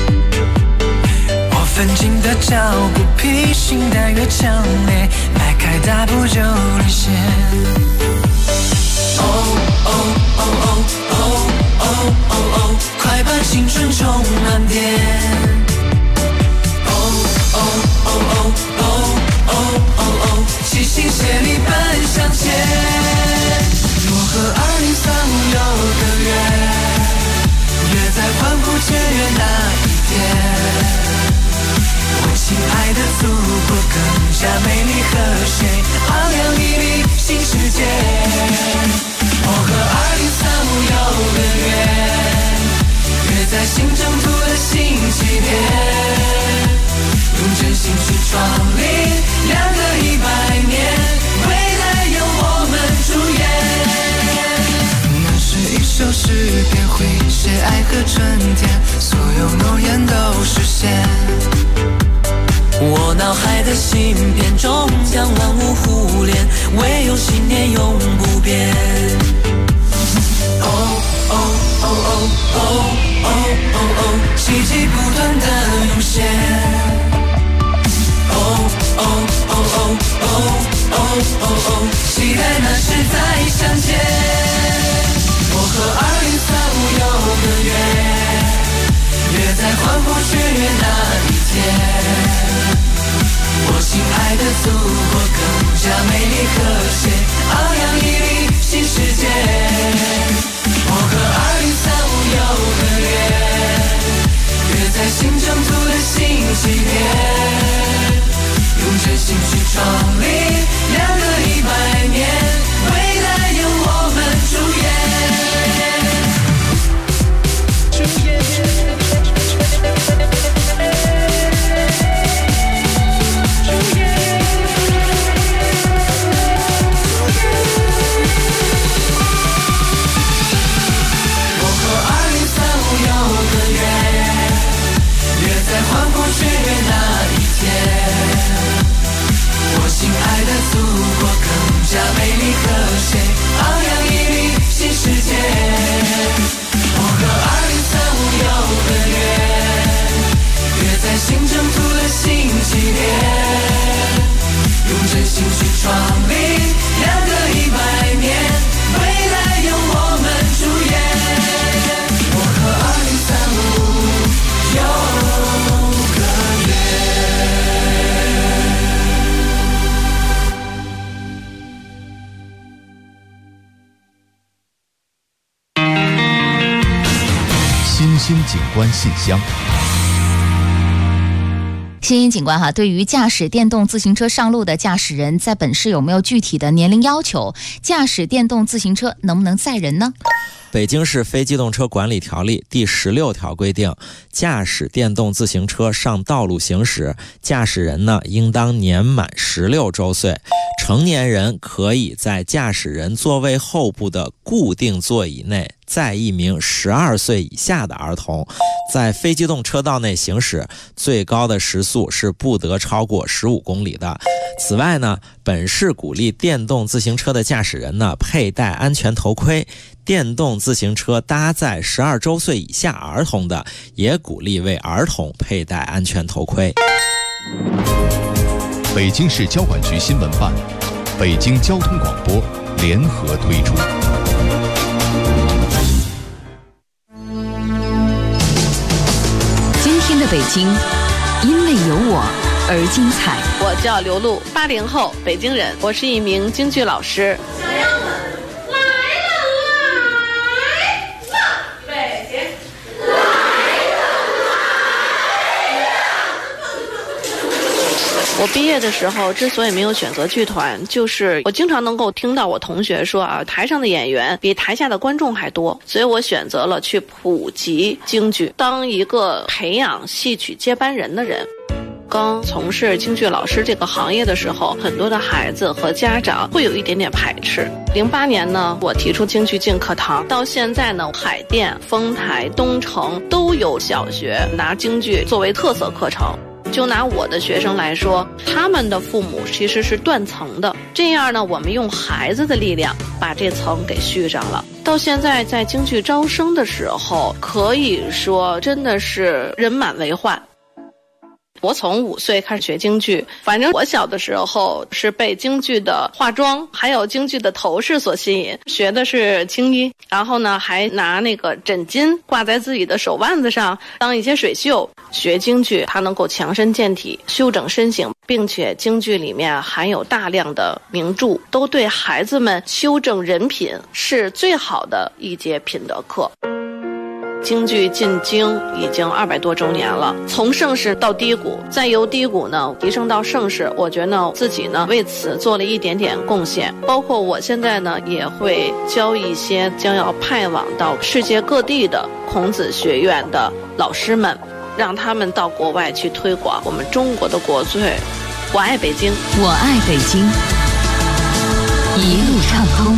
我奋进的脚步，披星戴月强烈，迈开大步就领先。哦哦哦哦哦哦哦哦，快把青春充满电。哦哦哦哦哦哦哦哦，齐心协力奔向前。我和2035有个约，约在欢呼雀跃那一天。我亲爱的祖国更加美丽和谐，昂扬屹立新世界。我和2035有个约，约在新征途的新起点，用真心去创立2个100年，未来由我们主演。一首诗篇会写爱和春天，所有诺言都实现。我脑海的芯片终将万物互联，唯有信念永不变。哦哦哦哦哦哦哦哦，奇迹不断的涌现。哦哦哦哦哦哦哦哦，期待那时再相见。我和2035有个约，约在欢呼雀跃那一天。我亲爱的祖国更加美丽和谐，昂扬屹立新世界。我和2035有个约，约在新征途的新起点，用真心去创立2个100年，未来由我们主演。 新景观信箱。 新景观对于驾驶电动自行车上路的驾驶人，在本市有没有具体的年龄要求？驾驶电动自行车能不能载人呢？ 北京市非机动车管理条例第16条规定，驾驶电动自行车上道路行驶，驾驶人呢应当年满16周岁，成年人可以在驾驶人座位后部的固定座椅内载一名12岁以下的儿童，在非机动车道内行驶，最高的时速是不得超过15公里的。此外呢，本市鼓励电动自行车的驾驶人呢佩戴安全头盔， 电动自行车搭载12周岁以下儿童的，也鼓励为儿童佩戴安全头盔。 北京市交管局新闻办、北京交通广播联合推出。 今天的北京，因为有我而精彩。 我叫刘露，80后，北京人，我是一名京剧老师。小样们，来了，北京，来了。我毕业的时候之所以没有选择剧团，就是我经常能够听到我同学说啊，台上的演员比台下的观众还多，所以我选择了去普及京剧，当一个培养戏曲接班人的人。刚从事京剧老师这个行业的时候，很多的孩子和家长会有一点点排斥。08年呢，我提出京剧进课堂，到现在呢，海淀、丰台、东城都有小学拿京剧作为特色课程。就拿我的学生来说，他们的父母其实是断层的，这样呢，我们用孩子的力量把这层给续上了。到现在在京剧招生的时候，可以说真的是人满为患。我从5岁开始学京剧，反正我小的时候是被京剧的化妆还有京剧的头饰所吸引，学的是青衣，然后呢还拿那个枕巾挂在自己的手腕子上当一些水袖。学京剧它能够强身健体、修整身形，并且京剧里面含有大量的名著，都对孩子们修正人品是最好的一节品德课。京剧进京已经200多周年了，从盛世到低谷，再由低谷呢提升到盛世，我觉得自己呢为此做了一点点贡献。包括我现在呢也会教一些将要派往到世界各地的孔子学院的老师们，让他们到国外去推广我们中国的国粹。我爱北京， 我爱北京，一路畅通。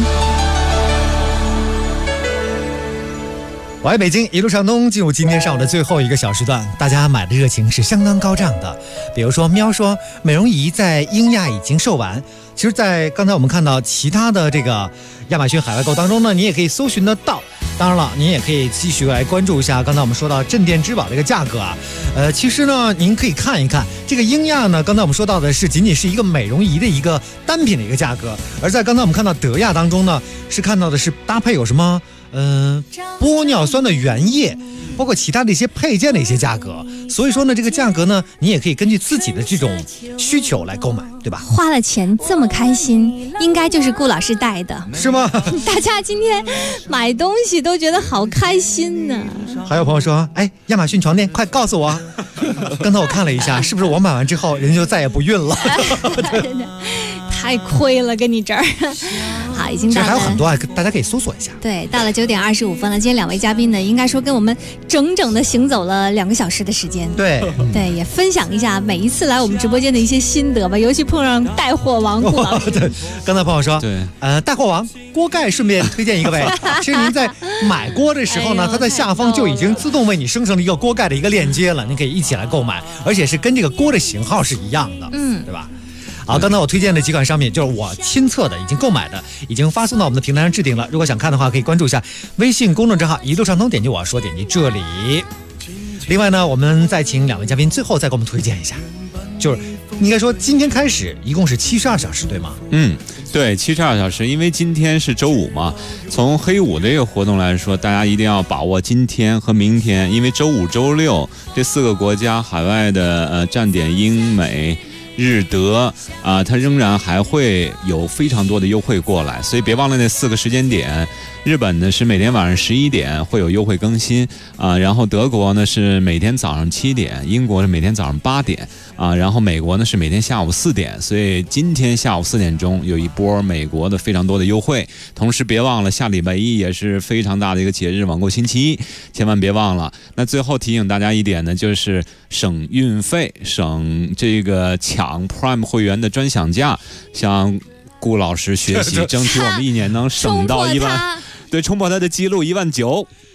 我爱北京，一路畅通。进入今天上午的最后一个小时段，大家买的热情是相当高涨的。比如说喵说美容仪在英亚已经售完，其实在刚才我们看到其他的这个亚马逊海外购当中呢，你也可以搜寻得到。当然了，您也可以继续来关注一下刚才我们说到镇店之宝这个价格啊。其实呢，您可以看一看这个英亚呢，刚才我们说到的是仅仅是一个美容仪的一个单品的一个价格，而在刚才我们看到德亚当中呢，是看到的是搭配有什么玻尿酸的原液，包括其他的一些配件的一些价格。所以说呢，这个价格呢，你也可以根据自己的这种需求来购买，对吧？ 花了钱这么开心，应该就是顾老师带的， 是吗？ 大家今天买东西都觉得好开心呢。 还有朋友说，哎，亚马逊床垫，快告诉我。刚才我看了一下，是不是我买完之后人就再也不孕了？ 太亏了，跟你这儿。好，已经到了， 其实还有很多啊，大家可以搜索一下。 对，到了9点25分了。今天2位嘉宾呢，应该说跟我们整整的行走了2个小时的时间。 对， 对，也分享一下每一次来我们直播间的一些心得吧。尤其碰上带货王顾老师。 对，刚才朋友说， 对， 带货王锅盖，顺便推荐一个呗。其实您在买锅的时候呢，它在下方就已经自动为你生成了一个锅盖的一个链接了，你可以一起来购买，而且是跟这个锅的型号是一样的，对吧？好，刚才我推荐的几款商品就是我亲测的，已经购买的，已经发送到我们的平台上置顶了。如果想看的话，可以关注一下微信公众账号一路畅通，点击我说，点击这里。另外呢，我们再请2位嘉宾最后再给我们推荐一下，就是应该说今天开始一共是72小时，对吗？ 对，72小时，因为今天是周五嘛。从黑五的这个活动来说，大家一定要把握今天和明天，因为周五、周六这4个国家海外的站点英美日德它仍然还会有非常多的优惠过来，所以别忘了那4个时间点。日本呢是每天晚上11点会有优惠更新然后德国呢是每天早上7点，英国是每天早上8点然后美国呢是每天下午4点，所以今天下午4点钟有一波美国的非常多的优惠。同时别忘了下礼拜一也是非常大的一个节日，网购星期一，千万别忘了。那最后提醒大家一点呢，就是省运费，省这个抢 Prime 会员的专享价，向顾老师学习，争取我们一年能省到1万，对，冲破他的记录19000。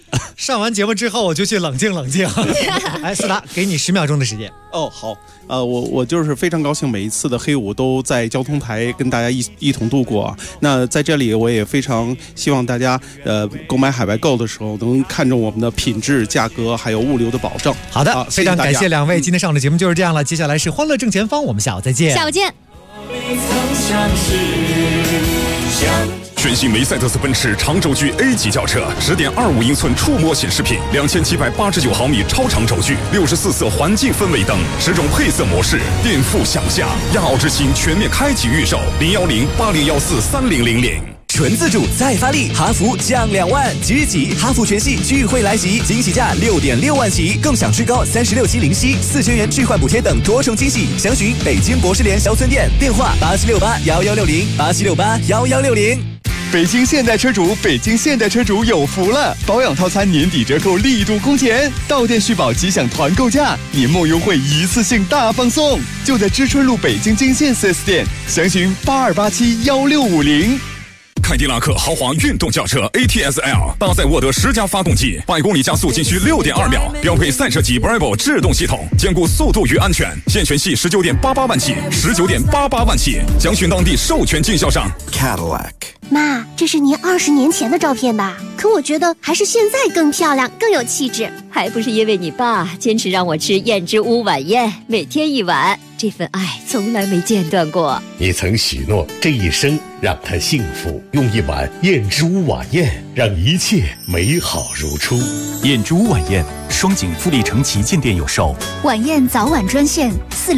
上完节目之后我就去冷静冷静。哎，思达，给你10秒钟的时间。 哦，好，我就是非常高兴，每一次的黑五都在交通台跟大家一同度过。那在这里，我也非常希望大家购买海外购的时候能看重我们的品质、价格还有物流的保证。 好的，非常感谢两位，今天上午的节目就是这样了。接下来是欢乐正前方，我们下午再见。 下午见。 全新梅赛德斯奔驰长轴距 A 级轿车，10.25英寸触摸显示屏，2789毫米超长轴距，64色环境氛围灯，10种配色模式，颠覆想象。亚奥之星全面开启预售，01080143000。 纯自主再发力，哈弗降2万，即日起哈弗全系聚会来袭，惊喜价6.6万起，更享最高36期零息，4000元置换补贴等多重惊喜。详询北京博士联销村店，电话87681160，87681160。 北京现代车主，北京现代车主有福了！保养套餐年底折扣力度空前，到店续保即享团购价，年末优惠一次性大放送，就在知春路北京金线 4S 店，详询82871650。 凯迪拉克豪华运动轿车 ATS-L 搭载沃德10加发动机，100公里加速仅需6.2秒，标配赛车级 Bravo 制动系统，兼顾速度与安全。现全系19.88万起，19.88万起，详询当地授权经销商。 Cadillac。妈，这是您20年前的照片吧？可我觉得还是现在更漂亮，更有气质。 还不是因为你爸坚持让我吃燕之屋晚宴，每天1碗，这份爱从来没间断过。 你曾许诺这一生让他幸福，用1碗燕之屋晚宴让一切美好如初。 燕之屋晚宴，双井富力城旗舰店有售。 晚宴早晚专线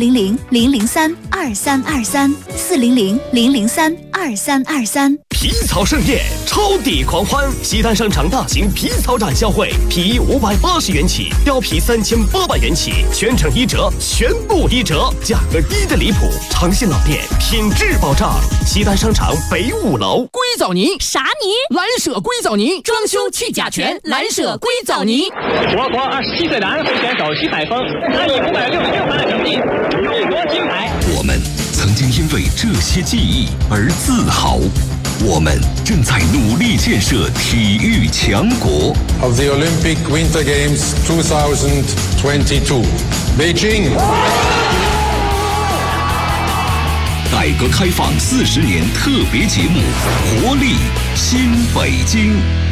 400-003-2323，400-003-2323。 皮草盛宴，超抵狂欢！西单商场大型皮草展销会，皮衣580元起，貂皮3800元起，全程1折，全部1折，价格低得离谱，长信老店，品质保障。西单商场北5楼。 硅藻泥啥泥？ 蓝舍硅藻泥，装修去甲醛，蓝舍硅藻泥。 我国27岁的安徽选手徐海峰，他以566分的成绩荣夺金牌。 我们曾经因为这些记忆而自豪。我们正在努力建设体育强国。 Of the Olympic Winter Games 2022, Beijing。 改革开放40年特别节目，活力新北京。